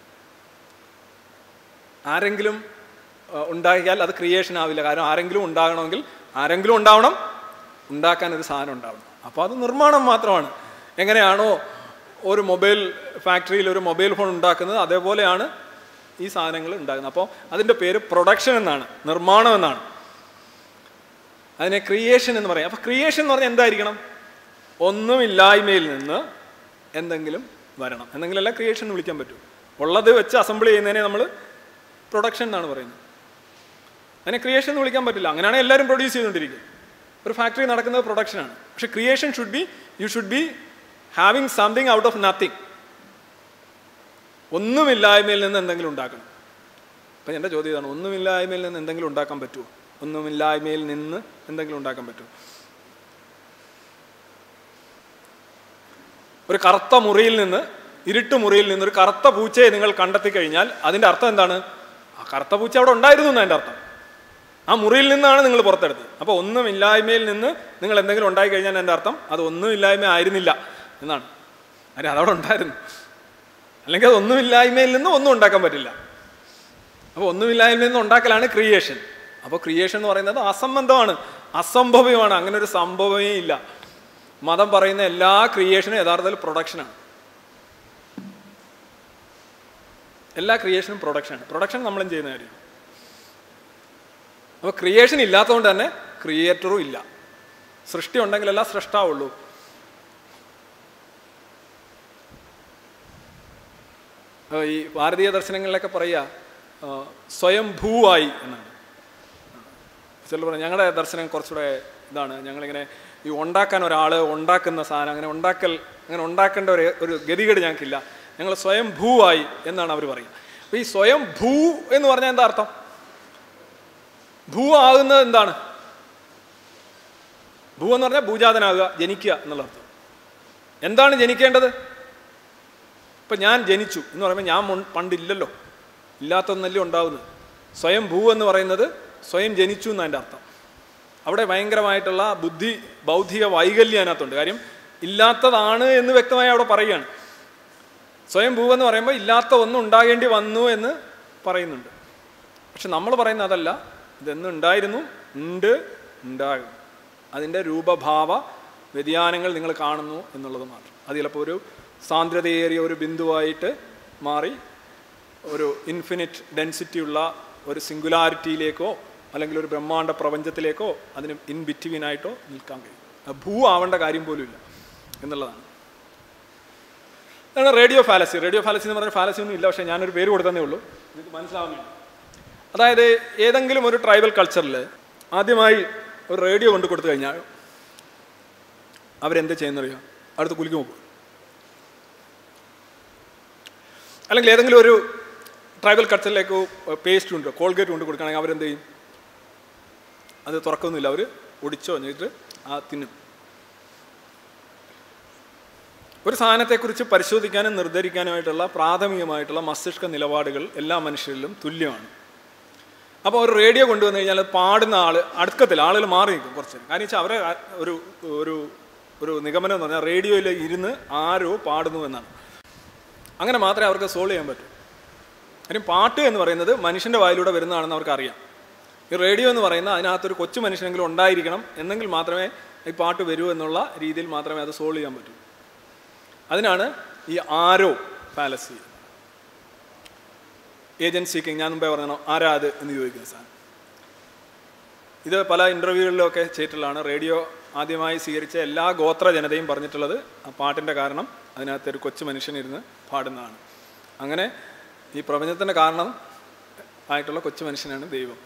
ആരെങ്കിലും ഉണ്ടാക്കിയാൽ അത് ക്രിയേഷൻ ആവില്ല. കാരണം ആരെങ്കിലും ഉണ്ടാകണമെങ്കിൽ ആരെങ്കിലും ഉണ്ടാവണം, ഉണ്ടാക്കാൻ ഒരു സാധനം ഉണ്ടാവണം. അപ്പോൾ അത് നിർമ്മാണം മാത്രമാണ്. എങ്ങനെയാണോ ഒരു മൊബൈൽ ഫാക്ടറിയിൽ ഒരു മൊബൈൽ ഫോൺ ഉണ്ടാക്കുന്നത്, അതേപോലെയാണ് ഈ സാധനങ്ങൾ ഉണ്ടാകുന്നത്. അപ്പോൾ അതിൻ്റെ പേര് പ്രൊഡക്ഷൻ എന്നാണ്, നിർമ്മാണം എന്നാണ്. അതിനെ ക്രിയേഷൻ എന്ന് പറയും. അപ്പോൾ ക്രിയേഷൻ എന്ന് പറഞ്ഞാൽ എന്തായിരിക്കണം? ഒന്നുമില്ലായ്മയിൽ നിന്ന് എന്തെങ്കിലും വരണം, എന്തെങ്കിലല്ല ക്രിയേഷൻ എന്ന് വിളിക്കാൻ പറ്റൂ. ഉള്ളത് വെച്ച് അസംബിൾ ചെയ്യുന്നതിനെ നമ്മൾ പ്രൊഡക്ഷൻ എന്നാണ് പറയുന്നത്. അതിനെ ക്രിയേഷൻ എന്ന് വിളിക്കാൻ പറ്റില്ല. അങ്ങനെയാണ് എല്ലാവരും പ്രൊഡ്യൂസ് ചെയ്തുകൊണ്ടിരിക്കുക. ഒരു ഫാക്ടറി നടക്കുന്നത് പ്രൊഡക്ഷനാണ്. പക്ഷെ creation should be you should be having something out of nothing. ഒന്നുമില്ലായ്മയിൽ നിന്ന് എന്തെങ്കിലും ഉണ്ടാക്കണം. അപ്പം എൻ്റെ ചോദ്യം ഇതാണ്, ഒന്നുമില്ലായ്മയിൽ നിന്ന് എന്തെങ്കിലും ഉണ്ടാക്കാൻ പറ്റുമോ? ഒന്നുമില്ലായ്മയിൽ നിന്ന് എന്തെങ്കിലും ഉണ്ടാക്കാൻ പറ്റുമോ? ഒരു കറുത്ത മുറിയിൽ നിന്ന്, ഇരുട്ട് മുറിയിൽ നിന്ന് ഒരു കറുത്ത പൂച്ചയെ നിങ്ങൾ കണ്ടെത്തി കഴിഞ്ഞാൽ അതിൻ്റെ അർത്ഥം എന്താണ്? ആ കറുത്ത പൂച്ച അവിടെ ഉണ്ടായിരുന്നു എന്ന് അതിൻ്റെ അർത്ഥം. ആ മുറിയിൽ നിന്നാണ് നിങ്ങൾ പുറത്തെടുത്തത്. അപ്പോൾ ഒന്നുമില്ലായ്മയിൽ നിന്ന് നിങ്ങൾ എന്തെങ്കിലും ഉണ്ടായി കഴിഞ്ഞാൽ എൻ്റെ അർത്ഥം അത് ഒന്നുമില്ലായ്മ ആയിരുന്നില്ല എന്നാണ്. അരെ അതവിടെ ഉണ്ടായിരുന്നു. അല്ലെങ്കിൽ അത് ഒന്നുമില്ലായ്മയിൽ നിന്ന് ഒന്നും ഉണ്ടാക്കാൻ പറ്റില്ല. അപ്പോൾ ഒന്നുമില്ലായ്മയിൽ നിന്ന് ഉണ്ടാക്കലാണ് ക്രിയേഷൻ. അപ്പോൾ ക്രിയേഷൻ എന്ന് പറയുന്നത് അസംബന്ധമാണ്, അസംഭവ്യമാണ്. അങ്ങനെ ഒരു സംഭവമേ ഇല്ല. മതം പറയുന്ന എല്ലാ ക്രിയേഷനും യഥാർത്ഥത്തിൽ പ്രൊഡക്ഷനാണ്. എല്ലാ ക്രിയേഷനും പ്രൊഡക്ഷനാണ്. പ്രൊഡക്ഷൻ നമ്മളും ചെയ്യുന്ന കാര്യം. അപ്പോൾ ക്രിയേഷൻ ഇല്ലാത്തതുകൊണ്ട് തന്നെ ക്രിയേറ്ററും ഇല്ല. സൃഷ്ടി ഉണ്ടെങ്കിലല്ല സൃഷ്ടാവുള്ളൂ. ഈ ഭാരതീയ ദർശനങ്ങളിലൊക്കെ പറയുക സ്വയംഭൂവായി എന്നാണ്. ചിലർ പറയും ഞങ്ങളുടെ ദർശനം കുറച്ചുകൂടെ ഇതാണ്, ഞങ്ങളിങ്ങനെ ഈ ഉണ്ടാക്കാൻ ഒരാൾ ഉണ്ടാക്കുന്ന സാധനം അങ്ങനെ ഉണ്ടാക്കൽ അങ്ങനെ ഉണ്ടാക്കേണ്ട ഒരു ഒരു ഗതികേട് ഞങ്ങൾക്കില്ല, ഞങ്ങൾ സ്വയം ഭൂവായി എന്നാണ് അവർ പറയുക. അപ്പോൾ ഈ സ്വയം ഭൂ എന്ന് പറഞ്ഞാൽ എന്താ അർത്ഥം? ഭൂ ആകുന്നത് എന്താണ്? ഭൂ എന്ന് പറഞ്ഞാൽ ഭൂജാതനാകുക, ജനിക്കുക എന്നുള്ള അർത്ഥം. എന്താണ് ജനിക്കേണ്ടത്? ഇപ്പം ഞാൻ ജനിച്ചു എന്ന് പറയുമ്പോൾ ഞാൻ പണ്ടില്ലല്ലോ, ഇല്ലാത്തൊന്നല്ലേ ഉണ്ടാവുന്നത്. സ്വയം ഭൂ എന്ന് പറയുന്നത് സ്വയം ജനിച്ചു എന്നതിൻ്റെ അർത്ഥം. അവിടെ ഭയങ്കരമായിട്ടുള്ള ബുദ്ധി ബൗദ്ധിക വൈകല്യം അതിനകത്തുണ്ട്. കാര്യം ഇല്ലാത്തതാണ് എന്ന് വ്യക്തമായി അവിടെ പറയുകയാണ്. സ്വയം ഭൂ എന്ന് പറയുമ്പോൾ ഇല്ലാത്ത ഒന്നും ഉണ്ടാകേണ്ടി വന്നു എന്ന് പറയുന്നുണ്ട്. പക്ഷെ നമ്മൾ പറയുന്നത് അതല്ല, ഇതെന്ന് ഉണ്ടായിരുന്നു, ഉണ്ട്, ഉണ്ടാകും. അതിൻ്റെ രൂപഭാവ വ്യതിയാനങ്ങൾ നിങ്ങൾ കാണുന്നു എന്നുള്ളത് മാത്രം. അത് ചിലപ്പോൾ ഒരു സാന്ദ്രതയേറിയ ഒരു ബിന്ദുവായിട്ട് മാറി ഒരു ഇൻഫിനിറ്റ് ഡെൻസിറ്റി ഉള്ള ഒരു സിംഗുലാരിറ്റിയിലേക്കോ അല്ലെങ്കിൽ ഒരു ബ്രഹ്മാണ്ഡ പ്രപഞ്ചത്തിലേക്കോ അതിന് ഇൻ ബിറ്റ്വീനായിട്ടോ നിൽക്കാൻ കഴിയും. ഭൂ ആവേണ്ട കാര്യം പോലും ഇല്ല എന്നുള്ളതാണ്. അതാണ് റേഡിയോ ഫാലസി. റേഡിയോ ഫാലസി എന്ന് പറഞ്ഞ ഫാലസി ഒന്നും ഇല്ല, പക്ഷേ ഞാനൊരു പേര് കൊടുത്തതേ ഉള്ളൂ, നിങ്ങൾക്ക് മനസ്സിലാവുന്നുണ്ട്. അതായത് ഏതെങ്കിലും ഒരു ട്രൈബൽ കൾച്ചറിൽ ആദ്യമായി ഒരു റേഡിയോ കൊണ്ട് കൊടുത്തു കഴിഞ്ഞാൽ അവരെന്ത് ചെയ്യുന്നറിയോ? അടുത്ത് കുലിക്ക് നോക്കും. അല്ലെങ്കിൽ ഏതെങ്കിലും ഒരു ട്രൈബൽ കൾച്ചറിലേക്ക് പേസ്റ്റ് ഉണ്ട്, കോൾഗേറ്റ് കൊണ്ട് കൊടുക്കുകയാണെങ്കിൽ അവരെന്ത് ചെയ്യും? അത് തുറക്കൊന്നുമില്ല, അവർ ഒടിച്ചോ എന്നിട്ട് ആ തിന്നും. ഒരു സാധനത്തെക്കുറിച്ച് പരിശോധിക്കാനും നിർദ്ധരിക്കാനുമായിട്ടുള്ള പ്രാഥമികമായിട്ടുള്ള മസ്തിഷ്ക നിലപാടുകൾ എല്ലാ മനുഷ്യരിലും തുല്യമാണ്. അപ്പോൾ ഒരു റേഡിയോ കൊണ്ടുവന്നു കഴിഞ്ഞാൽ പാടുന്ന ആൾ അടുക്കത്തിൽ ആളുകൾ മാറി നിൽക്കും കുറച്ച്. കാരണം വെച്ചാൽ അവരെ ഒരു ഒരു ഒരു നിഗമനം എന്ന് പറഞ്ഞാൽ റേഡിയോയിൽ ഇരുന്ന് ആരോ പാടുന്നു എന്നാണ്. അങ്ങനെ മാത്രമേ അവർക്ക് സോൾവ് ചെയ്യാൻ പറ്റൂ. കാര്യം പാട്ട് എന്ന് പറയുന്നത് മനുഷ്യൻ്റെ വായിലൂടെ വരുന്നതാണെന്ന് അവർക്ക് അറിയാം. ഈ റേഡിയോ എന്ന് പറയുന്ന അതിനകത്തൊരു കൊച്ചു മനുഷ്യനെങ്കിലും ഉണ്ടായിരിക്കണം എന്നെങ്കിൽ മാത്രമേ ഈ പാട്ട് വരൂ എന്നുള്ള രീതിയിൽ മാത്രമേ അത് സോൾവ് ചെയ്യാൻ പറ്റൂ. അതിനാണ് ഈ ആരോ ഫാലസി, ഏജൻറ് സീക്കിങ്. ഞാൻ മുമ്പേ പറഞ്ഞോ ആരാ അത് എന്ന് ചോദിക്കുന്ന സാധനം. ഇത് പല ഇൻ്റർവ്യൂകളിലൊക്കെ ചെയ്തിട്ടുള്ളതാണ്. റേഡിയോ ആദ്യമായി സ്വീകരിച്ച എല്ലാ ഗോത്ര ജനതയും പറഞ്ഞിട്ടുള്ളത് ആ പാട്ടിൻ്റെ കാരണം അതിനകത്ത് ഒരു കൊച്ചു മനുഷ്യനിരുന്ന് പാടുന്നതാണ്. അങ്ങനെ ഈ പ്രപഞ്ചത്തിൻ്റെ കാരണം ആയിട്ടുള്ള കൊച്ചു മനുഷ്യനാണ് ദൈവം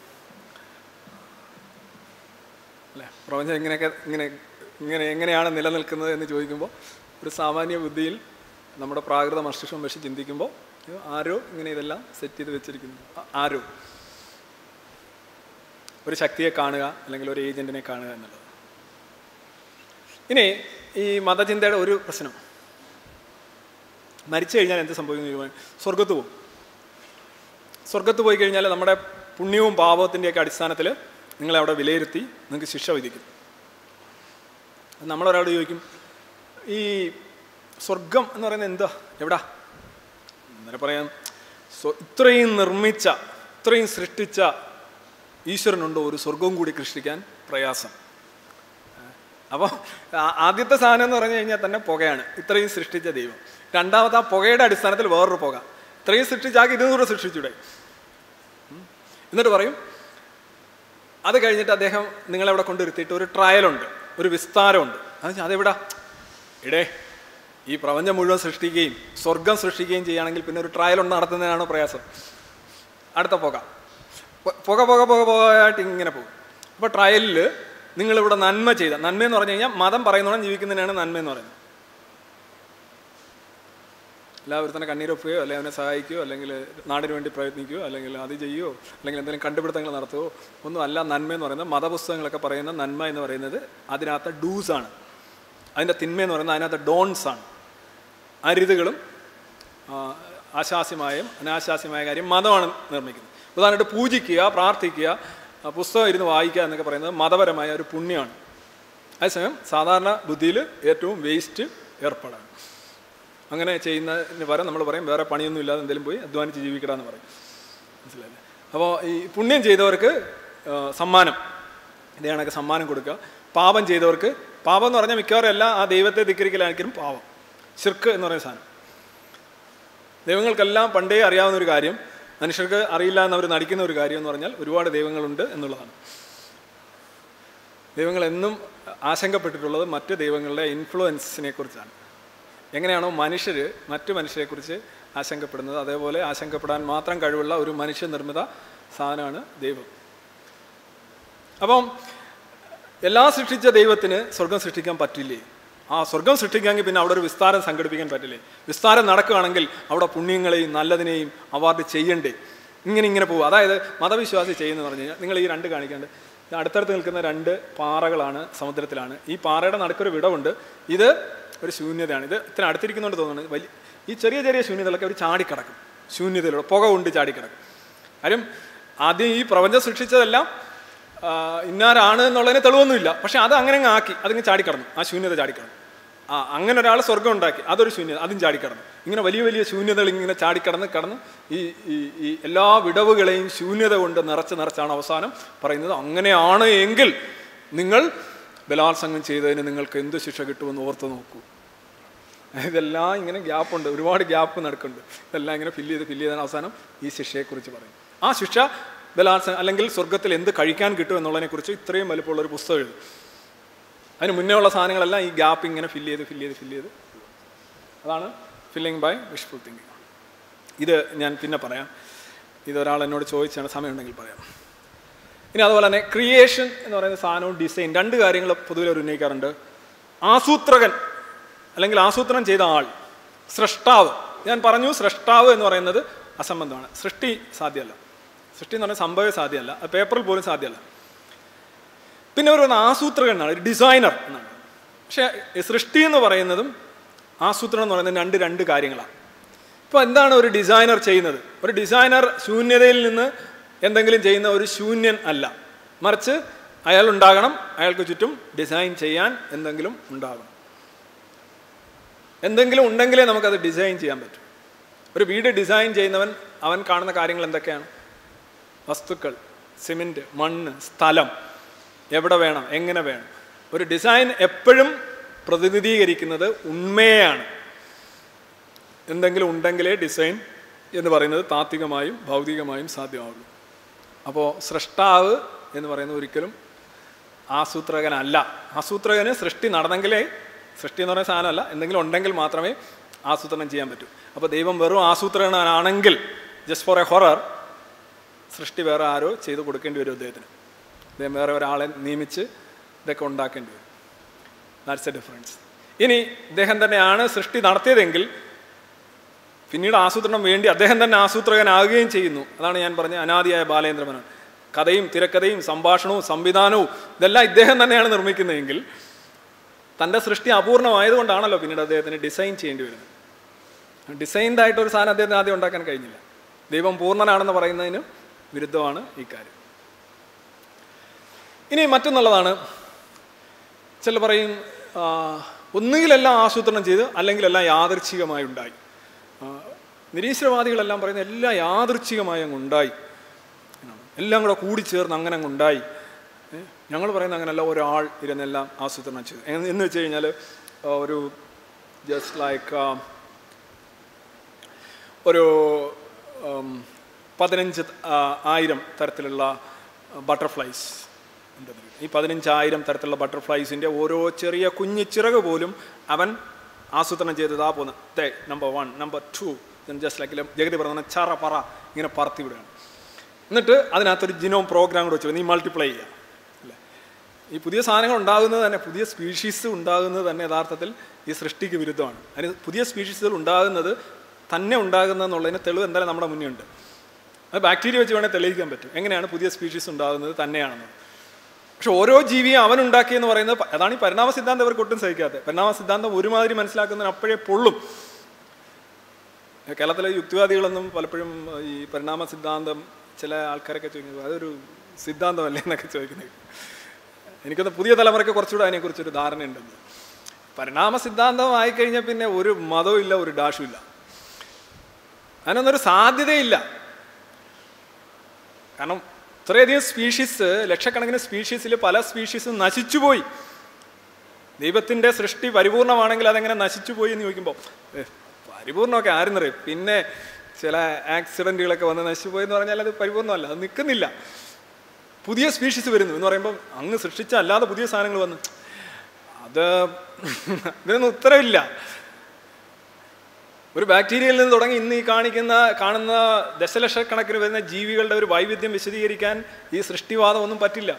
അല്ലേ. പ്രപഞ്ചം ഇങ്ങനെയൊക്കെ ഇങ്ങനെ ഇങ്ങനെ എങ്ങനെയാണ് നിലനിൽക്കുന്നത് എന്ന് ചോദിക്കുമ്പോൾ ഒരു സാമാന്യ ബുദ്ധിയിൽ നമ്മുടെ പ്രാകൃത മസ്തിഷ്കം വെച്ച് ചിന്തിക്കുമ്പോൾ ആരോ ഇങ്ങനെ ഇതെല്ലാം സെറ്റ് ചെയ്ത് വെച്ചിരിക്കുന്നു. ആരോ ഒരു ശക്തിയെ കാണുക അല്ലെങ്കിൽ ഒരു ഏജൻറ്റിനെ കാണുക എന്നുള്ളത്. ഇനി ഈ മതചിന്തയുടെ ഒരു പ്രശ്നം, മരിച്ചു കഴിഞ്ഞാൽ എന്ത് സംഭവിക്കുന്നു? സ്വർഗത്ത് പോകും. സ്വർഗത്ത് പോയി കഴിഞ്ഞാൽ നമ്മുടെ പുണ്യവും പാപത്തിൻ്റെയൊക്കെ അടിസ്ഥാനത്തിൽ നിങ്ങളെ അവിടെ വിലയിരുത്തി നിങ്ങൾക്ക് ശിക്ഷ വിധിക്കും. നമ്മളൊരാളോട് ചോദിക്കും, ഈ സ്വർഗം എന്ന് പറയുന്നത് എന്താ, എവിടാ? അന്നേരം പറയാം, ഇത്രയും നിർമ്മിച്ച, ഇത്രയും സൃഷ്ടിച്ച ഈശ്വരനുണ്ടോ ഒരു സ്വർഗവും കൂടി സൃഷ്ടിക്കാൻ പ്രയാസം? അപ്പോൾ ആദ്യത്തെ സാധനം എന്ന് പറഞ്ഞു കഴിഞ്ഞാൽ തന്നെ പുകയാണ്, ഇത്രയും സൃഷ്ടിച്ച ദൈവം. രണ്ടാമത്തെ ആ പുകയുടെ അടിസ്ഥാനത്തിൽ വേറൊരു പുക, ഇത്രയും സൃഷ്ടിച്ചാക്കി ഇതുകൂടെ സൃഷ്ടിച്ചൂടെ? എന്നിട്ട് പറയും, അത് കഴിഞ്ഞിട്ട് അദ്ദേഹം നിങ്ങളെവിടെ കൊണ്ടിരുത്തിയിട്ട് ഒരു ട്രയലുണ്ട്, ഒരു വിസ്താരമുണ്ട്. അത് അതെവിടാ? ഇടേ ഈ പ്രപഞ്ചം മുഴുവൻ സൃഷ്ടിക്കുകയും സ്വർഗം സൃഷ്ടിക്കുകയും ചെയ്യുകയാണെങ്കിൽ പിന്നെ ഒരു ട്രയൽ ഒന്ന് നടത്തുന്നതിനാണ് പ്രയാസം. അടുത്ത പുക പുക പുക പുക പുകയായിട്ട് ഇങ്ങനെ പോകും. അപ്പോൾ ട്രയലിൽ നിങ്ങളിവിടെ നന്മ ചെയ്ത, നന്മയെന്ന് പറഞ്ഞു കഴിഞ്ഞാൽ മതം പറയുന്നോണം ജീവിക്കുന്നതിനാണ് നന്മയെന്ന് പറയുന്നത്. എല്ലാവരും തന്നെ കണ്ണീരൊപ്പുകയോ അല്ലെങ്കിൽ അവനെ സഹായിക്കുകയോ അല്ലെങ്കിൽ നാടിന് വേണ്ടി പ്രയത്നിക്കുകയോ അല്ലെങ്കിൽ അത് ചെയ്യുകയോ അല്ലെങ്കിൽ എന്തെങ്കിലും കണ്ടുപിടുത്തങ്ങൾ നടത്തുകയോ ഒന്നും അല്ല നന്മയെന്ന് പറയുന്നത്. മതപുസ്തകങ്ങളൊക്കെ പറയുന്ന നന്മ എന്ന് പറയുന്നത് അതിനകത്ത് ഡൂസാണ്, അതിൻ്റെ തിന്മയെന്ന് പറയുന്നത് അതിനകത്ത് ഡോൺസ് ആണ്. അരുതുകളും ആശാസ്യമായും അനാശാസ്യമായ കാര്യം മതമാണ് നിർമ്മിക്കുന്നത്. ഉദാഹരണമായിട്ട് പൂജിക്കുക, പ്രാർത്ഥിക്കുക, പുസ്തകം ഇരുന്ന് വായിക്കുക എന്നൊക്കെ പറയുന്നത് മതപരമായ ഒരു പുണ്യമാണ്. അതേസമയം സാധാരണ ബുദ്ധിയിൽ ഏറ്റവും വേസ്റ്റ് ഏർപ്പാടാണ്. അങ്ങനെ ചെയ്യുന്നതിന് പകരം നമ്മൾ പറയും വേറെ പണിയൊന്നും ഇല്ലാതെ എന്തെങ്കിലും പോയി അധ്വാനിച്ച് ജീവിക്കടാന്ന് പറയും. മനസ്സിലായില്ലേ? അപ്പോൾ ഈ പുണ്യം ചെയ്തവർക്ക് സമ്മാനം, ഇതേ കണക്ക് സമ്മാനം കൊടുക്കുക. പാപം ചെയ്തവർക്ക്, പാപം എന്ന് പറഞ്ഞാൽ മിക്കവാറും എല്ലാം ആ ദൈവത്തെ ധിക്കരിക്കലായിരിക്കും പാപം. ശിർക്ക് എന്ന് പറയുന്ന സാധനം. ദൈവങ്ങൾക്കെല്ലാം പണ്ടേ അറിയാവുന്ന ഒരു കാര്യം, മനുഷ്യർക്ക് അറിയില്ല എന്നവർ നടിക്കുന്ന ഒരു കാര്യം എന്ന് പറഞ്ഞാൽ ഒരുപാട് ദൈവങ്ങളുണ്ട് എന്നുള്ളതാണ്. ദൈവങ്ങൾ എന്നും ആശങ്കപ്പെട്ടിട്ടുള്ളത് മറ്റ് ദൈവങ്ങളുടെ ഇൻഫ്ലുവൻസിനെ കുറിച്ചാണ്. എങ്ങനെയാണോ മനുഷ്യർ മറ്റു മനുഷ്യരെക്കുറിച്ച് ആശങ്കപ്പെടുന്നത്, അതേപോലെ ആശങ്കപ്പെടാൻ മാത്രം കഴിവുള്ള ഒരു മനുഷ്യനിർമ്മിത സാധനമാണ് ദൈവം. അപ്പം എല്ലാം സൃഷ്ടിച്ച ദൈവത്തിന് സ്വർഗം സൃഷ്ടിക്കാൻ പറ്റില്ലേ? ആ സ്വർഗം സൃഷ്ടിക്കാമെങ്കിൽ പിന്നെ അവിടെ ഒരു വിസ്താരം സംഘടിപ്പിക്കാൻ പറ്റില്ലേ? വിസ്താരം നടക്കുകയാണെങ്കിൽ അവിടെ പുണ്യങ്ങളെയും നല്ലതിനെയും അവാർഡ് ചെയ്യണ്ടേ? ഇങ്ങനെ ഇങ്ങനെ പോകും. അതായത് മതവിശ്വാസി ചെയ്യുന്നത് പറഞ്ഞു കഴിഞ്ഞാൽ നിങ്ങൾ ഈ രണ്ട് കാണിക്കാണ്ട് അടുത്തടുത്ത് നിൽക്കുന്ന രണ്ട് പാറകളാണ്, സമുദ്രത്തിലാണ്. ഈ പാറയുടെ നടുക്കൊരു വിടവുണ്ട്. ഇത് ഒരു ശൂന്യതയാണ്. ഇത് ഇത്ര അടുത്തിരിക്കുന്നതുകൊണ്ട് തോന്നുന്നത് വലിയ ഈ ചെറിയ ചെറിയ ശൂന്യതകളൊക്കെ അവർ ചാടിക്കിടക്കും. ശൂന്യതയിലൂടെ പുക കൊണ്ട് ചാടിക്കിടക്കും. കാര്യം ആദ്യം ഈ പ്രപഞ്ചം സൃഷ്ടിച്ചതെല്ലാം ഇന്നാരാണ് എന്നുള്ളതിന് തെളിവൊന്നുമില്ല. പക്ഷെ അത് അങ്ങനെ അങ്ങ് ആക്കി, അതിങ്ങ് ചാടിക്കടന്നു, ആ ശൂന്യത ചാടിക്കടന്നു. ആ അങ്ങനെ ഒരാൾ സ്വർഗം ഉണ്ടാക്കി, അതൊരു ശൂന്യത, അതും ചാടിക്കടന്നു. ഇങ്ങനെ വലിയ വലിയ ശൂന്യതകൾ ഇങ്ങനെ ചാടിക്കടന്ന് കടന്ന് ഈ ഈ എല്ലാ വിടവുകളെയും ശൂന്യത കൊണ്ട് നിറച്ച് നിറച്ചാണ് അവസാനം പറയുന്നത്, അങ്ങനെയാണ് എങ്കിൽ നിങ്ങൾ ബലാത്സംഗം ചെയ്തതിന് നിങ്ങൾക്ക് എന്ത് ശിക്ഷ കിട്ടുമെന്ന് ഓർത്ത് നോക്കൂ. ഇതെല്ലാം ഇങ്ങനെ ഗ്യാപ്പുണ്ട്, ഒരുപാട് ഗ്യാപ്പ് നടക്കുന്നുണ്ട്. ഇതെല്ലാം ഇങ്ങനെ ഫില്ല് ചെയ്ത് ഫില്ല് ചെയ്താൽ അവസാനം ഈ ശിക്ഷയെക്കുറിച്ച് പറയും. ആ ശിക്ഷ ബലാത്സംഗം അല്ലെങ്കിൽ സ്വർഗത്തിൽ എന്ത് കഴിക്കാൻ കിട്ടും എന്നുള്ളതിനെക്കുറിച്ച് ഇത്രയും വലുപ്പമുള്ളൊരു പുസ്തകം എഴുതും. അതിന് മുന്നേ ഉള്ള സാധനങ്ങളെല്ലാം ഈ ഗ്യാപ്പ് ഇങ്ങനെ ഫില്ല് ചെയ്ത് ഫില്ല് ചെയ്ത് ഫില്ല് ചെയ്ത് അതാണ് ഫില്ലിങ് ബൈ വിഷ്ഫുൾ തിങ്കിങ്. ഇത് ഞാൻ പിന്നെ പറയാം. ഇതൊരാൾ എന്നോട് ചോദിച്ചാണ്, സമയമുണ്ടെങ്കിൽ പറയാം. ഇനി അതുപോലെ തന്നെ ക്രിയേഷൻ എന്ന് പറയുന്ന സാധനവും ഡിസൈൻ, രണ്ട് കാര്യങ്ങൾ പൊതുവെ അവർ ഉന്നയിക്കാറുണ്ട്. ആസൂത്രകൻ അല്ലെങ്കിൽ ആസൂത്രണം ചെയ്ത ആൾ, സൃഷ്ടാവ്. ഞാൻ പറഞ്ഞു സൃഷ്ടാവ് എന്ന് പറയുന്നത് അസംബന്ധമാണ്. സൃഷ്ടി സാധ്യമല്ല. സൃഷ്ടി എന്ന് പറഞ്ഞാൽ സംഭവം സാധ്യമല്ല, അത് പേപ്പറിൽ പോലും സാധ്യമല്ല. പിന്നെ അവർ പറയുന്നത് ആസൂത്രകൻ എന്നാണ്, ഒരു ഡിസൈനർ എന്നാണ്. പക്ഷേ സൃഷ്ടി എന്ന് പറയുന്നതും ആസൂത്രണം എന്ന് പറയുന്നത് രണ്ട് രണ്ട് കാര്യങ്ങളാണ്. ഇപ്പോൾ എന്താണ് ഒരു ഡിസൈനർ ചെയ്യുന്നത്? ഒരു ഡിസൈനർ ശൂന്യതയിൽ നിന്ന് എന്തെങ്കിലും ചെയ്യുന്ന ഒരു ശൂന്യൻ അല്ല, മറിച്ച് അയാൾ ഉണ്ടാകണം, അയാൾക്ക് ചുറ്റും ഡിസൈൻ ചെയ്യാൻ എന്തെങ്കിലും ഉണ്ടാകണം. എന്തെങ്കിലും ഉണ്ടെങ്കിലേ നമുക്കത് ഡിസൈൻ ചെയ്യാൻ പറ്റും. ഒരു വീട് ഡിസൈൻ ചെയ്യുന്നവൻ അവൻ കാണുന്ന കാര്യങ്ങൾ എന്തൊക്കെയാണ്? വസ്തുക്കൾ, സിമെൻറ്റ്, മണ്ണ്, സ്ഥലം, എവിടെ വേണം, എങ്ങനെ വേണം. ഒരു ഡിസൈൻ എപ്പോഴും പ്രതിനിധീകരിക്കുന്നത് ഉണ്മയാണ്. എന്തെങ്കിലും ഉണ്ടെങ്കിലേ ഡിസൈൻ എന്ന് പറയുന്നത് താത്വികമായും ഭൗതികമായും സാധ്യമാവുള്ളൂ. അപ്പോൾ സൃഷ്ടാവ് എന്ന് പറയുന്നത് ഒരിക്കലും ആസൂത്രകനല്ല. ആസൂത്രകന് സൃഷ്ടി നടന്നെങ്കിലേ, സൃഷ്ടി എന്ന് പറയുന്ന സാധനമല്ല, എന്തെങ്കിലും ഉണ്ടെങ്കിൽ മാത്രമേ ആസൂത്രണം ചെയ്യാൻ പറ്റൂ. അപ്പോൾ ദൈവം വെറും ആസൂത്രകനാണെങ്കിൽ ജസ്റ്റ് ഫോർ എ ഹൊറർ സൃഷ്ടി വേറെ ആരോ ചെയ്ത് കൊടുക്കേണ്ടി വരും അദ്ദേഹത്തിന്. അദ്ദേഹം വേറെ ഒരാളെ നിയമിച്ച് ഇതൊക്കെ ഉണ്ടാക്കേണ്ടി വരും. That's a difference. ഇനി ഇദ്ദേഹം തന്നെയാണ് സൃഷ്ടി നടത്തിയതെങ്കിൽ പിന്നീട് ആസൂത്രണം വേണ്ടി അദ്ദേഹം തന്നെ ആസൂത്രകനാകുകയും ചെയ്യുന്നു. അതാണ് ഞാൻ പറഞ്ഞ അനാദിയായ ബാലേന്ദ്ര മേനോൻ. കഥയും തിരക്കഥയും സംഭാഷണവും സംവിധാനവും ഇതെല്ലാം ഇദ്ദേഹം തന്നെയാണ് നിർമ്മിക്കുന്നതെങ്കിൽ തൻ്റെ സൃഷ്ടി അപൂർണമായതുകൊണ്ടാണല്ലോ പിന്നീട് അദ്ദേഹത്തിന് ഡിസൈൻ ചെയ്യേണ്ടി വരുന്നത്. ഡിസൈൻഡ് ആയിട്ട് ഒരു സാധനം അദ്ദേഹത്തിന് ആദ്യം ഉണ്ടാക്കാൻ കഴിഞ്ഞില്ല. ദൈവം പൂർണ്ണനാണെന്ന് പറയുന്നതിന് വിരുദ്ധമാണ് ഈ കാര്യം. ഇനി മറ്റൊന്നുള്ളതാണ്, ചില പറയും ഒന്നുകിലെല്ലാം ആസൂത്രണം ചെയ്ത് അല്ലെങ്കിൽ എല്ലാം യാദൃച്ഛികമായി ഉണ്ടായി. നിരീശ്വരവാദികളെല്ലാം പറയുന്നത് എല്ലാം യാദൃച്ഛികമായി അങ്ങ് ഉണ്ടായി, എല്ലാം കൂടെ കൂടിച്ചേർന്ന് അങ്ങനെ അങ്ങ് ഉണ്ടായി. ഞങ്ങൾ പറയുന്നത് അങ്ങനെയല്ല, ഒരാൾ ഇരുന്നെല്ലാം ആസൂത്രണം ചെയ്തു എന്ന് വെച്ച് കഴിഞ്ഞാൽ ഒരു ജസ്റ്റ് ലൈക്ക് ഒരു പതിനഞ്ച് ആയിരം തരത്തിലുള്ള ബട്ടർഫ്ലൈസ് ഉണ്ടെന്ന്. ഈ പതിനഞ്ചായിരം തരത്തിലുള്ള ബട്ടർഫ്ലൈസിൻ്റെ ഓരോ ചെറിയ കുഞ്ഞു ചിറക് പോലും അവൻ ആസൂത്രണം ചെയ്തത് ആ പോകുന്ന തേ number one number two just like Jagathy പറഞ്ഞ ചറ പറ ഇങ്ങനെ പറത്തി വിടുകയാണ്. എന്നിട്ട് അതിനകത്തൊരു ജിനോം പ്രോഗ്രാം കൂടെ വെച്ച് നീ മൾട്ടിപ്ലൈ ചെയ്യുക അല്ലേ. ഈ പുതിയ സാധനങ്ങൾ ഉണ്ടാകുന്നത് തന്നെ, പുതിയ സ്പീഷീസ് ഉണ്ടാകുന്നത് തന്നെ യഥാർത്ഥത്തിൽ ഈ സൃഷ്ടിക്ക് വിരുദ്ധമാണ്. അതിന് പുതിയ സ്പീഷീസുകൾ ഉണ്ടാകുന്നത് തന്നെ ഉണ്ടാകുന്നതെന്നുള്ളതിന് തെളിവ് എന്തായാലും നമ്മുടെ മുന്നേ ഉണ്ട്. അത് ബാക്ടീരിയ വെച്ച് വേണേൽ തെളിയിക്കാൻ പറ്റും എങ്ങനെയാണ് പുതിയ സ്പീഷീസ് ഉണ്ടാകുന്നത് തന്നെയാണെന്ന്. പക്ഷെ ഓരോ ജീവിയും അവനുണ്ടാക്കിയെന്ന് പറയുന്നത് അതാണ് ഈ പരിണാമ സിദ്ധാന്തം അവർക്ക് ഒട്ടും സഹിക്കാത്തത്. പരിണാമ സിദ്ധാന്തം ഒരുമാതിരി മനസ്സിലാക്കുന്നതിന് അപ്പോഴേ പൊള്ളും. കേരളത്തിലെ യുക്തിവാദികളൊന്നും പലപ്പോഴും ഈ പരിണാമ സിദ്ധാന്തം ചില ആൾക്കാരൊക്കെ ചോദിക്കുന്നത് അതൊരു സിദ്ധാന്തമല്ലേ എന്നൊക്കെ ചോദിക്കുന്നത്. എനിക്കൊന്ന് പുതിയ തലമുറയ്ക്ക് കുറച്ചുകൂടെ അതിനെക്കുറിച്ചൊരു ധാരണയുണ്ടെന്ന്. പരിണാമ സിദ്ധാന്തം ആയിക്കഴിഞ്ഞാൽ പിന്നെ ഒരു മതവും ഇല്ല, ഒരു ഡാഷും ഇല്ല, അതിനൊന്നൊരു സാധ്യതയില്ല. കാരണം ഇത്രയധികം സ്പീഷീസ്, ലക്ഷക്കണക്കിന് സ്പീഷീസിൽ പല സ്പീഷീസും നശിച്ചുപോയി. ദൈവത്തിൻ്റെ സൃഷ്ടി പരിപൂർണമാണെങ്കിൽ അതെങ്ങനെ നശിച്ചുപോയി എന്ന് ചോദിക്കുമ്പോൾ പരിപൂർണമൊക്കെ ആരെന്നറിയും. പിന്നെ ചില ആക്സിഡൻറ്റുകളൊക്കെ വന്ന് നശിച്ചുപോയി എന്ന് പറഞ്ഞാൽ അത് പരിപൂർണ്ണമല്ല, അത് നിൽക്കുന്നില്ല. പുതിയ സ്പീഷീസ് വരുന്നു എന്ന് പറയുമ്പോൾ അങ്ങ് സൃഷ്ടിച്ച അല്ലാതെ പുതിയ സാധനങ്ങൾ വന്ന് അത് ഇതിനൊന്നും ഉത്തരവില്ല. ഒരു ബാക്ടീരിയയിൽ നിന്ന് തുടങ്ങി ഇന്ന് ഈ കാണിക്കുന്ന കാണുന്ന ദശലക്ഷക്കണക്കിന് വരുന്ന ജീവികളുടെ ഒരു വൈവിധ്യം വിശദീകരിക്കാൻ ഈ സൃഷ്ടിവാദം ഒന്നും പറ്റില്ല.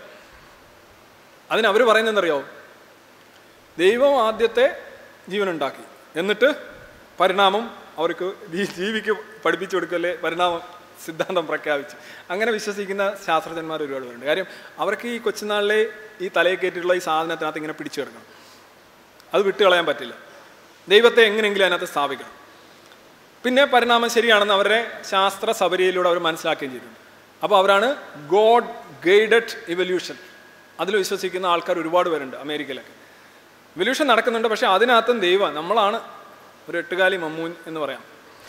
അതിനവർ പറയുന്നതെന്നറിയോ, ദൈവം ആദ്യത്തെ ജീവനുണ്ടാക്കി, എന്നിട്ട് പരിണാമം അവർക്ക് ഈ ജീവിക്ക് പഠിപ്പിച്ചു കൊടുക്കല്ലേ പരിണാമം സിദ്ധാന്തം പ്രഖ്യാപിച്ചു. അങ്ങനെ വിശ്വസിക്കുന്ന ശാസ്ത്രജ്ഞന്മാർ ഒരുപാട് പേരുണ്ട്. കാര്യം അവർക്ക് ഈ കൊച്ചുനാളിലെ ഈ തലയിൽ കയറ്റിയിട്ടുള്ള ഈ സാധനത്തിനകത്ത് ഇങ്ങനെ പിടിച്ചു കിടക്കണം, അത് വിട്ടുകളയാൻ പറ്റില്ല. ദൈവത്തെ എങ്ങനെയെങ്കിലും അതിനകത്ത് സ്ഥാപിക്കണം. പിന്നെ പരിണാമം ശരിയാണെന്ന് അവരുടെ ശാസ്ത്ര സബരിയിലൂടെ അവർ മനസ്സിലാക്കുകയും ചെയ്തിട്ടുണ്ട്. അപ്പോൾ അവരാണ് ഗോഡ് ഗൈഡഡ് ഇവല്യൂഷൻ, അതിൽ വിശ്വസിക്കുന്ന ആൾക്കാർ ഒരുപാട് പേരുണ്ട് അമേരിക്കയിലൊക്കെ. ഇവല്യൂഷൻ നടക്കുന്നുണ്ട്, പക്ഷേ അതിനകത്തും ദൈവം നമ്മളാണ് ഒരു എട്ടുകാലി മമ്മൂൻ എന്ന് പറയാം.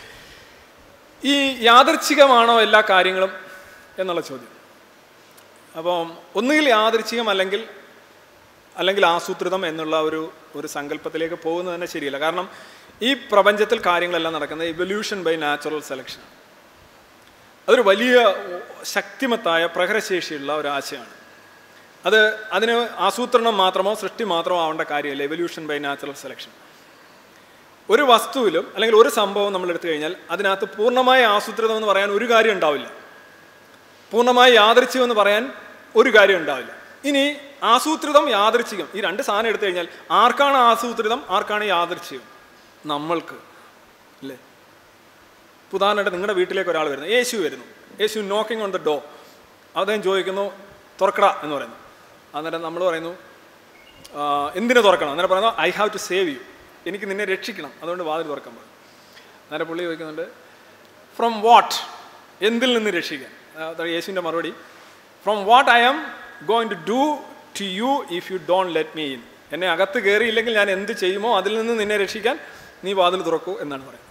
ഈ യാദൃച്ഛികമാണോ എല്ലാ കാര്യങ്ങളും എന്നുള്ള ചോദ്യം. അപ്പം ഒന്നുകിൽ യാദൃച്ഛികം അല്ലെങ്കിൽ അല്ലെങ്കിൽ ആസൂത്രിതം എന്നുള്ള ഒരു ഒരു സങ്കല്പത്തിലേക്ക് പോകുന്നത് തന്നെ ശരിയല്ല. കാരണം ഈ പ്രപഞ്ചത്തിൽ കാര്യങ്ങളെല്ലാം നടക്കുന്നത് ഇവല്യൂഷൻ ബൈ നാച്ചുറൽ സെലക്ഷൻ. അതൊരു വലിയ ശക്തിമത്തായ പ്രഹരശേഷിയുള്ള ഒരു ആശയമാണ്. അത് അതിന് ആസൂത്രണം മാത്രമോ സൃഷ്ടി മാത്രമോ ആവേണ്ട കാര്യമല്ല ഇവല്യൂഷൻ ബൈ നാച്ചുറൽ സെലക്ഷൻ. ഒരു വസ്തുവിലും അല്ലെങ്കിൽ ഒരു സംഭവം നമ്മൾ എടുത്തു കഴിഞ്ഞാൽ അതിനകത്ത് പൂർണ്ണമായ ആസൂത്രിതം എന്ന് പറയാൻ ഒരു കാര്യം ഉണ്ടാവില്ല, പൂർണ്ണമായ യാദൃച്ഛികം എന്ന് പറയാൻ ഒരു കാര്യം ഉണ്ടാവില്ല. ഇനി ആസൂത്രിതം യാദൃച്ഛികം ഈ രണ്ട് സാധനം എടുത്തു കഴിഞ്ഞാൽ ആർക്കാണ് ആസൂത്രിതം, ആർക്കാണ് യാദൃച്ഛികം? നമ്മൾക്ക് അല്ലേ. ഉദാഹരണമായിട്ട് നിങ്ങളുടെ വീട്ടിലേക്ക് ഒരാൾ വരുന്നു, യേശു വരുന്നു, Yeshu knocking on the door. അദ്ദേഹം ചോദിക്കുന്നു തുറക്കട എന്ന് പറയുന്നു. അന്നേരം നമ്മൾ പറയുന്നു എന്തിനു തുറക്കണം? അന്നേരം പറയുന്നു I have to save you, എനിക്ക് നിന്നെ രക്ഷിക്കണം, അതുകൊണ്ട് വാതിൽ തുറക്കാൻ പറയും. അന്നേരം പുള്ളി ചോദിക്കുന്നുണ്ട് ഫ്രം വാട്ട്, എന്തിൽ നിന്ന് രക്ഷിക്കാൻ? യേശുവിൻ്റെ മറുപടി from what I am going to do to you if you don't let me in. എന്നെ അകത്ത് കയറിയില്ലെങ്കിൽ ഞാൻ എന്ത് ചെയ്യുമോ അതിൽ നിന്ന് നിന്നെ രക്ഷിക്കാൻ നീ വാതിൽ തുറക്കൂ എന്നാണ് പറയുന്നത്.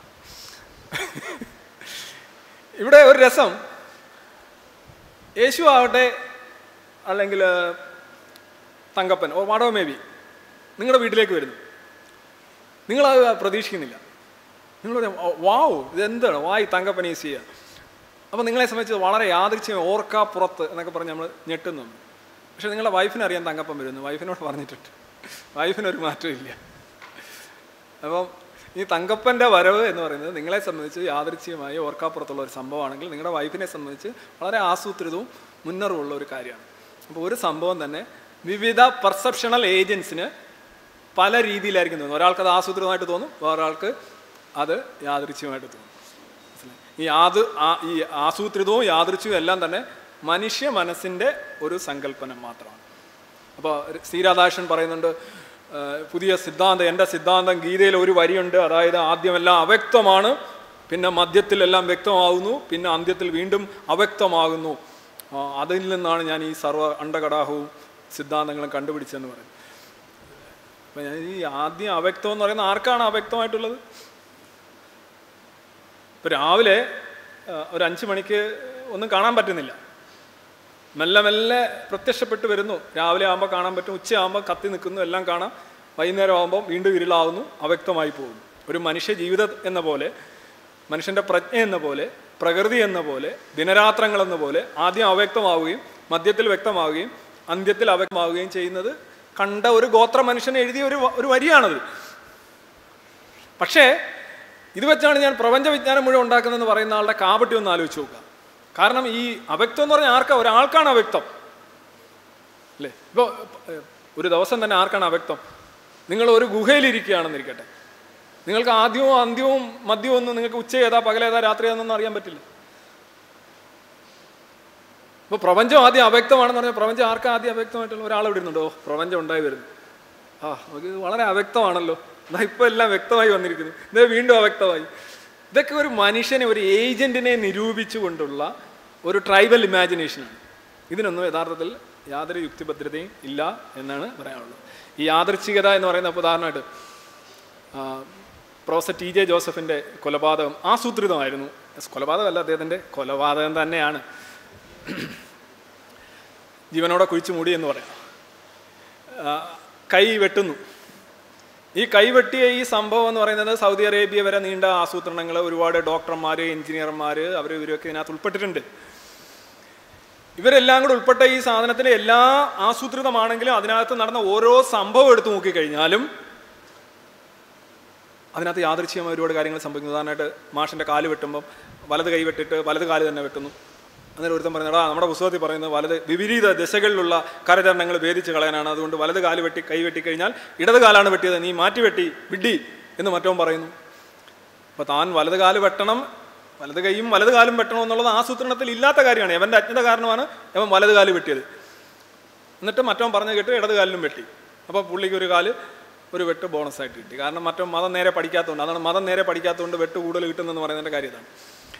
ഇവിടെ ഒരു രസം, യേശു ആവട്ടെ അല്ലെങ്കിൽ തങ്കപ്പൻ ഓ വാടോ മേ ബി നിങ്ങളുടെ വീട്ടിലേക്ക് വരുന്നു, നിങ്ങളത് പ്രതീക്ഷിക്കുന്നില്ല. നിങ്ങൾ വാവ് ഇതെന്താണ് വായി തങ്കപ്പൻ ഈസ് ചെയ്യുക. അപ്പോൾ നിങ്ങളെ സംബന്ധിച്ച് വളരെ യാദൃച്ഛികം ഓർക്കാ പുറത്ത് എന്നൊക്കെ പറഞ്ഞ് നമ്മൾ ഞെട്ടുന്നു. പക്ഷെ നിങ്ങളുടെ വൈഫിനെ അറിയാൻ തങ്കപ്പൻ വരുന്നു, വൈഫിനോട് പറഞ്ഞിട്ടുണ്ട്, വൈഫിനൊരു മാറ്റവും ഇല്ല. അപ്പം ഈ തങ്കപ്പൻ്റെ വരവ് എന്ന് പറയുന്നത് നിങ്ങളെ സംബന്ധിച്ച് യാദൃച്ഛികമായി ഓർക്കാപ്പുറത്തുള്ള ഒരു സംഭവമാണെങ്കിൽ നിങ്ങളുടെ വൈഫിനെ സംബന്ധിച്ച് വളരെ ആസൂത്രിതവും മുന്നറിവുള്ള ഒരു കാര്യമാണ്. അപ്പോൾ ഒരു സംഭവം തന്നെ വിവിധ പെർസെപ്ഷണൽ ഏജൻസിന് പല രീതിയിലായിരിക്കും തോന്നുന്നത്. ഒരാൾക്കത് ആസൂത്രിതമായിട്ട് തോന്നും, വേറൊരാൾക്ക് അത് യാദൃച്ഛികമായിട്ട് തോന്നും. ഈ യാത് ഈ ആസൂത്രിതവും യാദൃച്ഛികവും എല്ലാം തന്നെ മനുഷ്യ മനസ്സിൻ്റെ ഒരു സങ്കല്പനം മാത്രമാണ്. അപ്പോൾ സി രാധാകൃഷ്ണൻ പറയുന്നുണ്ട് പുതിയ സിദ്ധാന്തം, എൻ്റെ സിദ്ധാന്തം ഗീതയിൽ ഒരു വരിയുണ്ട്, അതായത് ആദ്യമെല്ലാം അവ്യക്തമാണ്, പിന്നെ മധ്യത്തിലെല്ലാം വ്യക്തമാകുന്നു, പിന്നെ അന്ത്യത്തിൽ വീണ്ടും അവ്യക്തമാകുന്നു. അതിൽ നിന്നാണ് ഞാൻ ഈ സർവ്വ അണ്ടകടാഹവും സിദ്ധാന്തങ്ങളും കണ്ടുപിടിച്ചതെന്ന് പറയും. അപ്പം ഞാൻ ഈ ആദ്യം അവ്യക്തം എന്ന് പറയുന്നത് ആർക്കാണ് അവ്യക്തമായിട്ടുള്ളത്? ഇപ്പം രാവിലെ ഒരു അഞ്ച് മണിക്ക് ഒന്നും കാണാൻ പറ്റുന്നില്ല, മെല്ലെ മെല്ലെ പ്രത്യക്ഷപ്പെട്ട് വരുന്നു. രാവിലെ ആകുമ്പോൾ കാണാൻ പറ്റും, ഉച്ചയാകുമ്പോൾ കത്തി നിൽക്കുന്നു, എല്ലാം കാണാം. വൈകുന്നേരം ആകുമ്പോൾ വീണ്ടും ഇരുളാവുന്നു, അവ്യക്തമായി പോകുന്നു. ഒരു മനുഷ്യ ജീവിതം എന്ന പോലെ, മനുഷ്യൻ്റെ പ്രജ്ഞ എന്ന പോലെ, പ്രകൃതി എന്ന പോലെ, ദിനരാത്രങ്ങൾ എന്ന പോലെ ആദ്യം അവ്യക്തമാവുകയും മധ്യത്തിൽ വ്യക്തമാവുകയും അന്ത്യത്തിൽ അവ്യക്തമാവുകയും ചെയ്യുന്നത് കണ്ട ഒരു ഗോത്ര മനുഷ്യൻ എഴുതിയ ഒരു ഒരു വരിയാണത്. പക്ഷേ ഇത് വെച്ചാണ് ഞാൻ പ്രപഞ്ച വിജ്ഞാനം മുഴുവൻ ഉണ്ടാക്കുന്നതെന്ന് പറയുന്ന ആളുടെ കാപട്യം ഒന്ന് ആലോചിച്ച് നോക്കുക. കാരണം ഈ അവ്യക്തം എന്ന് പറഞ്ഞാൽ ആർക്കാ? ഒരാൾക്കാണ് അവ്യക്തം അല്ലേ? ഇപ്പോൾ ഒരു ദിവസം തന്നെ ആർക്കാണ് അവ്യക്തം? നിങ്ങൾ ഒരു ഗുഹയിലിരിക്കുകയാണെന്നിരിക്കട്ടെ, നിങ്ങൾക്ക് ആദ്യവും അന്ത്യവും മദ്യവും ഒന്നും നിങ്ങൾക്ക് ഉച്ച ഏതാ പകലേതാ രാത്രി ഏതാണെന്നൊന്നും അറിയാൻ പറ്റില്ല. ഇപ്പോൾ പ്രപഞ്ചം ആദ്യം അവ്യക്തമാണെന്ന് പറഞ്ഞാൽ പ്രപഞ്ചം ആർക്കാ ആദ്യം അവ്യക്തമായിട്ടുള്ള? ഒരാൾ വിടുന്നുണ്ടോ പ്രപഞ്ചം ഉണ്ടായി വരുന്നു, ആ നമുക്ക് ഇത് വളരെ അവ്യക്തമാണല്ലോ, എന്നാൽ ഇപ്പോൾ എല്ലാം വ്യക്തമായി വന്നിരിക്കുന്നു, ഇത് വീണ്ടും അവ്യക്തമായി. ഇതൊക്കെ ഒരു മനുഷ്യനെ, ഒരു ഏജന്റിനെ നിരൂപിച്ചുകൊണ്ടുള്ള ഒരു ട്രൈബൽ ഇമാജിനേഷനാണ്. ഇതിനൊന്നും യഥാർത്ഥത്തിൽ യാതൊരു യുക്തിഭദ്രതയും ഇല്ല എന്നാണ് പറയാനുള്ളത്. ഈ യാദൃച്ഛികത എന്ന് പറയുന്ന ഉദാഹരണമായിട്ട് പ്രൊഫസർ ടി ജെ ജോസഫിൻ്റെ കൊലപാതകം ആസൂത്രിതമായിരുന്നു. കൊലപാതകമല്ല, അദ്ദേഹത്തിൻ്റെ കൊലപാതകം തന്നെയാണ്. ജീവനോടെ കുഴിച്ചു മൂടി എന്ന് പറയാം. കൈ വെട്ടുന്നു. ഈ കൈവെട്ടിയ ഈ സംഭവം എന്ന് പറയുന്നത് സൗദി അറേബ്യ വരെ നീണ്ട ആസൂത്രണങ്ങൾ, ഒരുപാട് ഡോക്ടർമാർ, എഞ്ചിനീയർമാർ, അവർ ഇവരൊക്കെ ഇതിനകത്ത് ഉൾപ്പെട്ടിട്ടുണ്ട്. ഇവരെല്ലാം കൂടെ ഉൾപ്പെട്ട ഈ സാധനത്തിന് എല്ലാ ആസൂത്രിതമാണെങ്കിലും അതിനകത്ത് നടന്ന ഓരോ സംഭവം എടുത്തു നോക്കിക്കഴിഞ്ഞാലും അതിനകത്ത് യാദൃച്ഛികമായ ഒരുപാട് കാര്യങ്ങൾ സംഭവിക്കുന്നു. ഉദാഹരണമായിട്ട് മാഷിൻ്റെ കാല് വെട്ടുമ്പം വലത് കൈ വെട്ടിട്ട് വലത് കാല് തന്നെ വെട്ടുന്നു. അന്നേരം ഒരുത്തം പറയുന്നടാ, നമ്മുടെ പുസ്തകത്തിൽ പറയുന്നത് വലത് വിപരീത ദിശകളിലുള്ള കരചരണങ്ങൾ ഭേദിച്ച് കളയാനാണ്, അതുകൊണ്ട് വലത് കാല് വെട്ടി കൈ വെട്ടിക്കഴിഞ്ഞാൽ ഇടത് കാലാണ് വെട്ടിയത്, നീ മാറ്റി വെട്ടി വിഡ്ഡി എന്ന് മറ്റവൻ പറയുന്നു. അപ്പോൾ താൻ വലത് കാല് വെട്ടണം, വലത് കൈയും വലത് കാലും വെട്ടണം എന്നുള്ളത് ആസൂത്രണത്തിൽ ഇല്ലാത്ത കാര്യമാണ്. അവൻ്റെ അജ്ഞത കാരണമാണ് അവൻ വലത് കാല് വെട്ടിയത്. എന്നിട്ട് മറ്റവൻ പറഞ്ഞു കേട്ട് ഇടത് കാലിലും വെട്ടി. അപ്പോൾ പുള്ളിക്ക് ഒരു കാല് ഒരു വെട്ട് ബോണസായിട്ട് കിട്ടി. കാരണം മറ്റോ മതം നേരെ പഠിക്കാത്തതുകൊണ്ട്. അതാണ് മതം നേരെ പഠിക്കാത്തതുകൊണ്ട് വെട്ട് കൂടുതൽ കിട്ടുന്നെന്ന് പറയുന്നതിൻ്റെ കാര്യം ഇതാണ്.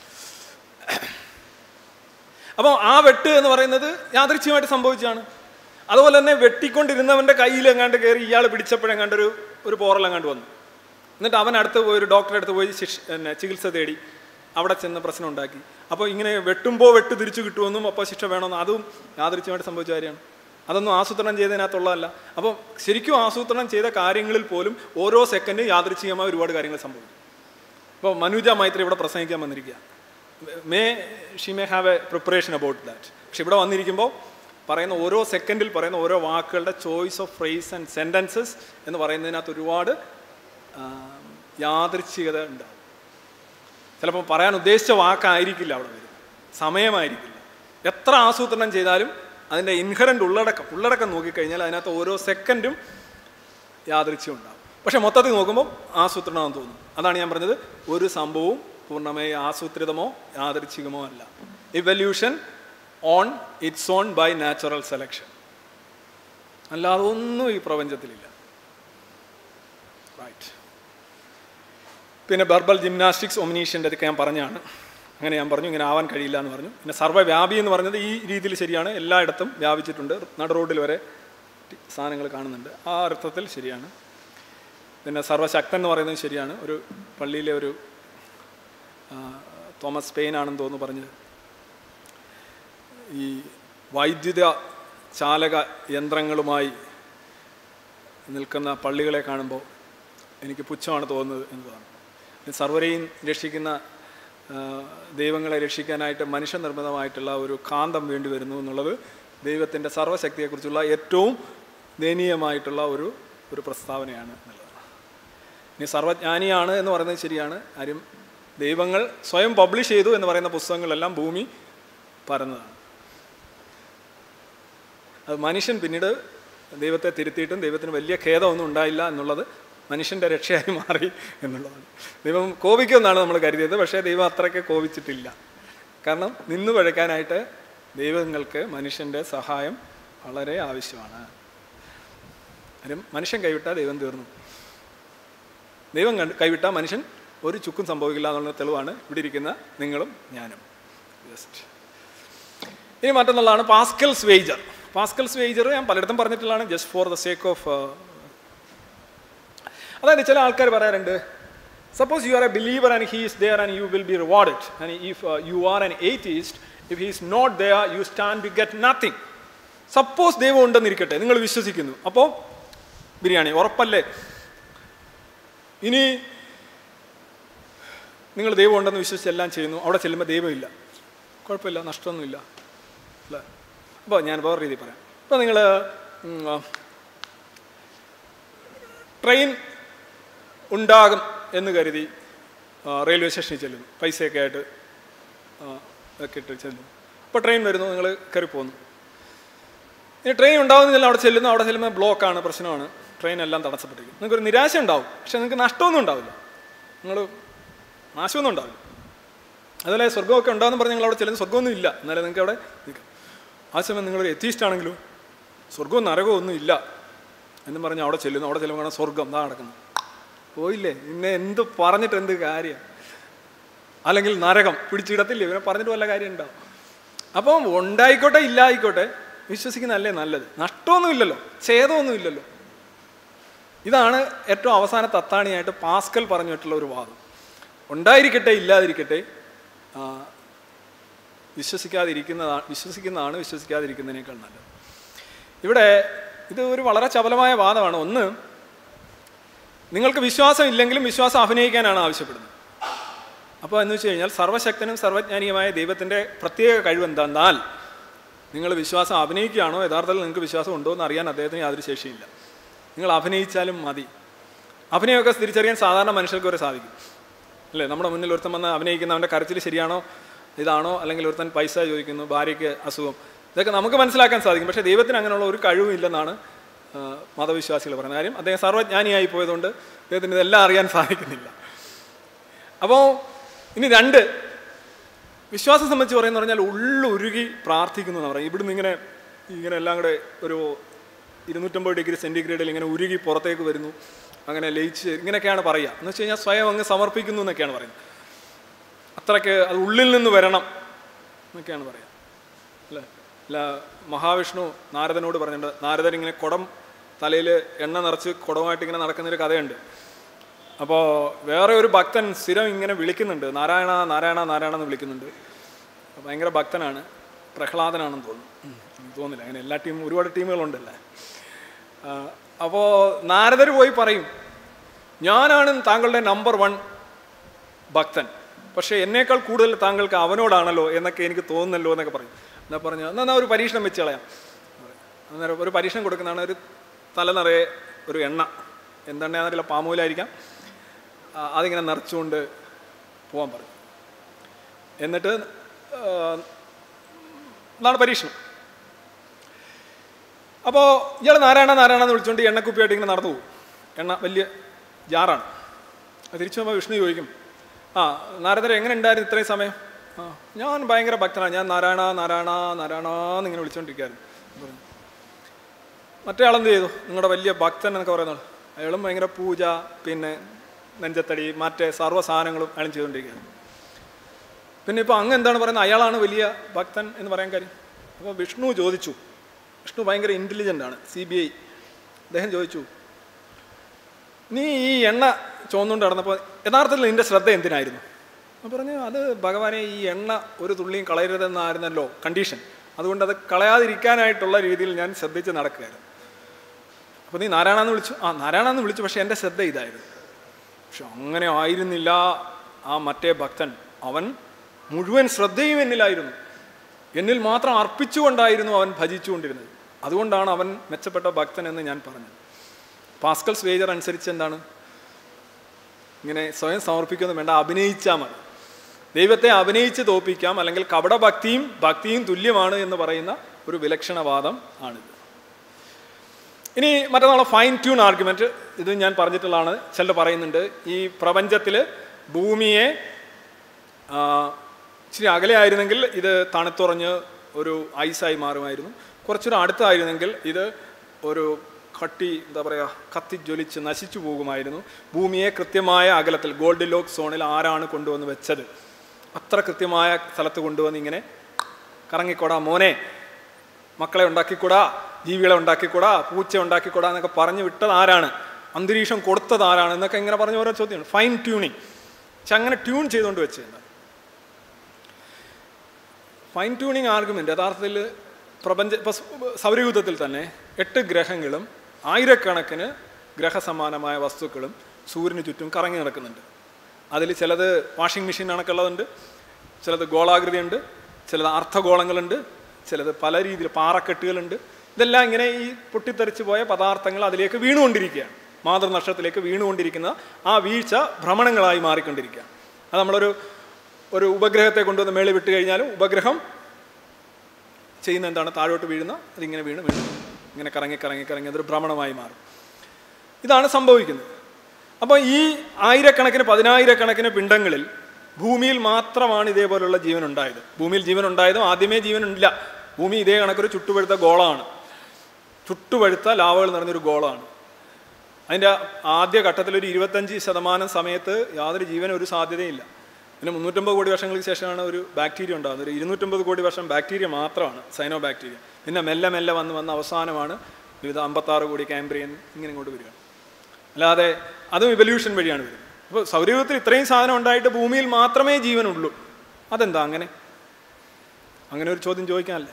അപ്പോൾ ആ വെട്ട് എന്ന് പറയുന്നത് യാദൃച്ഛികമായിട്ട് സംഭവിച്ചാണ്. അതുപോലെ തന്നെ വെട്ടിക്കൊണ്ടിരുന്നവൻ്റെ കയ്യിൽ എങ്ങാണ്ട് കയറി ഇയാൾ പിടിച്ചപ്പോഴെങ്ങാണ്ടൊരു ഒരു പോറലെങ്ങാണ്ട് വന്നു. എന്നിട്ട് അവൻ അടുത്ത് പോയി ഒരു ഡോക്ടറെ അടുത്ത് പോയി ശിക്ഷ പിന്നെ ചികിത്സ തേടി അവിടെ ചെന്ന് പ്രശ്നം ഉണ്ടാക്കി. അപ്പോൾ ഇങ്ങനെ വെട്ടുമ്പോൾ വെട്ട് തിരിച്ചു കിട്ടുമെന്നും അപ്പോൾ ശിക്ഷ വേണമെന്നും അതും യാദൃച്ഛികമായിട്ട് സംഭവിച്ച കാര്യമാണ്. അതൊന്നും ആസൂത്രണം ചെയ്തതിനകത്തുള്ളതല്ല. അപ്പോൾ ശരിക്കും ആസൂത്രണം ചെയ്ത കാര്യങ്ങളിൽ പോലും ഓരോ സെക്കൻഡ് യാദൃച്ഛികമായ ഒരുപാട് കാര്യങ്ങൾ സംഭവിക്കും. ഇപ്പോൾ മനുജ മൈത്രി ഇവിടെ പ്രസംഗിക്കാൻ വന്നിരിക്കുക. May she may have a preparation about that. പക്ഷെ ഇവിടെ വന്നിരിക്കുമ്പോൾ പറയുന്ന ഓരോ സെക്കൻഡിൽ പറയുന്ന ഓരോ വാക്കുകളുടെ choice of phrase and sentences എന്ന് പറയുന്നതിനകത്ത് ഒരുപാട് യാദൃച്ഛികത ഉണ്ടാവും. ചിലപ്പോൾ പറയാൻ ഉദ്ദേശിച്ച വാക്കായിരിക്കില്ല അവിടെ വരുന്നത്, സമയമായിരിക്കില്ല. എത്ര ആസൂത്രണം ചെയ്താലും അതിൻ്റെ ഇൻഹറൻറ്റ് ഉള്ളടക്കം ഉള്ളടക്കം നോക്കിക്കഴിഞ്ഞാൽ അതിനകത്ത് ഓരോ സെക്കൻഡും യാദൃച്ഛ്യം ഉണ്ടാവും. പക്ഷെ മൊത്തത്തിൽ നോക്കുമ്പോൾ ആസൂത്രണമെന്ന് തോന്നും. അതാണ് ഞാൻ പറഞ്ഞത്, ഒരു സംഭവവും പൂർണ്ണമായി ആസൂത്രിതമോ യാദൃച്ഛികമോ അല്ല. Evolution on its own by natural selection, അല്ലാതെ ഒന്നും ഈ പ്രപഞ്ചത്തിലില്ല. റൈറ്റ്. പിന്നെ വെർബൽ ജിംനാസ്റ്റിക്സ് ഒമിനീഷ്യൻ്റെ അതൊക്കെ ഞാൻ പറഞ്ഞാണ്. അങ്ങനെ ഞാൻ പറഞ്ഞു, ഇങ്ങനെ ആവാൻ കഴിയില്ല എന്ന് പറഞ്ഞു. പിന്നെ സർവ്വവ്യാപി എന്ന് പറഞ്ഞത് ഈ രീതിയിൽ ശരിയാണ്, എല്ലായിടത്തും വ്യാപിച്ചിട്ടുണ്ട്, നട റോഡിൽ വരെ സാധനങ്ങൾ കാണുന്നുണ്ട്, ആ അർത്ഥത്തിൽ ശരിയാണ്. പിന്നെ സർവ്വശക്തൻ എന്ന് പറയുന്നത് ശരിയാണ്. ഒരു പള്ളിയിലെ ഒരു തോമസ് പെയിൻ ആണെന്ന് തോന്നുന്നു പറഞ്ഞത്, ഈ വൈദ്യുത ചാലക യന്ത്രങ്ങളുമായി നിൽക്കുന്ന പള്ളികളെ കാണുമ്പോൾ എനിക്ക് പുച്ഛമാണ് തോന്നുന്നത് എന്നതാണ്. സർവരെയും രക്ഷിക്കുന്ന ദൈവങ്ങളെ രക്ഷിക്കാനായിട്ട് മനുഷ്യനിർമ്മിതമായിട്ടുള്ള ഒരു കാന്തം വേണ്ടി വരുന്നു എന്നുള്ളത് ദൈവത്തിൻ്റെ സർവ്വശക്തിയെക്കുറിച്ചുള്ള ഏറ്റവും ദയനീയമായിട്ടുള്ള ഒരു ഒരു പ്രസ്താവനയാണ് എന്നുള്ളതാണ്. ഇനി സർവജ്ഞാനിയാണ് എന്ന് പറയുന്നത് ശരിയാണ്. ആരും ദൈവങ്ങൾ സ്വയം പബ്ലിഷ് ചെയ്തു എന്ന് പറയുന്ന പുസ്തകങ്ങളെല്ലാം ഭൂമി പരന്നതാണ്. അത് മനുഷ്യൻ പിന്നീട് ദൈവത്തെ തിരുത്തിയിട്ടും ദൈവത്തിന് വലിയ ഖേദമൊന്നും ഉണ്ടായില്ല എന്നുള്ളത് മനുഷ്യൻ്റെ രക്ഷയായി മാറി എന്നുള്ളതാണ്. ദൈവം കോപിക്കുമെന്നാണ് നമ്മൾ കരുതിയത്, പക്ഷേ ദൈവം അത്രയ്ക്ക് കോപിച്ചിട്ടില്ല. കാരണം നിന്നു പഴക്കാനായിട്ട് ദൈവങ്ങൾക്ക് മനുഷ്യൻ്റെ സഹായം വളരെ ആവശ്യമാണ്. കാര്യം മനുഷ്യൻ കൈവിട്ടാൽ ദൈവം തീർന്നു. ദൈവം കണ്ട് കൈവിട്ടാൽ മനുഷ്യൻ ഒരു ചുക്കും സംഭവിക്കില്ല എന്നുള്ള തെളിവാണ് ഇവിടെ ഇരിക്കുന്ന നിങ്ങളും ഞാനും. ജസ്റ്റ് ഇനി മറ്റൊന്നുള്ളതാണ് പാസ്കൽസ് വേജർ. പാസ്കൽസ് വേജർ ഞാൻ പലയിടത്തും പറഞ്ഞിട്ടുള്ളതാണ്, just for the sake of. അതായത് ചില ആൾക്കാർ പറയാറുണ്ട്, suppose you are a believer and he is there and you will be rewarded, and if you are an atheist, if he is not there you stand to get nothing. Suppose ദൈവം ഉണ്ടെന്നിരിക്കട്ടെ, നിങ്ങൾ വിശ്വസിക്കുന്നു, അപ്പോൾ ബിരിയാണി ഉറപ്പല്ലേ? ഇനി നിങ്ങൾ ദൈവം ഉണ്ടെന്ന് വിശ്വസിച്ച് എല്ലാം ചെയ്യുന്നു, അവിടെ ചെല്ലുമ്പോൾ ദൈവമില്ല, കുഴപ്പമില്ല, നഷ്ടമൊന്നുമില്ല അല്ലേ? അപ്പോൾ ഞാൻ വേറെ രീതിയിൽ പറയാം. ഇപ്പോൾ നിങ്ങൾ ട്രെയിൻ ഉണ്ടാകും എന്ന് കരുതി റെയിൽവേ സ്റ്റേഷനിൽ ചെല്ലുന്നു, പൈസയൊക്കെ ആയിട്ട് ഒക്കെ ഇട്ട് ചെല്ലുന്നു. അപ്പോൾ ട്രെയിൻ വരുന്നു, നിങ്ങൾ കയറി പോകുന്നു. ഇനി ട്രെയിൻ ഉണ്ടാകുന്നില്ല, അവിടെ ചെല്ലുന്നു, അവിടെ ചെല്ലുമ്പോൾ ബ്ലോക്കാണ്, പ്രശ്നമാണ്, ട്രെയിൻ എല്ലാം തടസ്സപ്പെട്ടിരിക്കും. നിങ്ങൾക്കൊരു നിരാശ ഉണ്ടാവും, പക്ഷെ നിങ്ങൾക്ക് നഷ്ടമൊന്നും ഉണ്ടാവില്ല, നിങ്ങൾ നാശമൊന്നും ഉണ്ടാവില്ല. അതുപോലെ സ്വർഗ്ഗമൊക്കെ ഉണ്ടാകുന്ന പറഞ്ഞ് നിങ്ങൾ അവിടെ ചെല്ലുന്ന സ്വർഗ്ഗമൊന്നും ഇല്ല, എന്നാലും നിങ്ങൾക്ക് അവിടെ നിൽക്കാം. ആ സമയം നിങ്ങളൊരു എത്തീസ്റ്റ് ആണെങ്കിലും സ്വർഗ്ഗവും നരകവും ഒന്നും ഇല്ല എന്നും പറഞ്ഞ് അവിടെ ചെല്ലുന്നു, അവിടെ ചെല്ലുമ്പോൾ കാണാൻ സ്വർഗ്ഗം എന്താ നടക്കുന്നത്, പോയില്ലേ, ഇന്നെ എന്ത് പറഞ്ഞിട്ട് എന്ത് കാര്യം, അല്ലെങ്കിൽ നരകം പിടിച്ചിടത്തില്ലേ, ഇവനെ പറഞ്ഞിട്ട് വല്ല കാര്യം ഉണ്ടാവും. അപ്പം ഉണ്ടായിക്കോട്ടെ ഇല്ലായിക്കോട്ടെ വിശ്വസിക്കുന്നതല്ലേ നല്ലത്, നഷ്ടമൊന്നുമില്ലല്ലോ, ഛേദമൊന്നുമില്ലല്ലോ. ഇതാണ് ഏറ്റവും അവസാന തത്താണിയായിട്ട് പാസ്കൽ പറഞ്ഞിട്ടുള്ള ഒരു വാദം. ഉണ്ടായിരിക്കട്ടെ ഇല്ലാതിരിക്കട്ടെ, വിശ്വസിക്കാതിരിക്കുന്നതാണ് വിശ്വസിക്കുന്നതാണ് വിശ്വസിക്കാതിരിക്കുന്നതിനേക്കാൾ നല്ലത്. ഇവിടെ ഇത് ഒരു വളരെ ചപലമായ വാദമാണ്. ഒന്ന്, നിങ്ങൾക്ക് വിശ്വാസം ഇല്ലെങ്കിലും വിശ്വാസം അഭിനയിക്കാനാണ് ആവശ്യപ്പെടുന്നത്. അപ്പോൾ എന്ന് വെച്ച് കഴിഞ്ഞാൽ സർവശക്തനും സർവജ്ഞാനിയുമായ ദൈവത്തിൻ്റെ പ്രത്യേക കഴിവെന്തെന്നാൽ നിങ്ങൾ വിശ്വാസം അഭിനയിക്കുകയാണോ യഥാർത്ഥത്തിൽ നിങ്ങൾക്ക് വിശ്വാസം ഉണ്ടോ എന്ന് അറിയാൻ അദ്ദേഹത്തിന് യാതൊരു ശേഷിയില്ല. നിങ്ങൾ അഭിനയിച്ചാലും മതി. അഭിനയമൊക്കെ തിരിച്ചറിയാൻ സാധാരണ മനുഷ്യർക്ക് വരെ സാധിക്കും അല്ലേ? നമ്മുടെ മുന്നിൽ ഒരുത്തൻ വന്ന് അഭിനയിക്കുന്നവൻ്റെ കരച്ചിൽ ശരിയാണോ ഇതാണോ, അല്ലെങ്കിൽ ഒരുത്തൻ പൈസ ചോദിക്കുന്നു, ഭാര്യയ്ക്ക് അസുഖം, ഇതൊക്കെ നമുക്ക് മനസ്സിലാക്കാൻ സാധിക്കും. പക്ഷേ ദൈവത്തിന് അങ്ങനെയുള്ള ഒരു കഴിവും ഇല്ലെന്നാണ് മതവിശ്വാസികൾ പറയുന്നത്. കാര്യം അദ്ദേഹം സർവജ്ഞാനിയായി പോയതുകൊണ്ട് അദ്ദേഹത്തിന് ഇതെല്ലാം അറിയാൻ സാധിക്കുന്നില്ല. അപ്പോൾ ഇനി രണ്ട്, വിശ്വാസം സംബന്ധിച്ച് പറയുന്ന പറഞ്ഞാൽ ഉള്ളുരുകി പ്രാർത്ഥിക്കുന്നു എന്ന് പറയും. ഇവിടുന്ന് ഇങ്ങനെ ഇങ്ങനെ എല്ലാം കൂടെ ഒരു ഇരുന്നൂറ്റമ്പത് ഡിഗ്രി സെൻറ്റിഗ്രേഡിൽ ഇങ്ങനെ ഉരുകി പുറത്തേക്ക് വരുന്നു, അങ്ങനെ ലയിച്ച് ഇങ്ങനെയൊക്കെയാണ് പറയുക. എന്ന് വെച്ച് കഴിഞ്ഞാൽ സ്വയം അങ്ങ് സമർപ്പിക്കുന്നു എന്നൊക്കെയാണ് പറയുന്നത്. അത്രയ്ക്ക് അത് ഉള്ളിൽ നിന്ന് വരണം എന്നൊക്കെയാണ് പറയുക അല്ലേ? അല്ല, മഹാവിഷ്ണു നാരദനോട് പറഞ്ഞിട്ടുണ്ട്. നാരദൻ ഇങ്ങനെ കുടം തലയിൽ എണ്ണ നിറച്ച് കുടമായിട്ട് ഇങ്ങനെ നടക്കുന്നൊരു കഥയുണ്ട്. അപ്പോൾ വേറെ ഒരു ഭക്തൻ സ്ഥിരം ഇങ്ങനെ വിളിക്കുന്നുണ്ട്, നാരായണ നാരായണ നാരായണ എന്ന് വിളിക്കുന്നുണ്ട്. ഭയങ്കര ഭക്തനാണ്, പ്രഹ്ലാദനാണെന്ന് തോന്നുന്നു, തോന്നില്ല, അങ്ങനെ എല്ലാ ടീമും ഒരുപാട് ടീമുകളുണ്ടല്ലേ. അപ്പോൾ നാരദർ പോയി പറയും, ഞാനാണ് താങ്കളുടെ നമ്പർ വൺ ഭക്തൻ, പക്ഷേ എന്നേക്കാൾ കൂടുതൽ താങ്കൾക്ക് അവനോടാണല്ലോ എന്നൊക്കെ എനിക്ക് തോന്നുന്നല്ലോ എന്നൊക്കെ പറയും. എന്നാ പറഞ്ഞു, എന്നാൽ ഒരു പരീക്ഷണം വെച്ച് കളയാം. അന്നേരം ഒരു പരീക്ഷണം കൊടുക്കുന്നതാണ്, ഒരു തല നിറയെ ഒരു എണ്ണ, എന്തെണ്ണയാണെന്നറിയില്ല, പാമൂലായിരിക്കാം, അതിങ്ങനെ നിറച്ചുകൊണ്ട് പോകാൻ പറയും. എന്നിട്ട് എന്നാണ് പരീക്ഷണം. അപ്പോൾ ഇയാൾ നാരായണ നാരായണ എന്ന് വിളിച്ചുകൊണ്ട് എണ്ണക്കുപ്പിയായിട്ട് ഇങ്ങനെ നടന്നു പോകും. എണ്ണ വലിയ ജാറാണ്. തിരിച്ചു പോകുമ്പോൾ വിഷ്ണു ചോദിക്കും, ആ നാരദരെ എങ്ങനെ ഉണ്ടായിരുന്നു ഇത്രയും സമയം? ആ ഞാൻ ഭയങ്കര ഭക്തനാണ്, ഞാൻ നാരായണ നാരായണ നാരായണ എന്നിങ്ങനെ വിളിച്ചുകൊണ്ടിരിക്കുകയായിരുന്നു. മറ്റേ ആളെന്ത് ചെയ്തു? നിങ്ങളുടെ വലിയ ഭക്തൻ എന്നൊക്കെ പറയുന്നത്. അയാളും ഭയങ്കര പൂജ, പിന്നെ നെഞ്ചത്തടി, മറ്റേ സർവ്വ സാധനങ്ങളും അയാളും ചെയ്തുകൊണ്ടിരിക്കുകയാണ്. പിന്നെ ഇപ്പോൾ അങ്ങ് എന്താണ് പറയുന്നത്, അയാളാണ് വലിയ ഭക്തൻ എന്ന് പറയാൻ കാര്യം? അപ്പോൾ വിഷ്ണു ചോദിച്ചു, വിഷ്ണു ഭയങ്കര ഇൻ്റലിജൻ്റ് ആണ്, സി ബി ഐ. അദ്ദേഹം ചോദിച്ചു, നീ ഈ എണ്ണ ചുവന്നുകൊണ്ട് നടന്നപ്പോൾ യഥാർത്ഥത്തിൽ നിൻ്റെ ശ്രദ്ധ എന്തിനായിരുന്നു? അപ്പോൾ പറഞ്ഞു, അത് ഭഗവാനെ ഈ എണ്ണ ഒരു തുള്ളിയും കളയരുതെന്നായിരുന്നല്ലോ കണ്ടീഷൻ, അതുകൊണ്ട് അത് കളയാതിരിക്കാനായിട്ടുള്ള രീതിയിൽ ഞാൻ ശ്രദ്ധിച്ച് നടക്കുകയായിരുന്നു. അപ്പോൾ നീ നാരായണന്ന് വിളിച്ചു? ആ നാരായണന്ന് വിളിച്ചു, പക്ഷേ എൻ്റെ ശ്രദ്ധ ഇതായിരുന്നു. പക്ഷെ അങ്ങനെ ആയിരുന്നില്ല ആ മറ്റേ ഭക്തൻ. അവൻ മുഴുവൻ ശ്രദ്ധയും എന്നിലായിരുന്നു, എന്നിൽ മാത്രം അർപ്പിച്ചുകൊണ്ടായിരുന്നു അവൻ ഭജിച്ചുകൊണ്ടിരുന്നത്. അതുകൊണ്ടാണ് അവൻ മെച്ചപ്പെട്ട ഭക്തൻ എന്ന് ഞാൻ പറഞ്ഞത്. പാസ്കൽസ് വേജർ അനുസരിച്ച് എന്താണ്, ഇങ്ങനെ സ്വയം സമർപ്പിക്കൊന്നും വേണ്ട, അഭിനയിച്ചാൽ മതി. ദൈവത്തെ അഭിനയിച്ച് തോൽപ്പിക്കാം, അല്ലെങ്കിൽ കപടഭക്തിയും ഭക്തിയും തുല്യമാണ് എന്ന് പറയുന്ന ഒരു വിലക്ഷണവാദം ആണിത്. ഇനി മറ്റന്നാളെ ഫൈൻ ട്യൂൺ ആർഗ്യുമെൻറ്റ്, ഇത് ഞാൻ പറഞ്ഞിട്ടുള്ളതാണ്. ചിലർ പറയുന്നുണ്ട് ഈ പ്രപഞ്ചത്തിൽ ഭൂമിയെ ഇച്ചിരി അകലെ ആയിരുന്നെങ്കിൽ ഇത് തണുത്തുറഞ്ഞ് ഒരു ഐസായി മാറുമായിരുന്നു, കുറച്ചുകൂടെ അടുത്തായിരുന്നെങ്കിൽ ഇത് ഒരു കട്ടി എന്താ പറയുക കത്തിജ്വലിച്ച് നശിച്ചു പോകുമായിരുന്നു. ഭൂമിയെ കൃത്യമായ അകലത്തിൽ ഗോൾഡ് ലോക്ക് സോണിൽ ആരാണ് കൊണ്ടുവന്ന് വെച്ചത്? അത്ര കൃത്യമായ സ്ഥലത്ത് കൊണ്ടുവന്ന് ഇങ്ങനെ കറങ്ങിക്കൂടാ മോനെ, മക്കളെ ഉണ്ടാക്കിക്കൂടാ, ജീവികളെ ഉണ്ടാക്കിക്കൂടാ, പൂച്ച ഉണ്ടാക്കിക്കൂടാ എന്നൊക്കെ പറഞ്ഞു വിട്ടത് ആരാണ്? അന്തരീക്ഷം കൊടുത്തത് ആരാണ് എന്നൊക്കെ ഇങ്ങനെ പറഞ്ഞ ഓരോ ചോദ്യമാണ്. Fine tuning. പക്ഷെ അങ്ങനെ ട്യൂൺ ചെയ്തുകൊണ്ട് വെച്ചിരുന്നത് ഫൈൻ ട്യൂണിങ് ആർഗ്യുമെൻ്റ് യഥാർത്ഥത്തിൽ പ്രപഞ്ച ഇപ്പം സൗരയൂഥത്തിൽ തന്നെ എട്ട് ഗ്രഹങ്ങളും ആയിരക്കണക്കിന് ഗ്രഹസമാനമായ വസ്തുക്കളും സൂര്യന് ചുറ്റും കറങ്ങി നടക്കുന്നുണ്ട്. അതിൽ ചിലത് വാഷിംഗ് മെഷീൻ കണക്കുള്ളതുണ്ട്, ചിലത് ഗോളാകൃതിയുണ്ട്, ചിലത് അർദ്ധഗോളങ്ങളുണ്ട്, ചിലത് പല രീതിയിൽ പാറക്കെട്ടുകളുണ്ട്. ഇതെല്ലാം ഇങ്ങനെ ഈ പൊട്ടിത്തെറിച്ച് പോയ പദാർത്ഥങ്ങൾ അതിലേക്ക് വീണുകൊണ്ടിരിക്കുകയാണ്. മാതൃനക്ഷത്രത്തിലേക്ക് വീണുകൊണ്ടിരിക്കുന്ന ആ വീഴ്ച ഭ്രമണങ്ങളായി മാറിക്കൊണ്ടിരിക്കുകയാണ്. അത് നമ്മളൊരു ഒരു ഉപഗ്രഹത്തെ കൊണ്ടുവന്ന് മേളിൽ വിട്ട് കഴിഞ്ഞാലും ഉപഗ്രഹം ചെയ്യുന്ന എന്താണ്? താഴോട്ട് വീഴുന്ന അതിങ്ങനെ വീണ് വീണ് ഇങ്ങനെ കറങ്ങി കറങ്ങി കറങ്ങി അതൊരു ഭ്രമണമായി മാറും. ഇതാണ് സംഭവിക്കുന്നത്. അപ്പോൾ ഈ ആയിരക്കണക്കിന് പതിനായിരക്കണക്കിന് പിണ്ഡങ്ങളിൽ ഭൂമിയിൽ മാത്രമാണ് ഇതേപോലുള്ള ജീവൻ ഉണ്ടായത്. ഭൂമിയിൽ ജീവൻ ഉണ്ടായതും ആദ്യമേ ജീവനില്ല. ഭൂമി ഇതേ കണക്കൊരു ചുട്ടുപഴുത്ത ഗോളമാണ്, ചുട്ടുപഴുത്ത ലാവകൾ നിറഞ്ഞൊരു ഗോളമാണ്. അതിൻ്റെ ആദ്യ ഘട്ടത്തിലൊരു ഇരുപത്തഞ്ച് ശതമാനം സമയത്ത് യാതൊരു ജീവനും ഒരു സാധ്യതയില്ല. പിന്നെ മുന്നൂറ്റമ്പത് കോടി വർഷങ്ങൾക്ക് ശേഷമാണ് ഒരു ബാക്ടീരിയ ഉണ്ടാകുന്നത്. ഒരു ഇരുന്നൂറ്റമ്പത് കോടി വർഷം ബാക്ടീരിയ മാത്രമാണ്, സൈനോ ബാക്ടീരിയ. പിന്നെ മെല്ലെ മെല്ലെ വന്ന് വന്ന അവസാനമാണ് വിവിധ അമ്പത്താറ് കോടി കാംബ്രിയൻ ഇങ്ങനെ ഇങ്ങോട്ട് വരികയാണ്. അല്ലാതെ അതും ഇവല്യൂഷൻ വഴിയാണ് വരുന്നത്. അപ്പോൾ സൗരയൂഥത്തിൽ ഇത്രയും സാധനം ഉണ്ടായിട്ട് ഭൂമിയിൽ മാത്രമേ ജീവനുള്ളൂ. അതെന്താ അങ്ങനെ? അങ്ങനെ ഒരു ചോദ്യം ചോദിക്കാനല്ലേ.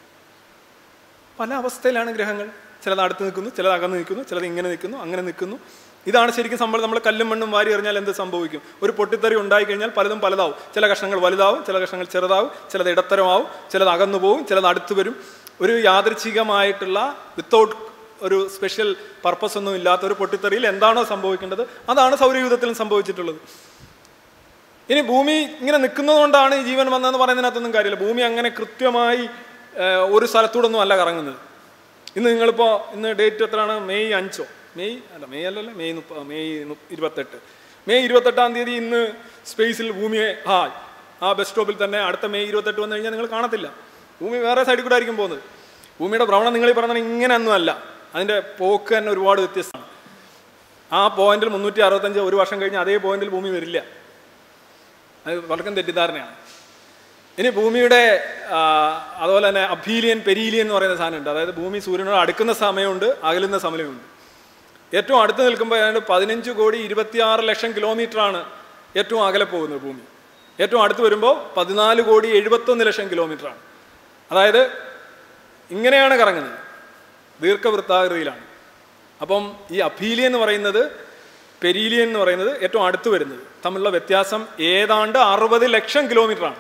പല അവസ്ഥയിലാണ് ഗ്രഹങ്ങൾ. ചിലത് അടുത്ത് നിൽക്കുന്നു, ചിലത് അകന്ന് നിൽക്കുന്നു, ചിലത് ഇങ്ങനെ നിൽക്കുന്നു, അങ്ങനെ നിൽക്കുന്നു. ഇതാണ് ശരിക്കും സംഭവം. നമ്മൾ കല്ലും മണ്ണും വാരി എറിഞ്ഞാൽ എന്ത് സംഭവിക്കും? ഒരു പൊട്ടിത്തെറി ഉണ്ടായിക്കഴിഞ്ഞാൽ പലതും പലതാവും. ചില കഷ്ണങ്ങൾ വലുതാവും, ചില കഷ്ണങ്ങൾ ചെറുതാവും, ചിലത് ഇടത്തരമാവും, ചിലത് അകന്നു പോവും, ചിലത് അടുത്ത് വരും. ഒരു യാദൃച്ഛികമായിട്ടുള്ള വിത്തൗട്ട് ഒരു സ്പെഷ്യൽ പർപ്പസ് ഒന്നും ഇല്ലാത്ത ഒരു പൊട്ടിത്തെറിയിൽ എന്താണോ സംഭവിക്കേണ്ടത് അതാണ് സൗരയൂഥത്തിലും സംഭവിച്ചിട്ടുള്ളത്. ഇനി ഭൂമി ഇങ്ങനെ നിൽക്കുന്നതുകൊണ്ടാണ് ഈ ജീവൻ വന്നതെന്ന് പറയുന്നതിനകത്തൊന്നും കാര്യമില്ല. ഭൂമി അങ്ങനെ കൃത്യമായി ഒരു സ്ഥലത്തൂടൊന്നും അല്ല കറങ്ങുന്നത്. ഇന്ന് നിങ്ങളിപ്പോൾ ഇന്ന് ഡേറ്റ് എത്രയാണ്? മെയ് അഞ്ചോ മെയ് അല്ല മെയ് അല്ലല്ലോ മെയ് മുപ്പ മെയ് ഇരുപത്തെട്ട് മെയ് ഇരുപത്തെട്ടാം തീയതി ഇന്ന് സ്പേസിൽ ഭൂമിയെ ആ ആ ബസ് സ്റ്റോപ്പിൽ തന്നെ അടുത്ത മെയ് ഇരുപത്തെട്ട് വന്നു കഴിഞ്ഞാൽ നിങ്ങൾ കാണത്തില്ല. ഭൂമി വേറെ സൈഡിൽ കൂടെ ആയിരിക്കും പോകുന്നത്. ഭൂമിയുടെ ഭ്രമണം നിങ്ങൾ ഈ പറഞ്ഞാൽ ഇങ്ങനെയൊന്നും അല്ല, അതിൻ്റെ പോക്ക് തന്നെ ഒരുപാട് വ്യത്യസ്തമാണ്. ആ പോയിന്റിൽ മുന്നൂറ്റി അറുപത്തഞ്ച് ഒരു വർഷം കഴിഞ്ഞ് അതേ പോയിന്റിൽ ഭൂമി വരില്ല. അത് വളർക്കും തെറ്റിദ്ധാരണയാണ്. ഇനി ഭൂമിയുടെ അതുപോലെ തന്നെ അഭീലിയൻ പെരീലിയൻ എന്ന് പറയുന്ന സാധനമുണ്ട്. അതായത് ഭൂമി സൂര്യനോട് അടുക്കുന്ന സമയമുണ്ട്, അകലുന്ന സമയമുണ്ട്. ഏറ്റവും അടുത്ത് നിൽക്കുമ്പോൾ ഏതാണ്ട് പതിനഞ്ച് കോടി ഇരുപത്തിയാറ് ലക്ഷം കിലോമീറ്ററാണ് ഏറ്റവും അകലെ പോകുന്നത് ഭൂമി. ഏറ്റവും അടുത്ത് വരുമ്പോൾ പതിനാല് കോടി എഴുപത്തൊന്ന് ലക്ഷം കിലോമീറ്ററാണ്. അതായത് ഇങ്ങനെയാണ് കറങ്ങുന്നത്, ദീർഘവൃത്താകൃതിയിലാണ്. അപ്പം ഈ അഭീലിയൻ എന്ന് പറയുന്നത് പെരീലിയൻ എന്ന് പറയുന്നത് ഏറ്റവും അടുത്ത് വരുന്നത് തമ്മിലുള്ള വ്യത്യാസം ഏതാണ്ട് അറുപത് ലക്ഷം കിലോമീറ്ററാണ്.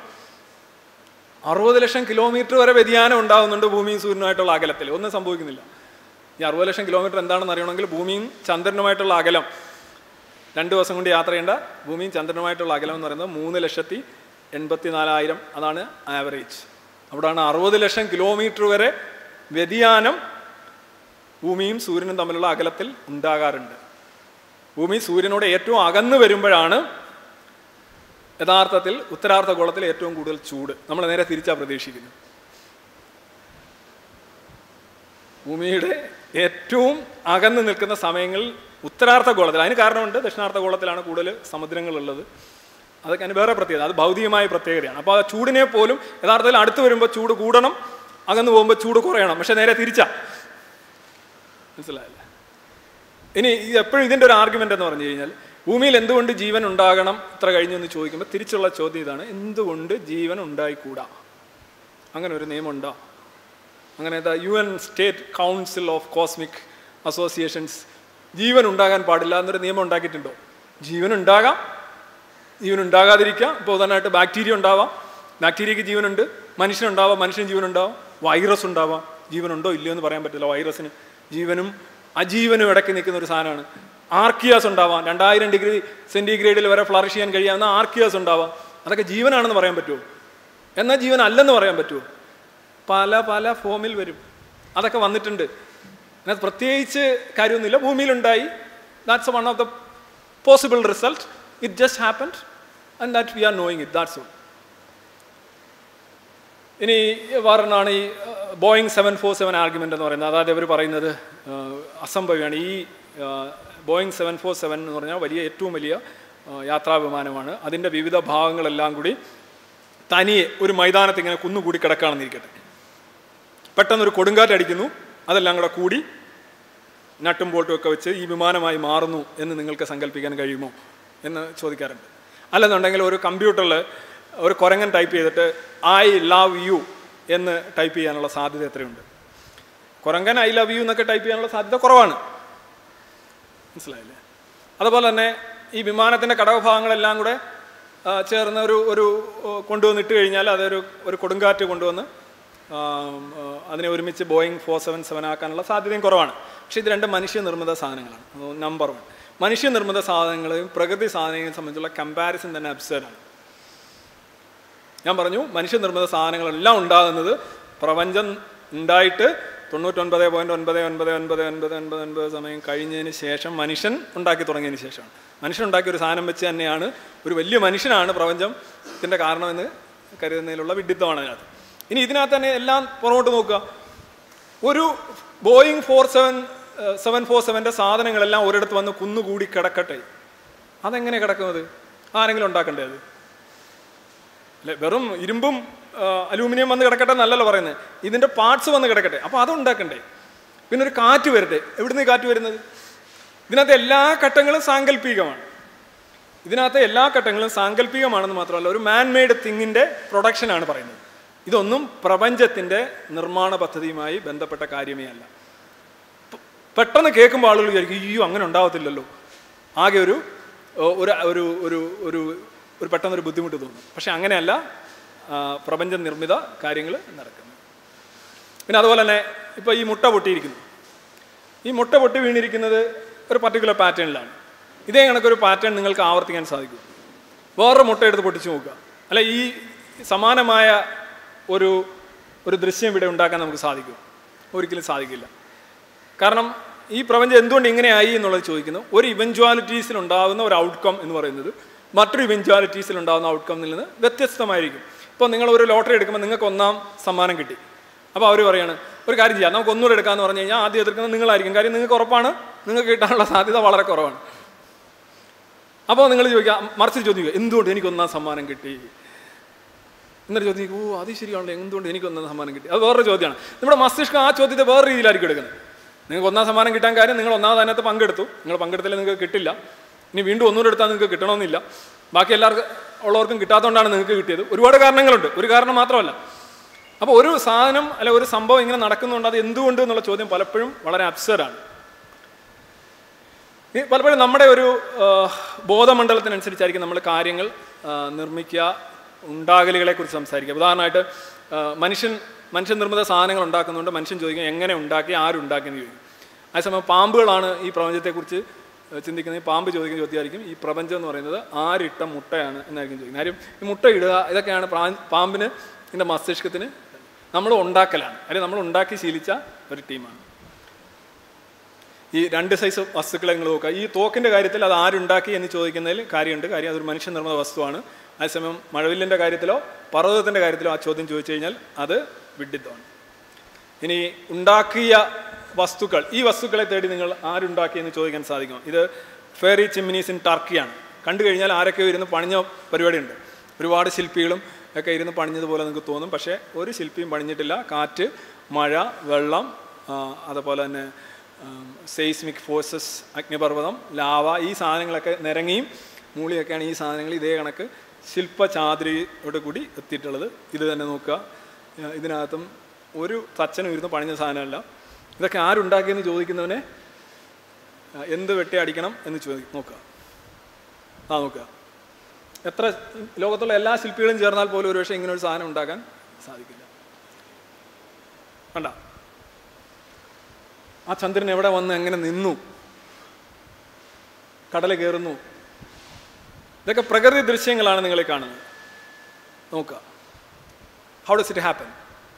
അറുപത് ലക്ഷം കിലോമീറ്റർ വരെ വ്യതിയാനം ഉണ്ടാകുന്നുണ്ട് ഭൂമിയും സൂര്യനുമായിട്ടുള്ള അകലത്തിൽ. ഒന്നും സംഭവിക്കുന്നില്ല. ഈ അറുപത് ലക്ഷം കിലോമീറ്റർ എന്താണെന്ന് അറിയണമെങ്കിൽ ഭൂമിയും ചന്ദ്രനുമായിട്ടുള്ള അകലം, രണ്ട് ദിവസം കൊണ്ട് യാത്ര ചെയ്യേണ്ട ഭൂമിയും ചന്ദ്രനുമായിട്ടുള്ള അകലം എന്ന് പറയുന്നത് മൂന്ന് ലക്ഷത്തി എൺപത്തി നാലായിരം അതാണ് ആവറേജ്. അവിടെയാണ് അറുപത് ലക്ഷം കിലോമീറ്റർ വരെ വ്യതിയാനം ഭൂമിയും സൂര്യനും തമ്മിലുള്ള അകലത്തിൽ ഉണ്ടാകാറുണ്ട്. ഭൂമി സൂര്യനോട് ഏറ്റവും അകന്നു വരുമ്പോഴാണ് യഥാർത്ഥത്തിൽ ഉത്തരാർദ്ധഗോളത്തിൽ ഏറ്റവും കൂടുതൽ ചൂട്. നമ്മൾ നേരെ തിരിച്ചാണ് പ്രതീക്ഷിക്കുന്നത്. ഭൂമിയുടെ ഏറ്റവും അകന്നു നിൽക്കുന്ന സമയങ്ങളിൽ ഉത്തരാർദ്ധഗോളത്തിൽ, അതിന് കാരണമുണ്ട്, ദക്ഷിണാർദ്ധഗോളത്തിലാണ് കൂടുതൽ സമുദ്രങ്ങളുള്ളത്. അതൊക്കെ അതിന് വേറെ പ്രത്യേകത, അത് ഭൗതികമായ പ്രത്യേകതയാണ്. അപ്പോൾ ആ ചൂടിനെ പോലും യഥാർത്ഥത്തിൽ അടുത്ത് വരുമ്പോൾ ചൂട് കൂടണം, അകന്നു പോകുമ്പോൾ ചൂട് കുറയണം. പക്ഷെ നേരെ തിരിച്ചാ. മനസ്സിലായില്ല? ഇനി എപ്പോഴും ഇതിൻ്റെ ഒരു ആർഗ്യുമെൻ്റ് എന്ന് പറഞ്ഞു കഴിഞ്ഞാൽ ഭൂമിയിൽ എന്തുകൊണ്ട് ജീവൻ ഉണ്ടാകണം ഇത്ര കഴിഞ്ഞു എന്ന് ചോദിക്കുമ്പോൾ തിരിച്ചുള്ള ചോദ്യം ഇതാണ്: എന്തുകൊണ്ട് ജീവൻ ഉണ്ടായിക്കൂടാ? അങ്ങനെ ഒരു നിയമമുണ്ടോ? അങ്ങനെ the U N state council of cosmic associations ജീവൻ ഉണ്ടാകാൻ പാടില്ല എന്നൊരു നിയമം ഉണ്ടാക്കിയിട്ടുണ്ടോ? ജീവൻ ഉണ്ടാകാം, ജീവൻ ഉണ്ടാകാതിരിക്കാം. ഇപ്പോൾ ഉദാഹരണമായിട്ട് ബാക്ടീരിയ ഉണ്ടാവാം, ബാക്ടീരിയക്ക് ജീവനുണ്ട്. മനുഷ്യനുണ്ടാവാം, മനുഷ്യന് ജീവനുണ്ടാവാം. വൈറസ് ഉണ്ടാവാം, ജീവനുണ്ടോ ഇല്ലയോ എന്ന് പറയാൻ പറ്റില്ല. വൈറസിന് ജീവനും അജീവനും ഇടയ്ക്ക് നിൽക്കുന്ന ഒരു സാധനമാണ്. ആർക്കിയാസ് ഉണ്ടാവാം, രണ്ടായിരം ഡിഗ്രി സെൻറ്റിഗ്രേഡിൽ വരെ ഫ്ലറിഷ് ചെയ്യാൻ കഴിയാവുന്ന ആർക്കിയാസ് ഉണ്ടാവാം. അതൊക്കെ ജീവനാണെന്ന് പറയാൻ പറ്റുമോ? എന്നാൽ ജീവൻ അല്ലെന്ന് പറയാൻ പറ്റുമോ? പല പല ഫോമിൽ വരും. അതൊക്കെ വന്നിട്ടുണ്ട്. അതിനകത്ത് പ്രത്യേകിച്ച് കാര്യമൊന്നുമില്ല. ഭൂമിയിലുണ്ടായി, that's one of the possible result. It just happened and that we are knowing it, that's all. ഇനി പറഞ്ഞാണ് ഈ Boeing seven four seven argument എന്ന് പറയുന്നത്. അതായത് അവർ പറയുന്നത് അസംഭവ്യമാണ്. ഈ ബോയിങ് സെവൻ ഫോർ സെവൻ എന്ന് പറഞ്ഞാൽ വലിയ ഏറ്റവും വലിയ യാത്രാ വിമാനമാണ്. അതിൻ്റെ വിവിധ ഭാഗങ്ങളെല്ലാം കൂടി തനിയെ ഒരു മൈതാനത്ത് ഇങ്ങനെ കുന്നുകൂടി കിടക്കുകയാണെന്നിരിക്കട്ടെ. പെട്ടെന്നൊരു കൊടുങ്കാറ്റ് അടിക്കുന്നു, അതെല്ലാം കൂടെ കൂടി നട്ടും ബോട്ടും ഒക്കെ വെച്ച് ഈ വിമാനമായി മാറുന്നു എന്ന് നിങ്ങൾക്ക് സങ്കല്പിക്കാൻ കഴിയുമോ എന്ന് ചോദിക്കാറുണ്ട്. അല്ലെന്നുണ്ടെങ്കിൽ ഒരു കമ്പ്യൂട്ടറിൽ ഒരു കുരങ്ങൻ ടൈപ്പ് ചെയ്തിട്ട് ഐ ലവ് യു എന്ന് ടൈപ്പ് ചെയ്യാനുള്ള സാധ്യത എത്രയുണ്ട്? കുരങ്ങൻ ഐ ലവ് യു എന്നൊക്കെ ടൈപ്പ് ചെയ്യാനുള്ള സാധ്യത കുറവാണ്. മനസ്സിലായില്ലേ? അതുപോലെ തന്നെ ഈ വിമാനത്തിൻ്റെ ഘടകഭാഗങ്ങളെല്ലാം കൂടെ ചേർന്ന് ഒരു ഒരു കൊണ്ടുവന്നിട്ട് കഴിഞ്ഞാൽ അതൊരു ഒരു കൊടുങ്കാറ്റ് കൊണ്ടുവന്ന് അതിനെ ഒരുമിച്ച് ബോയിങ് ഫോർ സെവൻ സെവൻ ആക്കാനുള്ള സാധ്യതയും കുറവാണ്. പക്ഷേ ഇത് രണ്ട് മനുഷ്യനിർമ്മിത സാധനങ്ങളാണ്. നമ്പർ വൺ, മനുഷ്യനിർമ്മിത സാധനങ്ങളെയും പ്രകൃതി സാധനങ്ങളെയും സംബന്ധിച്ചുള്ള കമ്പാരിസൺ തന്നെ അബ്സേർഡാണ്. ഞാൻ പറഞ്ഞു മനുഷ്യനിർമ്മിത സാധനങ്ങളെല്ലാം ഉണ്ടാകുന്നത് പ്രപഞ്ചം ഉണ്ടായിട്ട് തൊണ്ണൂറ്റൊൻപത് പോയിൻറ്റ് ഒൻപത് ഒൻപത് ഒൻപത് ഒൻപത് ഒൻപത് ഒൻപത് സമയം കഴിഞ്ഞതിന് ശേഷം മനുഷ്യൻ ഉണ്ടാക്കി തുടങ്ങിയതിന് ശേഷമാണ്. മനുഷ്യൻ ഉണ്ടാക്കിയ ഒരു സാധനം വെച്ച് തന്നെയാണ് ഒരു വലിയ മനുഷ്യനാണ് പ്രപഞ്ചത്തിൻ്റെ കാരണമെന്ന് കരുതുന്നതിലുള്ള വിഡിത്തമാണ് അതിനകത്ത്. ഇനി ഇതിനകത്ത് തന്നെ എല്ലാം പുറകോട്ട് നോക്കുക. ഒരു Boeing four seven seven four സെവൻ്റെ സാധനങ്ങളെല്ലാം ഒരിടത്ത് വന്ന് കുന്നുകൂടി കിടക്കട്ടെ. അതെങ്ങനെ കിടക്കുന്നത്? ആരെങ്കിലും ഉണ്ടാക്കണ്ടേ അത്? അല്ലെ, വെറും ഇരുമ്പും അലൂമിനിയം വന്ന് കിടക്കട്ടെ എന്നല്ലല്ലോ പറയുന്നത്, ഇതിൻ്റെ പാർട്സ് വന്ന് കിടക്കട്ടെ. അപ്പോൾ അതുണ്ടാക്കണ്ടേ? പിന്നെ ഒരു കാറ്റ് വരട്ടെ. എവിടുന്ന് ഈ കാറ്റ് വരുന്നത്? ഇതിനകത്ത് എല്ലാ ഘട്ടങ്ങളും സാങ്കല്പികമാണ്. ഇതിനകത്ത് എല്ലാ ഘട്ടങ്ങളും സാങ്കല്പികമാണെന്ന് മാത്രമല്ല, ഒരു മാൻ മെയ്ഡ് തിങ്ങിൻ്റെ പ്രൊഡക്ഷനാണ് പറയുന്നത്. ഇതൊന്നും പ്രപഞ്ചത്തിൻ്റെ നിർമ്മാണ പദ്ധതിയുമായി ബന്ധപ്പെട്ട കാര്യമേ അല്ല. പെട്ടെന്ന് കേൾക്കുമ്പോൾ ആളുകൾ വിചാരിക്കും അയ്യോ അങ്ങനെ ഉണ്ടാവത്തില്ലല്ലോ, ആകെ ഒരു ഒരു ഒരു ഒരു ഒരു പെട്ടെന്നൊരു ബുദ്ധിമുട്ട് തോന്നും. പക്ഷെ അങ്ങനെയല്ല പ്രപഞ്ച നിർമ്മിത കാര്യങ്ങൾ നടക്കുന്നത്. പിന്നെ അതുപോലെ തന്നെ ഇപ്പോൾ ഈ മുട്ട പൊട്ടിയിരിക്കുന്നു. ഈ മുട്ട പൊട്ടി വീണിരിക്കുന്നത് ഒരു പർട്ടിക്കുലർ പാറ്റേണിലാണ്. ഇതേ കണക്കൊരു പാറ്റേൺ നിങ്ങൾക്ക് ആവർത്തിക്കാൻ സാധിക്കും. വേറൊരു മുട്ട എടുത്ത് പൊട്ടിച്ച് നോക്കുക. അല്ല, ഈ സമാനമായ ഒരു ഒരു ദൃശ്യം ഇവിടെ ഉണ്ടാക്കാൻ നമുക്ക് സാധിക്കും? ഒരിക്കലും സാധിക്കില്ല. കാരണം ഈ പ്രപഞ്ചം എന്തുകൊണ്ട് ഇങ്ങനെയായി എന്നുള്ളത് ചോദിക്കുന്നു. ഒരു ഇവഞ്ച്വാലിറ്റീസിൽ ഉണ്ടാകുന്ന ഒരു ഔട്ട്കം എന്ന് പറയുന്നത് മറ്റൊരു ഇവഞ്ച്വാലിറ്റീസിൽ ഉണ്ടാകുന്ന ഔട്ട്കമ്മിൽ നിന്ന് വ്യത്യസ്തമായിരിക്കും. ഇപ്പോൾ നിങ്ങൾ ഒരു ലോട്ടറി എടുക്കുമ്പോൾ നിങ്ങൾക്ക് ഒന്നാം സമ്മാനം കിട്ടി. അപ്പോൾ അവർ പറയാണ് ഒരു കാര്യം ചെയ്യാം, നമുക്ക് ഒന്നുകൂടെ എടുക്കാമെന്ന് പറഞ്ഞു കഴിഞ്ഞാൽ ആദ്യം എതിർക്കുന്നത് നിങ്ങളായിരിക്കും. കാര്യം നിങ്ങൾക്ക് ഉറപ്പാണ് നിങ്ങൾക്ക് കിട്ടാനുള്ള സാധ്യത വളരെ കുറവാണ്. അപ്പോൾ നിങ്ങൾ ചോദിക്കുക, മറിച്ച് ചോദിക്കുക എന്തുകൊണ്ട് എനിക്ക് ഒന്നാം സമ്മാനം കിട്ടി എന്നിട്ട് ചോദിക്കും, ഓ അത് ശരിയാണല്ലോ, എന്തുകൊണ്ട് എനിക്ക് ഒന്നാം സമ്മാനം കിട്ടി? അത് വേറൊരു ചോദ്യമാണ്. നമ്മുടെ മസ്തിഷ്കം ആ ചോദ്യത്തെ വേറെ രീതിയിലായിരിക്കും എടുക്കുന്നത്. നിങ്ങൾക്ക് ഒന്നാം സമ്മാനം കിട്ടാൻ കാര്യം നിങ്ങൾ ഒന്നാമത് അതിനകത്ത് പങ്കെടുത്തു, നിങ്ങൾ പങ്കെടുത്തില്ല നിങ്ങൾക്ക് കിട്ടില്ല. ഇനി വീണ്ടും ഒന്നുകൂടെ എടുത്താൽ നിങ്ങൾക്ക് കിട്ടണമെന്നില്ല. ബാക്കി എല്ലാവർക്കും ഉള്ളവർക്കും കിട്ടാത്തതുകൊണ്ടാണ് നിങ്ങൾക്ക് കിട്ടിയത്. ഒരുപാട് കാരണങ്ങളുണ്ട്, ഒരു കാരണം മാത്രമല്ല. അപ്പോൾ ഒരു സാധനം അല്ല ഒരു സംഭവം ഇങ്ങനെ നടക്കുന്നുണ്ട്, അത് എന്തുകൊണ്ട് എന്നുള്ള ചോദ്യം പലപ്പോഴും വളരെ അബ്സർഡാണ്. പലപ്പോഴും നമ്മുടെ ഒരു ബോധമണ്ഡലത്തിനനുസരിച്ചായിരിക്കും നമ്മൾ കാര്യങ്ങൾ നിർമ്മിക്കുക, ഉണ്ടാകലുകളെക്കുറിച്ച് സംസാരിക്കുക. ഉദാഹരണമായിട്ട് മനുഷ്യൻ മനുഷ്യൻ നിർമ്മിത സാധനങ്ങൾ ഉണ്ടാക്കുന്നുണ്ട്. മനുഷ്യൻ ചോദിക്കും എങ്ങനെ ഉണ്ടാക്കി, ആരുണ്ടാക്കിയെന്ന് ചോദിക്കും. അതേസമയം പാമ്പുകളാണ് ഈ പ്രപഞ്ചത്തെക്കുറിച്ച് ചിന്തിക്കുന്നത്. പാമ്പ് ചോദിക്കുന്ന ചോദ്യമായിരിക്കും ഈ പ്രപഞ്ചം എന്ന് പറയുന്നത് ആരിട്ട മുട്ടയാണ് എന്നായിരിക്കും ചോദിക്കുന്നത്. കാര്യം ഈ മുട്ട ഇടുക ഇതൊക്കെയാണ് പാമ്പിന് ഇതിൻ്റെ മസ്തിഷ്കത്തിന് നമ്മൾ ഉണ്ടാക്കലാണ്, അല്ലെങ്കിൽ നമ്മൾ ഉണ്ടാക്കി ശീലിച്ച ഒരു ടീമാണ്. ഈ രണ്ട് സൈസ് വസ്തുക്കളെ നിങ്ങൾ നോക്കുക. ഈ തോക്കിൻ്റെ കാര്യത്തിൽ അത് ആരുണ്ടാക്കി എന്ന് ചോദിക്കുന്നതിൽ കാര്യമുണ്ട്. കാര്യം അതൊരു മനുഷ്യൻ നിർമ്മിത വസ്തുവാണ്. അതേസമയം മഴവില്ലിൻ്റെ കാര്യത്തിലോ പർവ്വതത്തിൻ്റെ കാര്യത്തിലോ ആ ചോദ്യം ചോദിച്ചു കഴിഞ്ഞാൽ അത് വിഡ്ഢിത്തമാണ്. ഇനി ഉണ്ടാക്കിയ വസ്തുക്കൾ, ഈ വസ്തുക്കളെ തേടി നിങ്ങൾ ആരുണ്ടാക്കി എന്ന് ചോദിക്കാൻ സാധിക്കും. ഇത് ഫെയറി ചിമ്മിനീസ് ഇൻ ടർക്കിയാണ്. കണ്ടു കഴിഞ്ഞാൽ ആരൊക്കെയോ ഇരുന്ന് പണിഞ്ഞ പരിപാടിയുണ്ട്. ഒരുപാട് ശില്പികളും ഒക്കെ ഇരുന്ന് പണിഞ്ഞതുപോലെ നിങ്ങൾക്ക് തോന്നും. പക്ഷേ ഒരു ശില്പിയും പണിഞ്ഞിട്ടില്ല. കാറ്റ്, മഴ, വെള്ളം, അതുപോലെ തന്നെ സെയ്സ്മിക് ഫോഴ്സസ്, അഗ്നിപർവ്വതം, ലാവ, ഈ സാധനങ്ങളൊക്കെ നിരങ്ങിയും മൂളിയൊക്കെയാണ് ഈ സാധനങ്ങൾ ഇതേ കണക്ക് ശില്പചാതുരിയോട് കൂടി എത്തിയിട്ടുള്ളത്. ഇത് തന്നെ നോക്കുക, ഇതിനകത്തും ഒരു തച്ചനും ഇരുന്ന് പണിഞ്ഞ സാധനമല്ല. ഇതൊക്കെ ആരുണ്ടാക്കിയെന്ന് ചോദിക്കുന്നവനെ എന്ത് വെട്ടി അടിക്കണം എന്ന് ചോദി നോക്കുക. ആ നോക്കുക, എത്ര ലോകത്തുള്ള എല്ലാ ശില്പികളും ചേർന്നാൽ പോലും ഒരു പക്ഷേ ഇങ്ങനെ ഒരു സാധനം ഉണ്ടാക്കാൻ സാധിക്കില്ല. കണ്ട ആ ചന്ദ്രൻ എവിടെ വന്ന് എങ്ങനെ നിന്നു, കടൽ കയറുന്നു, ഇതൊക്കെ പ്രകൃതി ദൃശ്യങ്ങളാണ് നിങ്ങൾ കാണുന്നത്. നോക്കുക, ഹൗ ഡസ് ഇറ്റ് ഹാപ്പൻ?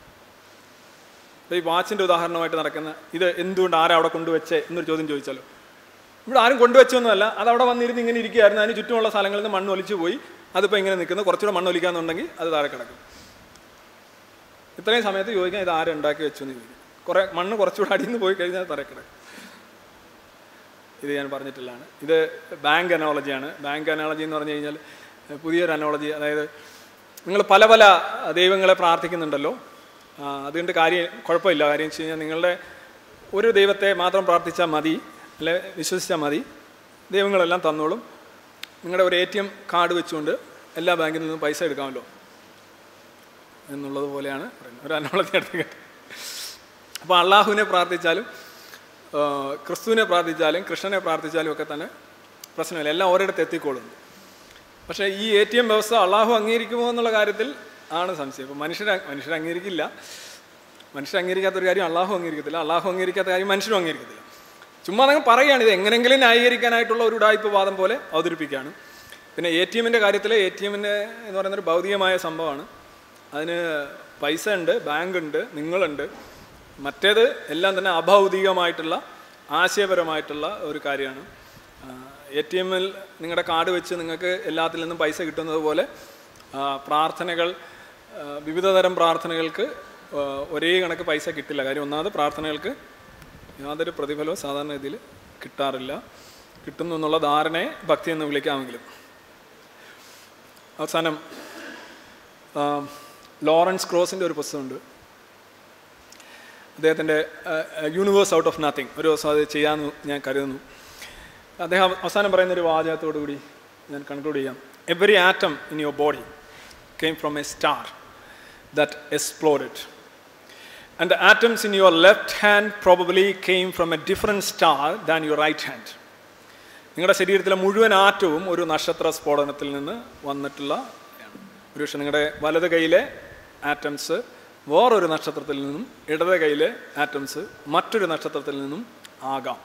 ഈ വാച്ചിൻ്റെ ഉദാഹരണമായിട്ട് നടക്കുന്ന ഇത് എന്തുകൊണ്ട് ആരാ അവിടെ കൊണ്ടുവച്ചേ എന്നൊരു ചോദ്യം ചോദിച്ചാലോ, ഇവിടെ ആരും കൊണ്ടുവച്ചൊന്നുമല്ല, അത് അവിടെ വന്നിരുന്ന് ഇങ്ങനെ ഇരിക്കുകയായിരുന്നു. അതിന് ചുറ്റുമുള്ള സ്ഥലങ്ങളിൽ നിന്ന് മണ്ണ് ഒലിച്ചു പോയി, അതിപ്പോൾ ഇങ്ങനെ നിൽക്കുന്നു. കുറച്ചുകൂടെ മണ്ണ് ഒലിക്കാന്നുണ്ടെങ്കിൽ അത് താഴെ കിടക്കും. ഇത്രയും സമയത്ത് ചോദിക്കാൻ ഇത് ആരുണ്ടാക്കി വെച്ചു എന്ന് ചോദിക്കും. കുറേ മണ്ണ് കുറച്ചുകൂടെ അടിയിൽ നിന്ന് പോയി കഴിഞ്ഞാൽ തറക്കിടക്കും. ഇത് ഞാൻ പറഞ്ഞിട്ടുള്ളതാണ്. ഇത് ബാങ്ക് അനോളജിയാണ്. ബാങ്ക് അനോളജി എന്ന് പറഞ്ഞു കഴിഞ്ഞാൽ പുതിയൊരു അനോളജി. അതായത് നിങ്ങൾ പല പല ദൈവങ്ങളെ പ്രാർത്ഥിക്കുന്നുണ്ടല്ലോ, അതുകൊണ്ട് കാര്യം കുഴപ്പമില്ല. കാര്യം വെച്ച് കഴിഞ്ഞാൽ നിങ്ങളുടെ ഒരു ദൈവത്തെ മാത്രം പ്രാർത്ഥിച്ചാൽ മതി, അല്ലെ വിശ്വസിച്ചാൽ മതി, ദൈവങ്ങളെല്ലാം തന്നോളും. നിങ്ങളുടെ ഒരു എ ടി എം കാർഡ് വെച്ചുകൊണ്ട് എല്ലാ ബാങ്കിൽ നിന്നും പൈസ എടുക്കാമല്ലോ എന്നുള്ളത് പോലെയാണ് പറയുന്നത്. ഒരു അനോളജി എടുത്ത് കേട്ടോ. അപ്പോൾ അള്ളാഹുവിനെ പ്രാർത്ഥിച്ചാലും ക്രിസ്തുവിനെ പ്രാർത്ഥിച്ചാലും കൃഷ്ണനെ പ്രാർത്ഥിച്ചാലും ഒക്കെ തന്നെ പ്രശ്നമില്ല, എല്ലാം ഒരിടത്ത് എത്തിക്കോളും. പക്ഷേ ഈ എ ടി എം വ്യവസ്ഥ അള്ളാഹു അംഗീകരിക്കുമോ എന്നുള്ള കാര്യത്തിൽ ആണ് സംശയം. ഇപ്പോൾ മനുഷ്യർ മനുഷ്യർ അംഗീകരിക്കില്ല. മനുഷ്യർ അംഗീകരിക്കാത്തൊരു കാര്യം അള്ളാഹു അംഗീകരിക്കത്തില്ല, അള്ളാഹു അംഗീകരിക്കാത്ത കാര്യം മനുഷ്യരും അംഗീകരിക്കത്തില്ല. ചുമ്മാ നിങ്ങൾ പറയുകയാണ്, ഇത് എങ്ങനെയെങ്കിലും ന്യായീകരിക്കാനായിട്ടുള്ള ഒരു ഉടായ്പ വാദം പോലെ അവതരിപ്പിക്കുകയാണ്. പിന്നെ എ ടി എമ്മിൻ്റെ കാര്യത്തിൽ എ ടി എമ്മിൻ്റെ എന്ന് പറയുന്നൊരു ഭൗതികമായ സംഭവമാണ്. അതിന് പൈസ ഉണ്ട്, ബാങ്ക് ഉണ്ട്, നിങ്ങളുണ്ട്. മറ്റേത് എല്ലാം തന്നെ അഭൗതികമായിട്ടുള്ള ആശയപരമായിട്ടുള്ള ഒരു കാര്യമാണ്. എ ടി എമ്മിൽ നിങ്ങളുടെ കാർഡ് വെച്ച് നിങ്ങൾക്ക് എല്ലാത്തിൽ നിന്നും പൈസ കിട്ടുന്നത് പോലെ പ്രാർത്ഥനകൾ, വിവിധ തരം പ്രാർത്ഥനകൾക്ക് ഒരേ കണക്ക് പൈസ കിട്ടില്ല. കാര്യം ഒന്നാമത് പ്രാർത്ഥനകൾക്ക് യാതൊരു പ്രതിഫലവും സാധാരണ രീതിയിൽ കിട്ടാറില്ല. കിട്ടുന്നു എന്നുള്ള ധാരണയെ ഭക്തി എന്ന് വിളിക്കാമെങ്കിലും. അവസാനം ലോറൻസ് ക്രോസിൻ്റെ ഒരു പുസ്തകമുണ്ട്, അദ്ദേഹത്തിൻ്റെ യൂണിവേഴ്സ് ഔട്ട് ഓഫ് നത്തിങ്. ഒരു ദിവസം അത് ചെയ്യാമെന്ന് ഞാൻ കരുതുന്നു. അദ്ദേഹം അവസാനം പറയുന്നൊരു വാചകത്തോടു കൂടി ഞാൻ കൺക്ലൂഡ് ചെയ്യാം. Every atom in your body came from a star that exploded. And the atoms in your left hand probably came from a different star than your right hand. നിങ്ങളുടെ ശരീരത്തിലെ മുഴുവൻ ആറ്റവും ഒരു നക്ഷത്ര സ്ഫോടനത്തിൽ നിന്ന് വന്നിട്ടുള്ള ഒരു പക്ഷേ നിങ്ങളുടെ വലത് കൈയിലെ ആറ്റംസ് വേറൊരു നക്ഷത്രത്തിൽ നിന്നും ഇടത് കൈയിലെ ആറ്റംസ് മറ്റൊരു നക്ഷത്രത്തിൽ നിന്നും ആകാം.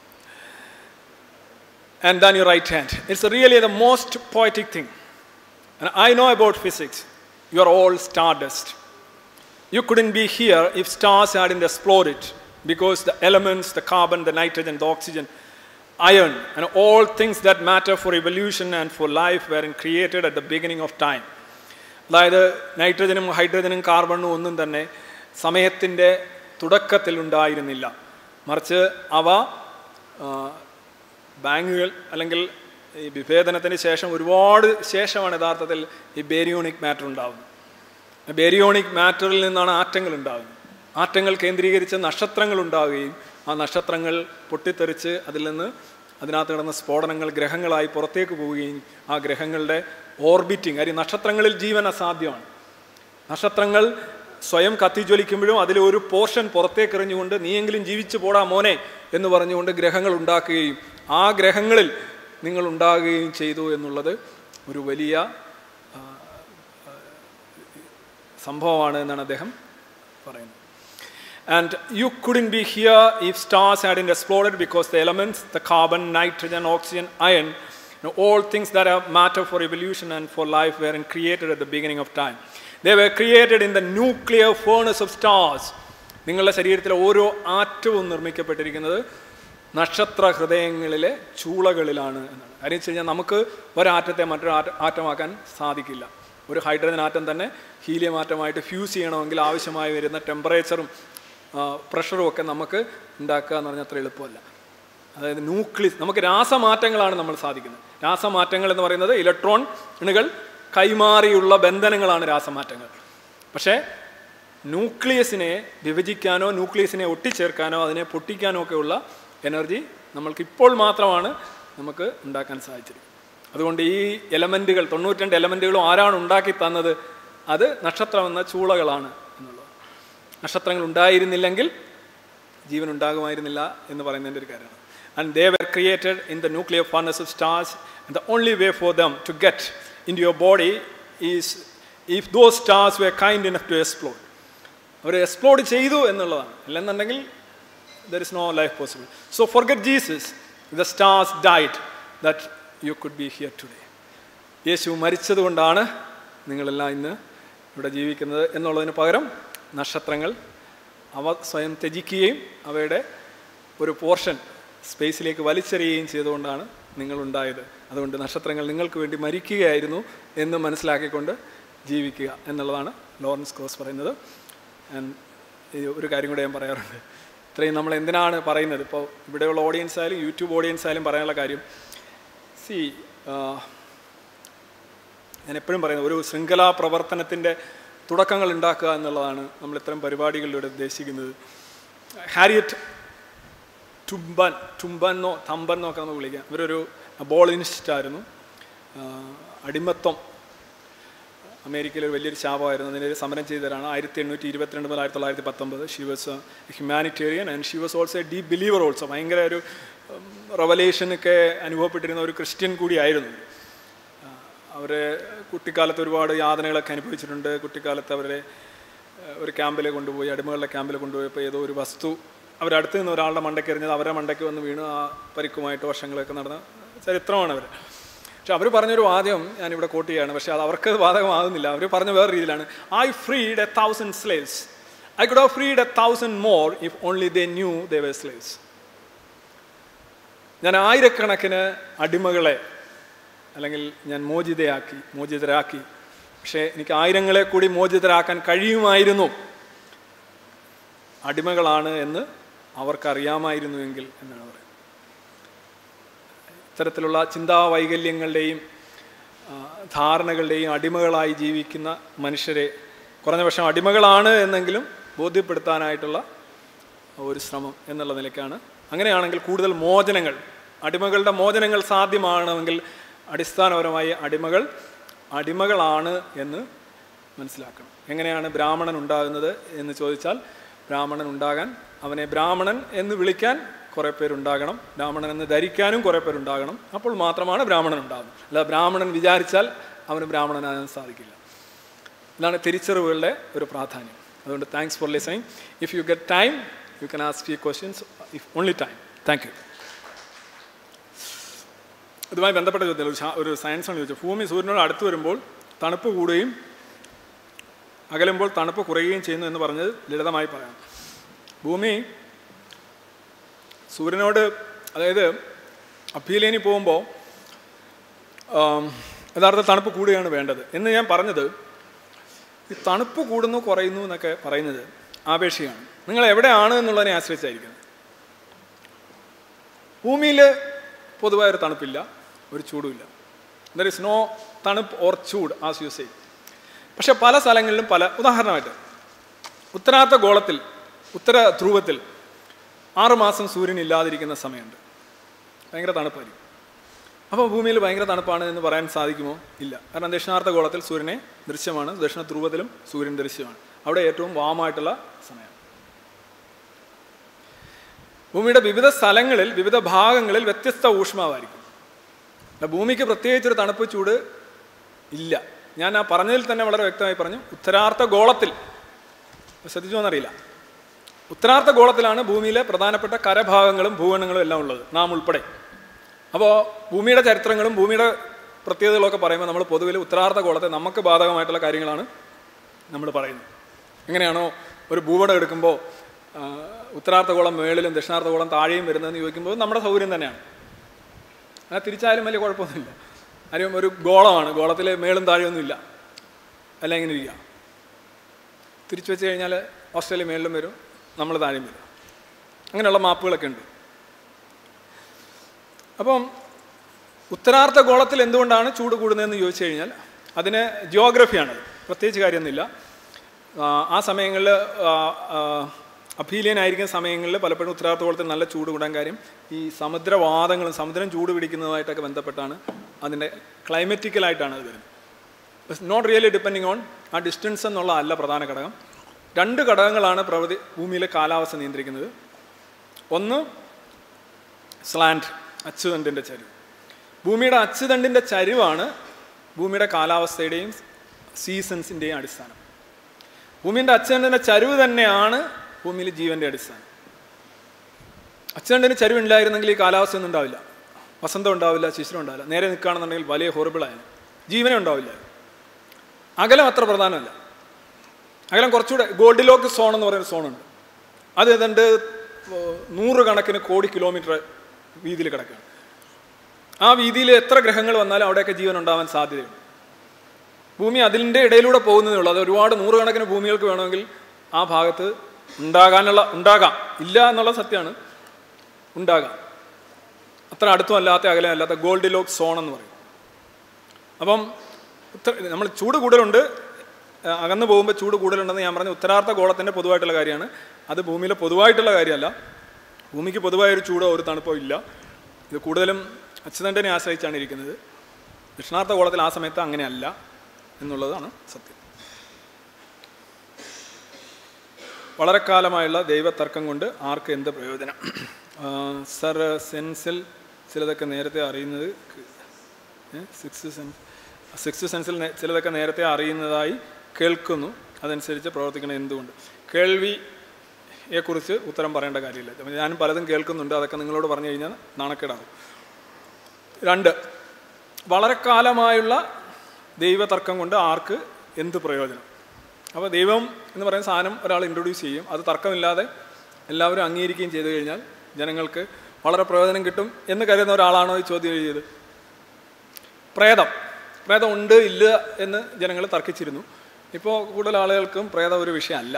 And then your right hand. It's really the most poetic thing. And I know about physics. You are all stardust. You couldn't be here if stars hadn't exploded, because the elements, the carbon, the nitrogen, the oxygen, iron, and all things that matter for evolution and for life were created at the beginning of time. അതായത് നൈട്രജനും ഹൈഡ്രജനും കാർബണും ഒന്നും തന്നെ സമയത്തിൻ്റെ തുടക്കത്തിൽ ഉണ്ടായിരുന്നില്ല, മറിച്ച് അവ ബാങ്കുകൾ അല്ലെങ്കിൽ ഈ വിഭേദനത്തിന് ശേഷം ഒരുപാട് ശേഷമാണ് യഥാർത്ഥത്തിൽ ഈ ബേരിയോണിക് മാറ്റർ ഉണ്ടാകുന്നത്. ബേരിയോണിക് മാറ്ററിൽ നിന്നാണ് ആറ്റങ്ങൾ ഉണ്ടാകുന്നത്. ആറ്റങ്ങൾ കേന്ദ്രീകരിച്ച് നക്ഷത്രങ്ങൾ ഉണ്ടാവുകയും ആ നക്ഷത്രങ്ങൾ പൊട്ടിത്തെറിച്ച് അതിൽ നിന്ന് അതിനകത്ത് കിടന്ന സ്ഫോടനങ്ങൾ ഗ്രഹങ്ങളായി പുറത്തേക്ക് പോവുകയും ആ ഗ്രഹങ്ങളുടെ ഓർബിറ്റിംഗ്, കാര്യം നക്ഷത്രങ്ങളിൽ ജീവൻ അസാധ്യമാണ്. നക്ഷത്രങ്ങൾ സ്വയം കത്തിജ്വലിക്കുമ്പോഴും അതിൽ ഒരു പോർഷൻ പുറത്തേക്ക് എറിഞ്ഞുകൊണ്ട് നീയെങ്കിലും ജീവിച്ചു പോടാ മോനെ എന്ന് പറഞ്ഞുകൊണ്ട് ഗ്രഹങ്ങൾ ഉണ്ടാക്കുകയും ആ ഗ്രഹങ്ങളിൽ നിങ്ങൾ ഉണ്ടാകുകയും ചെയ്തു എന്നുള്ളത് ഒരു വലിയ സംഭവമാണ് എന്നാണ് അദ്ദേഹം പറയുന്നത്. And you couldn't be here if stars hadn't exploded, because the elements, the carbon, nitrogen, oxygen, iron, you know, all things that are matter for evolution and for life weren't created at the beginning of time. They were created in the nuclear furnace of stars. നിങ്ങളുടെ ശരീരത്തിലെ ഓരോ ആറ്റവും നിർമ്മിക്കപ്പെട്ടിരിക്കുന്നത് നക്ഷത്ര ഹൃദയങ്ങളിലെ ചൂളകളിലാണ് എന്നാണ്. കാര്യം വെച്ച് കഴിഞ്ഞാൽ നമുക്ക് ഒരാറ്റത്തെ മറ്റൊരു ആറ്റ ആറ്റമാക്കാൻ സാധിക്കില്ല. ഒരു ഹൈഡ്രജൻ ആറ്റം തന്നെ ഹീലിയം ആറ്റമായിട്ട് ഫ്യൂസ് ചെയ്യണമെങ്കിൽ ആവശ്യമായി വരുന്ന ടെമ്പറേച്ചറും പ്രഷറും ഒക്കെ നമുക്ക് ഉണ്ടാക്കുക എന്ന് പറഞ്ഞാൽ അത്ര എളുപ്പമല്ല. അതായത് ന്യൂക്ലിയസ്, നമുക്ക് രാസമാറ്റങ്ങളാണ് നമ്മൾ സാധിക്കുന്നത്. രാസമാറ്റങ്ങൾ എന്ന് പറയുന്നത് ഇലക്ട്രോണുകൾ കൈമാറിയുള്ള ബന്ധനങ്ങളാണ് രാസമാറ്റങ്ങൾ. പക്ഷേ ന്യൂക്ലിയസിനെ വിഭജിക്കാനോ ന്യൂക്ലിയസിനെ ഒട്ടിച്ചേർക്കാനോ അതിനെ പൊട്ടിക്കാനോ ഒക്കെയുള്ള എനർജി നമ്മൾക്ക് ഇപ്പോൾ മാത്രമാണ് നമുക്ക് ഉണ്ടാക്കാൻ സാധിച്ചത്. അതുകൊണ്ട് ഈ എലമെൻറ്റുകൾ, തൊണ്ണൂറ്റിരണ്ട് എലമെൻറ്റുകളും ആരാണ് ഉണ്ടാക്കി തന്നത്? അത് നക്ഷത്രം എന്ന ചൂളകളാണ് എന്നുള്ളത്. നക്ഷത്രങ്ങൾ ഉണ്ടായിരുന്നില്ലെങ്കിൽ ജീവൻ ഉണ്ടാകുമായിരുന്നില്ല എന്ന് പറയുന്നതിൻ്റെ ഒരു കാര്യമാണ്. And they were created in the nuclear furnace of stars. And the only way for them to get into your body is if those stars were kind enough to explode. അവർ explode ചെയ്തു എന്നുള്ളതാണ്. അല്ലെന്നുണ്ടെങ്കിൽ there is no life possible. So forget Jesus. The stars died that you could be here today. യേശു മരിച്ചതുകൊണ്ടാണ് നിങ്ങളെല്ലാം ഇന്ന് ഇവിടെ ജീവിക്കുന്നത് എന്നുള്ളതിന് പകരം നക്ഷത്രങ്ങൾ അവ സ്വയം ത്യജിക്കുകയും അവയുടെ ഒരു പോർഷൻ സ്പേസിലേക്ക് വലിച്ചെറിയുകയും ചെയ്തുകൊണ്ടാണ് നിങ്ങളുണ്ടായത്. അതുകൊണ്ട് നക്ഷത്രങ്ങൾ നിങ്ങൾക്ക് വേണ്ടി മരിക്കുകയായിരുന്നു എന്ന് മനസ്സിലാക്കിക്കൊണ്ട് ജീവിക്കുക എന്നുള്ളതാണ് ലോറൻസ് ക്രോസ് പറയുന്നത്. ആൻഡ് ഒരു കാര്യം കൂടെ ഞാൻ പറയാറുണ്ട്. ഇത്രയും നമ്മൾ എന്തിനാണ് പറയുന്നത്, ഇപ്പോൾ ഇവിടെയുള്ള ഓഡിയൻസ് ആയാലും യൂട്യൂബ് ഓഡിയൻസ് ആയാലും പറയാനുള്ള കാര്യം, സി ഞാൻ എപ്പോഴും പറയുന്നത് ഒരു ശൃംഖലാ പ്രവർത്തനത്തിൻ്റെ തുടക്കങ്ങൾ ഉണ്ടാക്കുക എന്നുള്ളതാണ് നമ്മൾ ഇത്തരം പരിപാടികളിലൂടെ ഉദ്ദേശിക്കുന്നത്. ഹാരിയറ്റ് ടുംബൻ ടുംബന്നോ തമ്പന്നോ ഒക്കെ ഒന്ന് വിളിക്കാം. ഇവരൊരു അബോളിനിസ്റ്റായിരുന്നു. അടിമത്വം അമേരിക്കയിൽ ഒരു വലിയൊരു ശാപമായിരുന്നു. അതിനൊരു സമരം ചെയ്തവരാണ്. ആയിരത്തി എണ്ണൂറ്റി ഇരുപത്തിരണ്ട് മുതൽ ആയിരത്തി തൊള്ളായിരത്തി പത്തൊമ്പത് she was humanitarian and she was also a deep believer also. ഭയങ്കര ഒരു റവലേഷനൊക്കെ അനുഭവപ്പെട്ടിരുന്ന ഒരു ക്രിസ്ത്യൻ കൂടിയായിരുന്നു. അവർ കുട്ടിക്കാലത്ത് ഒരുപാട് യാതനകളൊക്കെ അനുഭവിച്ചിട്ടുണ്ട്. കുട്ടിക്കാലത്ത് അവരെ ഒരു ക്യാമ്പിൽ കൊണ്ടുപോയി, അടിമകളുടെ ക്യാമ്പിൽ കൊണ്ടുപോയപ്പോൾ ഏതോ ഒരു വസ്തു അവരടുത്ത് നിന്ന് ഒരാളുടെ മണ്ടയ്ക്ക് എറിഞ്ഞത് അവരുടെ മണ്ടയ്ക്ക് വന്ന് വീണ് ആ പരിക്കുമായിട്ട് വർഷങ്ങളൊക്കെ നടന്ന ചരിത്രമാണ് അവർ. പക്ഷെ അവർ പറഞ്ഞൊരു വാദം ഞാനിവിടെ കോട്ട് ചെയ്യുകയാണ്, പക്ഷേ അത് അവർക്ക് ബാധകമാകുന്നില്ല. അവർ പറഞ്ഞ വേറെ രീതിയിലാണ്, I freed a thousand slaves, I could have freed a thousand more if only they knew they were slaves. ഞാൻ ആയിരക്കണക്കിന് അടിമകളെ അല്ലെങ്കിൽ ഞാൻ മോചിതയാക്കി മോചിതരാക്കി പക്ഷേ എനിക്ക് ആയിരങ്ങളെ കൂടി മോചിതരാക്കാൻ കഴിയുമായിരുന്നു. അടിമകളാണ് എന്ന് അവർക്കറിയാമായിരുന്നുവെങ്കിൽ എന്നാണ് പറയുന്നത്. ഇത്തരത്തിലുള്ള ചിന്താ വൈകല്യങ്ങളുടെയും ധാരണകളുടെയും അടിമകളായി ജീവിക്കുന്ന മനുഷ്യരെ കുറഞ്ഞ പക്ഷം അടിമകളാണ് എന്നെങ്കിലും ബോധ്യപ്പെടുത്താനായിട്ടുള്ള ഒരു ശ്രമം എന്നുള്ള നിലയ്ക്കാണ്. അങ്ങനെയാണെങ്കിൽ കൂടുതൽ മോചനങ്ങൾ, അടിമകളുടെ മോചനങ്ങൾ സാധ്യമാണെങ്കിൽ അടിസ്ഥാനപരമായി അടിമകൾ അടിമകളാണ് എന്ന് മനസ്സിലാക്കണം. എങ്ങനെയാണ് ബ്രാഹ്മണൻ ഉണ്ടാകുന്നത് എന്ന് ചോദിച്ചാൽ, ബ്രാഹ്മണൻ ഉണ്ടാകാൻ അവനെ ബ്രാഹ്മണൻ എന്ന് വിളിക്കാൻ കുറേ പേരുണ്ടാകണം, ബ്രാഹ്മണൻ എന്ന് ധരിക്കാനും കുറേ പേരുണ്ടാകണം. അപ്പോൾ മാത്രമാണ് ബ്രാഹ്മണൻ ഉണ്ടാകുന്നത്. അല്ലാതെ ബ്രാഹ്മണൻ വിചാരിച്ചാൽ അവന് ബ്രാഹ്മണനാകാൻ സാധിക്കില്ല. ഇതാണ് തിരിച്ചറിവുകളുടെ ഒരു പ്രാധാന്യം. അതുകൊണ്ട് thanks for listening. If you get time you can ask few questions, if only time. Thank you. ഇതുമായി ബന്ധപ്പെട്ട ചോദ്യം ഒരു സയൻസാണ് ചോദിച്ചത്. ഭൂമി സൂര്യനോട് അടുത്ത് വരുമ്പോൾ തണുപ്പ് കൂടുകയും അകലുമ്പോൾ തണുപ്പ് കുറയുകയും ചെയ്യുന്നു എന്ന് പറഞ്ഞത് ലളിതമായി പറയാം. ഭൂമി സൂര്യനോട്, അതായത് അപ്പീലേനി പോകുമ്പോൾ യഥാർത്ഥ തണുപ്പ് കൂടുകയാണ് വേണ്ടത് എന്ന് ഞാൻ പറഞ്ഞത്, ഈ തണുപ്പ് കൂടുന്നു കുറയുന്നു എന്നൊക്കെ പറയുന്നത് ആപേക്ഷികമാണ്. നിങ്ങൾ എവിടെയാണ് എന്നുള്ളതിനെ ആശ്രയിച്ചായിരിക്കുന്നത്. ഭൂമിയിൽ പൊതുവായൊരു തണുപ്പില്ല, ഒരു ചൂടുമില്ല. ദർ ഇസ് നോ തണുപ്പ് ഓർ ചൂട് ആസ് യു സേ. പക്ഷെ പല സ്ഥലങ്ങളിലും പല, ഉദാഹരണമായിട്ട് ഉത്തരാർദ്ധ ഗോളത്തിൽ, ഉത്തര ധ്രുവത്തിൽ ആറുമാസം സൂര്യൻ ഇല്ലാതിരിക്കുന്ന സമയമുണ്ട്. ഭയങ്കര തണുപ്പായിരിക്കും. അപ്പോൾ ഭൂമിയിൽ ഭയങ്കര തണുപ്പാണ് എന്ന് പറയാൻ സാധിക്കുമോ? ഇല്ല. കാരണം ദക്ഷിണാർദ്ധ ഗോളത്തിൽ സൂര്യനെ ദൃശ്യമാണ്, ദക്ഷിണ ധ്രുവത്തിലും സൂര്യൻ ദൃശ്യമാണ്. അവിടെ ഏറ്റവും വാമായിട്ടുള്ള സമയം. ഭൂമിയുടെ വിവിധ സ്ഥലങ്ങളിൽ വിവിധ ഭാഗങ്ങളിൽ വ്യത്യസ്ത ഊഷ്മാവായിരിക്കും. ഭൂമിക്ക് പ്രത്യേകിച്ചൊരു തണുപ്പ് ചൂട് ഇല്ല. ഞാൻ ആ പറഞ്ഞതിൽ തന്നെ വളരെ വ്യക്തമായി പറഞ്ഞു. ഉത്തരാർദ്ധ ഗോളത്തിൽ, ശ്രദ്ധിച്ചോ എന്നറിയില്ല, ഉത്തരാർദ്ധ ഗോളത്തിലാണ് ഭൂമിയിലെ പ്രധാനപ്പെട്ട കരഭാഗങ്ങളും ഭൂഖണ്ഡങ്ങളും എല്ലാം ഉള്ളത്, നാം ഉൾപ്പെടെ. അപ്പോൾ ഭൂമിയുടെ ചരിത്രങ്ങളും ഭൂമിയുടെ പ്രത്യേകതകളൊക്കെ പറയുമ്പോൾ നമ്മൾ പൊതുവിൽ ഉത്തരാർദ്ധ ഗോളത്തെ നമുക്ക് ബാധകമായിട്ടുള്ള കാര്യങ്ങളാണ് നമ്മൾ പറയുന്നത്. എങ്ങനെയാണോ ഒരു ഭൂപടം എടുക്കുമ്പോൾ ഉത്തരാർദ്ധഗോളം മേളിലും ദക്ഷിണാർദ്ധഗോളം താഴെയും വരുന്നതെന്ന് ചോദിക്കുമ്പോൾ നമ്മുടെ സൗകര്യം തന്നെയാണ്. അങ്ങനെ തിരിച്ചായാലും വലിയ കുഴപ്പമൊന്നുമില്ല. കാര്യം ഒരു ഗോളമാണ്, ഗോളത്തിൽ മേളും താഴെയൊന്നുമില്ല, അല്ല ഇങ്ങനെ ഇരിക്കുക. തിരിച്ചു വെച്ച് കഴിഞ്ഞാൽ ഓസ്ട്രേലിയ മേളിലും വരും, നമ്മൾ താഴെയും വരും. അങ്ങനെയുള്ള മാപ്പുകളൊക്കെ ഉണ്ട്. അപ്പം ഉത്തരാർദ്ധ ഗോളത്തിൽ എന്തുകൊണ്ടാണ് ചൂട് കൂടുന്നതെന്ന് ചോദിച്ചു കഴിഞ്ഞാൽ അതിന് ജിയോഗ്രഫിയാണത്, പ്രത്യേകിച്ച് കാര്യമൊന്നുമില്ല. ആ സമയങ്ങളിൽ അഭീലിയൻ ആയിരിക്കുന്ന സമയങ്ങളിൽ പലപ്പോഴും ഉത്തരാർദ്ധ ഗോളത്തിൽ നല്ല ചൂട് കൂടാൻ കാര്യം ഈ സമുദ്രവാദങ്ങളും സമുദ്രം ചൂട് പിടിക്കുന്നതുമായിട്ടൊക്കെ ബന്ധപ്പെട്ടാണ്. അതിൻ്റെ ക്ലൈമറ്റിക്കലായിട്ടാണ് അത് വരുന്നത്. It's not really depending on ആ ഡിസ്റ്റൻസ് എന്നുള്ള അല്ല പ്രധാന ഘടകം. രണ്ട് ഘടകങ്ങളാണ് പ്രകൃതി ഭൂമിയിലെ കാലാവസ്ഥ നിയന്ത്രിക്കുന്നത്. ഒന്ന് സ്ലാൻഡ്, അച്ചുതണ്ടിൻ്റെ ചരിവ്. ഭൂമിയുടെ അച്ചുതണ്ടിൻ്റെ ചരിവാണ് ഭൂമിയുടെ കാലാവസ്ഥയുടെയും സീസൺസിൻ്റെയും അടിസ്ഥാനം. ഭൂമിയുടെ അച്ചുതണ്ടിൻ്റെ ചരിവ് തന്നെയാണ് ഭൂമിയിൽ ജീവൻ്റെ അടിസ്ഥാനം. അച്ചുതണ്ടിന് ചരിവുണ്ടായിരുന്നെങ്കിൽ ഈ കാലാവസ്ഥയൊന്നും ഉണ്ടാവില്ല, വസന്തം ഉണ്ടാവില്ല, ശിശിരം ഉണ്ടാവില്ല. നേരെ നിൽക്കുകയാണെന്നുണ്ടെങ്കിൽ വലിയ ഹൊറിബിളായ ജീവനെ ഉണ്ടാവില്ല. അകലം അത്ര പ്രധാനമല്ല. അകലം കുറച്ചുകൂടെ ഗോൾഡിലോക്ക് സോൺ എന്ന് പറയുന്ന സോണുണ്ട്. അത് ഏതാണ്ട് നൂറുകണക്കിന് കോടി കിലോമീറ്റർ വീതിയിൽ കിടക്കുകയാണ്. ആ വീതിയിൽ എത്ര ഗ്രഹങ്ങൾ വന്നാലും അവിടെയൊക്കെ ജീവൻ ഉണ്ടാവാൻ സാധ്യതയുണ്ട്. ഭൂമി അതിൻ്റെ ഇടയിലൂടെ പോകുന്നതേ ഉള്ളൂ. അത് ഒരുപാട് നൂറുകണക്കിന് ഭൂമികൾക്ക് വേണമെങ്കിൽ ആ ഭാഗത്ത് ഉണ്ടാകാനുള്ള ഉണ്ടാകാം, ഇല്ല എന്നുള്ള സത്യമാണ്, ഉണ്ടാകാം. അത്ര അടുത്തും അല്ലാത്ത അകലെ അല്ലാത്ത ഗോൾഡ് ലോക്ക് സോൺ എന്ന് പറയും. അപ്പം നമ്മൾ ചൂട് കൂടുതലുണ്ട്, അകന്നു പോകുമ്പോൾ ചൂട് കൂടുതലുണ്ടെന്ന് ഞാൻ പറഞ്ഞ ഉത്തരാർദ്ധ ഗോളത്തിൻ്റെ പൊതുവായിട്ടുള്ള കാര്യമാണ്. അത് ഭൂമിയിലെ പൊതുവായിട്ടുള്ള കാര്യമല്ല. ഭൂമിക്ക് പൊതുവായൊരു ചൂടോ ഒരു തണുപ്പോ ഇല്ല. ഇത് കൂടുതലും അച്യുതണ്ടനെ ആശ്രയിച്ചാണ് ഇരിക്കുന്നത്. ദക്ഷിണാർദ്ധ ഗോളത്തിൽ ആ സമയത്ത് അങ്ങനെയല്ല എന്നുള്ളതാണ് സത്യം. വളരെ കാലമായുള്ള ദൈവതർക്കം കൊണ്ട് ആർക്ക് എന്ത് പ്രയോജനം? സർ സെൻസിൽ ചിലതൊക്കെ നേരത്തെ അറിയുന്നത് സിക്സ് സെൻസ് സിക്സ് സെൻസിൽ ചിലതൊക്കെ നേരത്തെ അറിയുന്നതായി കേൾക്കുന്നു, അതനുസരിച്ച് പ്രവർത്തിക്കണം എന്തുകൊണ്ട്? കേൾവിയെക്കുറിച്ച് ഉത്തരം പറയേണ്ട കാര്യമില്ല. ഞാനും പലതും കേൾക്കുന്നുണ്ട്, അതൊക്കെ നിങ്ങളോട് പറഞ്ഞു കഴിഞ്ഞാൽ നാണക്കേടാകും. രണ്ട്, വളരെ കാലമായുള്ള ദൈവതർക്കം കൊണ്ട് ആർക്ക് എന്ത് പ്രയോജനം? അപ്പോൾ ദൈവം എന്ന് പറയുന്ന സാധനം ഒരാൾ ഇൻട്രൊഡ്യൂസ് ചെയ്യും, അത് തർക്കമില്ലാതെ എല്ലാവരും അംഗീകരിക്കുകയും ചെയ്തു കഴിഞ്ഞാൽ ജനങ്ങൾക്ക് വളരെ പ്രയോജനം കിട്ടും എന്ന് കരുതുന്ന ഒരാളാണോ ഈ ചോദ്യം എഴുതിയത്? പ്രേതം പ്രേതം ഉണ്ട് ഇല്ല എന്ന് ജനങ്ങൾ തർക്കിച്ചിരുന്നു. ഇപ്പോൾ കൂടുതൽ ആളുകൾക്കും പ്രേതം ഒരു വിഷയമല്ല.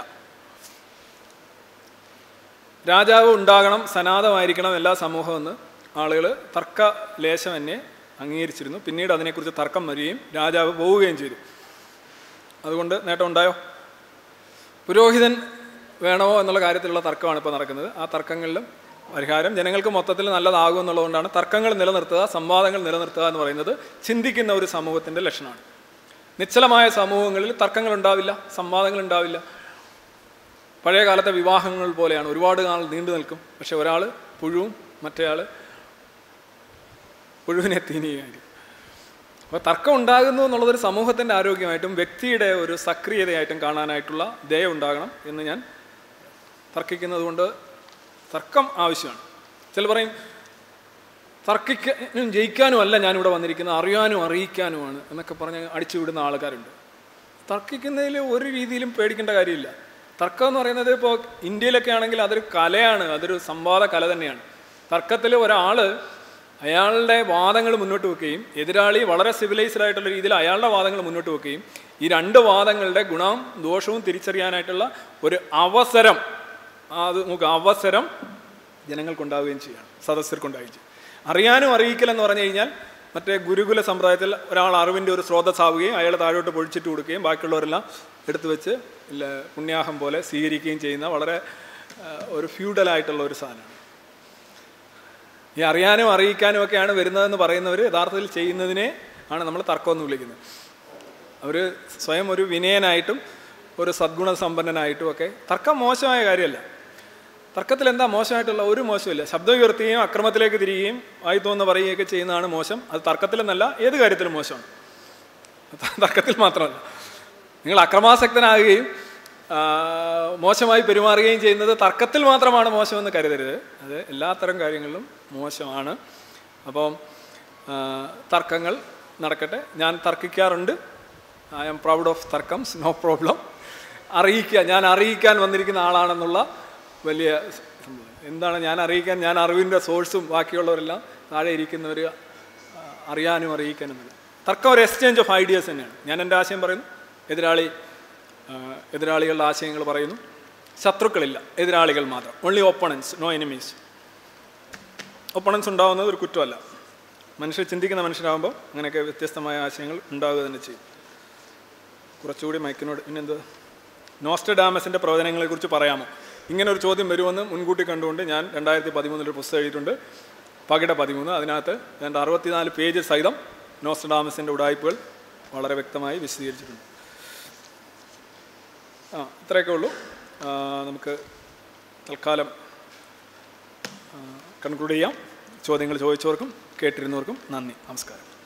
രാജാവ് ഉണ്ടാകണം, സനാതമായിരിക്കണം എല്ലാ സമൂഹമെന്ന് ആളുകൾ തർക്ക ലേശം എന്നെ അംഗീകരിച്ചിരുന്നു. പിന്നീട് അതിനെക്കുറിച്ച് തർക്കം വരികയും രാജാവ് പോവുകയും ചെയ്തു. അതുകൊണ്ട് നേട്ടം ഉണ്ടായോ? പുരോഹിതൻ വേണമോ എന്നുള്ള കാര്യത്തിലുള്ള തർക്കമാണ് ഇപ്പോൾ നടക്കുന്നത്. ആ തർക്കങ്ങളിലും പരിഹാരം ജനങ്ങൾക്ക് മൊത്തത്തിൽ നല്ലതാകും എന്നുള്ളതുകൊണ്ടാണ് തർക്കങ്ങൾ നിലനിർത്തുക, സംവാദങ്ങൾ നിലനിർത്തുക എന്ന് പറയുന്നത് ചിന്തിക്കുന്ന ഒരു സമൂഹത്തിൻ്റെ ലക്ഷണമാണ്. നിശ്ചലമായ സമൂഹങ്ങളിൽ തർക്കങ്ങൾ ഉണ്ടാവില്ല, സംവാദങ്ങൾ ഉണ്ടാവില്ല. പഴയ കാലത്തെ വിവാഹങ്ങൾ പോലെയാണ്, ഒരുപാട് നാൾ നീണ്ടു നിൽക്കും. പക്ഷെ ഒരാൾ പുഴുവും മറ്റേയാൾ പുഴുവിനെ തീനിയായിരിക്കും. അപ്പോൾ തർക്കം ഉണ്ടാകുന്നു എന്നുള്ളതൊരു സമൂഹത്തിൻ്റെ ആരോഗ്യമായിട്ടും വ്യക്തിയുടെ ഒരു സക്രിയതയായിട്ടും കാണാനായിട്ടുള്ള ദയ ഉണ്ടാകണം എന്ന് ഞാൻ തർക്കിക്കുന്നത് കൊണ്ട് തർക്കം ആവശ്യമാണ്. ചില പറയും തർക്കിക്കാനും ജയിക്കാനും അല്ല ഞാനിവിടെ വന്നിരിക്കുന്നത്, അറിയാനും അറിയിക്കാനുമാണ് എന്നൊക്കെ പറഞ്ഞ് അടിച്ചുവിടുന്ന ആൾക്കാരുണ്ട്. തർക്കിക്കുന്നതിൽ ഒരു രീതിയിലും പേടിക്കേണ്ട കാര്യമില്ല. തർക്കം എന്ന് പറയുന്നത് ഇപ്പോൾ ഇന്ത്യയിലൊക്കെ ആണെങ്കിൽ അതൊരു കലയാണ്, അതൊരു സംവാദ കല തന്നെയാണ്. തർക്കത്തിൽ ഒരാൾ അയാളുടെ വാദങ്ങൾ മുന്നോട്ട് വെക്കുകയും എതിരാളി വളരെ സിവിലൈസ്ഡ് ആയിട്ടുള്ള രീതിയിൽ അയാളുടെ വാദങ്ങൾ മുന്നോട്ട് വെക്കുകയും ഈ രണ്ട് വാദങ്ങളുടെ ഗുണവും ദോഷവും തിരിച്ചറിയാനായിട്ടുള്ള ഒരു അവസരം, അത് നമുക്ക് അവസരം ജനങ്ങൾക്കുണ്ടാവുകയും ചെയ്യണം, സദസ്യർക്കുണ്ടാവുകയും ചെയ്യും. അറിയാനും അറിയിക്കൽ എന്ന് പറഞ്ഞു കഴിഞ്ഞാൽ മറ്റേ ഗുരുകുല സമ്പ്രദായത്തിൽ ഒരാൾ അറിവിൻ്റെ ഒരു സ്രോതസ്സാവുകയും അയാൾ താഴോട്ട് പൊഴിച്ചിട്ട് കൊടുക്കുകയും ബാക്കിയുള്ളവരെല്ലാം എടുത്തു വെച്ച് ഇല്ല പുണ്യാഹം പോലെ സ്വീകരിക്കുകയും ചെയ്യുന്ന വളരെ ഒരു ഫ്യൂഡലായിട്ടുള്ള ഒരു സാധനമാണ്. ഈ അറിയാനും അറിയിക്കാനും ഒക്കെയാണ് വരുന്നതെന്ന് പറയുന്നവർ യഥാർത്ഥത്തിൽ ചെയ്യുന്നതിനെ ആണ് നമ്മൾ തർക്കമെന്ന് വിളിക്കുന്നത്. അവർ സ്വയം ഒരു വിനയനായിട്ടും ഒരു സദ്ഗുണ സമ്പന്നനായിട്ടും ഒക്കെ. തർക്കം മോശമായ കാര്യമല്ല. തർക്കത്തിൽ എന്താ മോശമായിട്ടുള്ള? ഒരു മോശമില്ല. ശബ്ദം ഉയർത്തുകയും അക്രമത്തിലേക്ക് തിരികുകയും ആയി തോന്നുന്ന പറയുകയൊക്കെ ചെയ്യുന്നതാണ് മോശം. അത് തർക്കത്തിലെന്നല്ല, ഏത് കാര്യത്തിലും മോശമാണ്, തർക്കത്തിൽ മാത്രമല്ല. നിങ്ങൾ അക്രമാസക്തനാകുകയും മോശമായി പെരുമാറുകയും ചെയ്യുന്നത് തർക്കത്തിൽ മാത്രമാണ് മോശമെന്ന് കരുതരുത്. അത് എല്ലാത്തരം കാര്യങ്ങളിലും മോശമാണ്. അപ്പം തർക്കങ്ങൾ നടക്കട്ടെ. ഞാൻ തർക്കിക്കാറുണ്ട്. ഐ ആം പ്രൗഡ് ഓഫ് തർക്കംസ്, നോ പ്രോബ്ലം. അറിയിക്കുക, ഞാൻ അറിയിക്കാൻ വന്നിരിക്കുന്ന ആളാണെന്നുള്ള വലിയ എന്താണ് ഞാൻ അറിയിക്കാൻ, ഞാൻ അറിവിൻ്റെ സോഴ്സും ബാക്കിയുള്ളവരെല്ലാം താഴെ ഇരിക്കുന്നവർ അറിയാനും അറിയിക്കാനും. തർക്കം ഒരു എക്സ്ചേഞ്ച് ഓഫ് ഐഡിയാസ് തന്നെയാണ്. ഞാൻ എൻ്റെ ആശയം പറയുന്നു, എതിരാളി എതിരാളികളുടെ ആശയങ്ങൾ പറയുന്നു. ശത്രുക്കളില്ല, എതിരാളികൾ മാത്രം. Only opponents, no enemies. Opponents ഉണ്ടാകുന്നത് ഒരു കുറ്റമല്ല. മനുഷ്യർ ചിന്തിക്കുന്ന മനുഷ്യരാകുമ്പോൾ അങ്ങനെയൊക്കെ വ്യത്യസ്തമായ ആശയങ്ങൾ ഉണ്ടാകുക തന്നെ ചെയ്യും. കുറച്ചുകൂടി മൈക്കിനോട് പിന്നെന്ത് നോസ്ട്രഡാമസിൻ്റെ പ്രവചനങ്ങളെക്കുറിച്ച് പറയാമോ? ഇങ്ങനെ ഒരു ചോദ്യം വരുമെന്ന് മുൻകൂട്ടി കണ്ടുകൊണ്ട് ഞാൻ രണ്ടായിരത്തി പതിമൂന്നിലൊരു പുസ്തകം എഴുതിയിട്ടുണ്ട്, പകിട പതിമൂന്ന്. അതിനകത്ത് രണ്ട് അറുപത്തിനാല് പേജ് സഹിതം നോസ്ട്രഡാമസിൻ്റെ ഉടായ്പകൾ വളരെ വ്യക്തമായി വിശദീകരിച്ചിട്ടുണ്ട്. ആ ഇത്രയൊക്കെ ഉള്ളൂ. നമുക്ക് തൽക്കാലം കൺക്ലൂഡ് ചെയ്യാം. ചോദ്യങ്ങൾ ചോദിച്ചവർക്കും കേട്ടിരുന്നവർക്കും നന്ദി, നമസ്കാരം.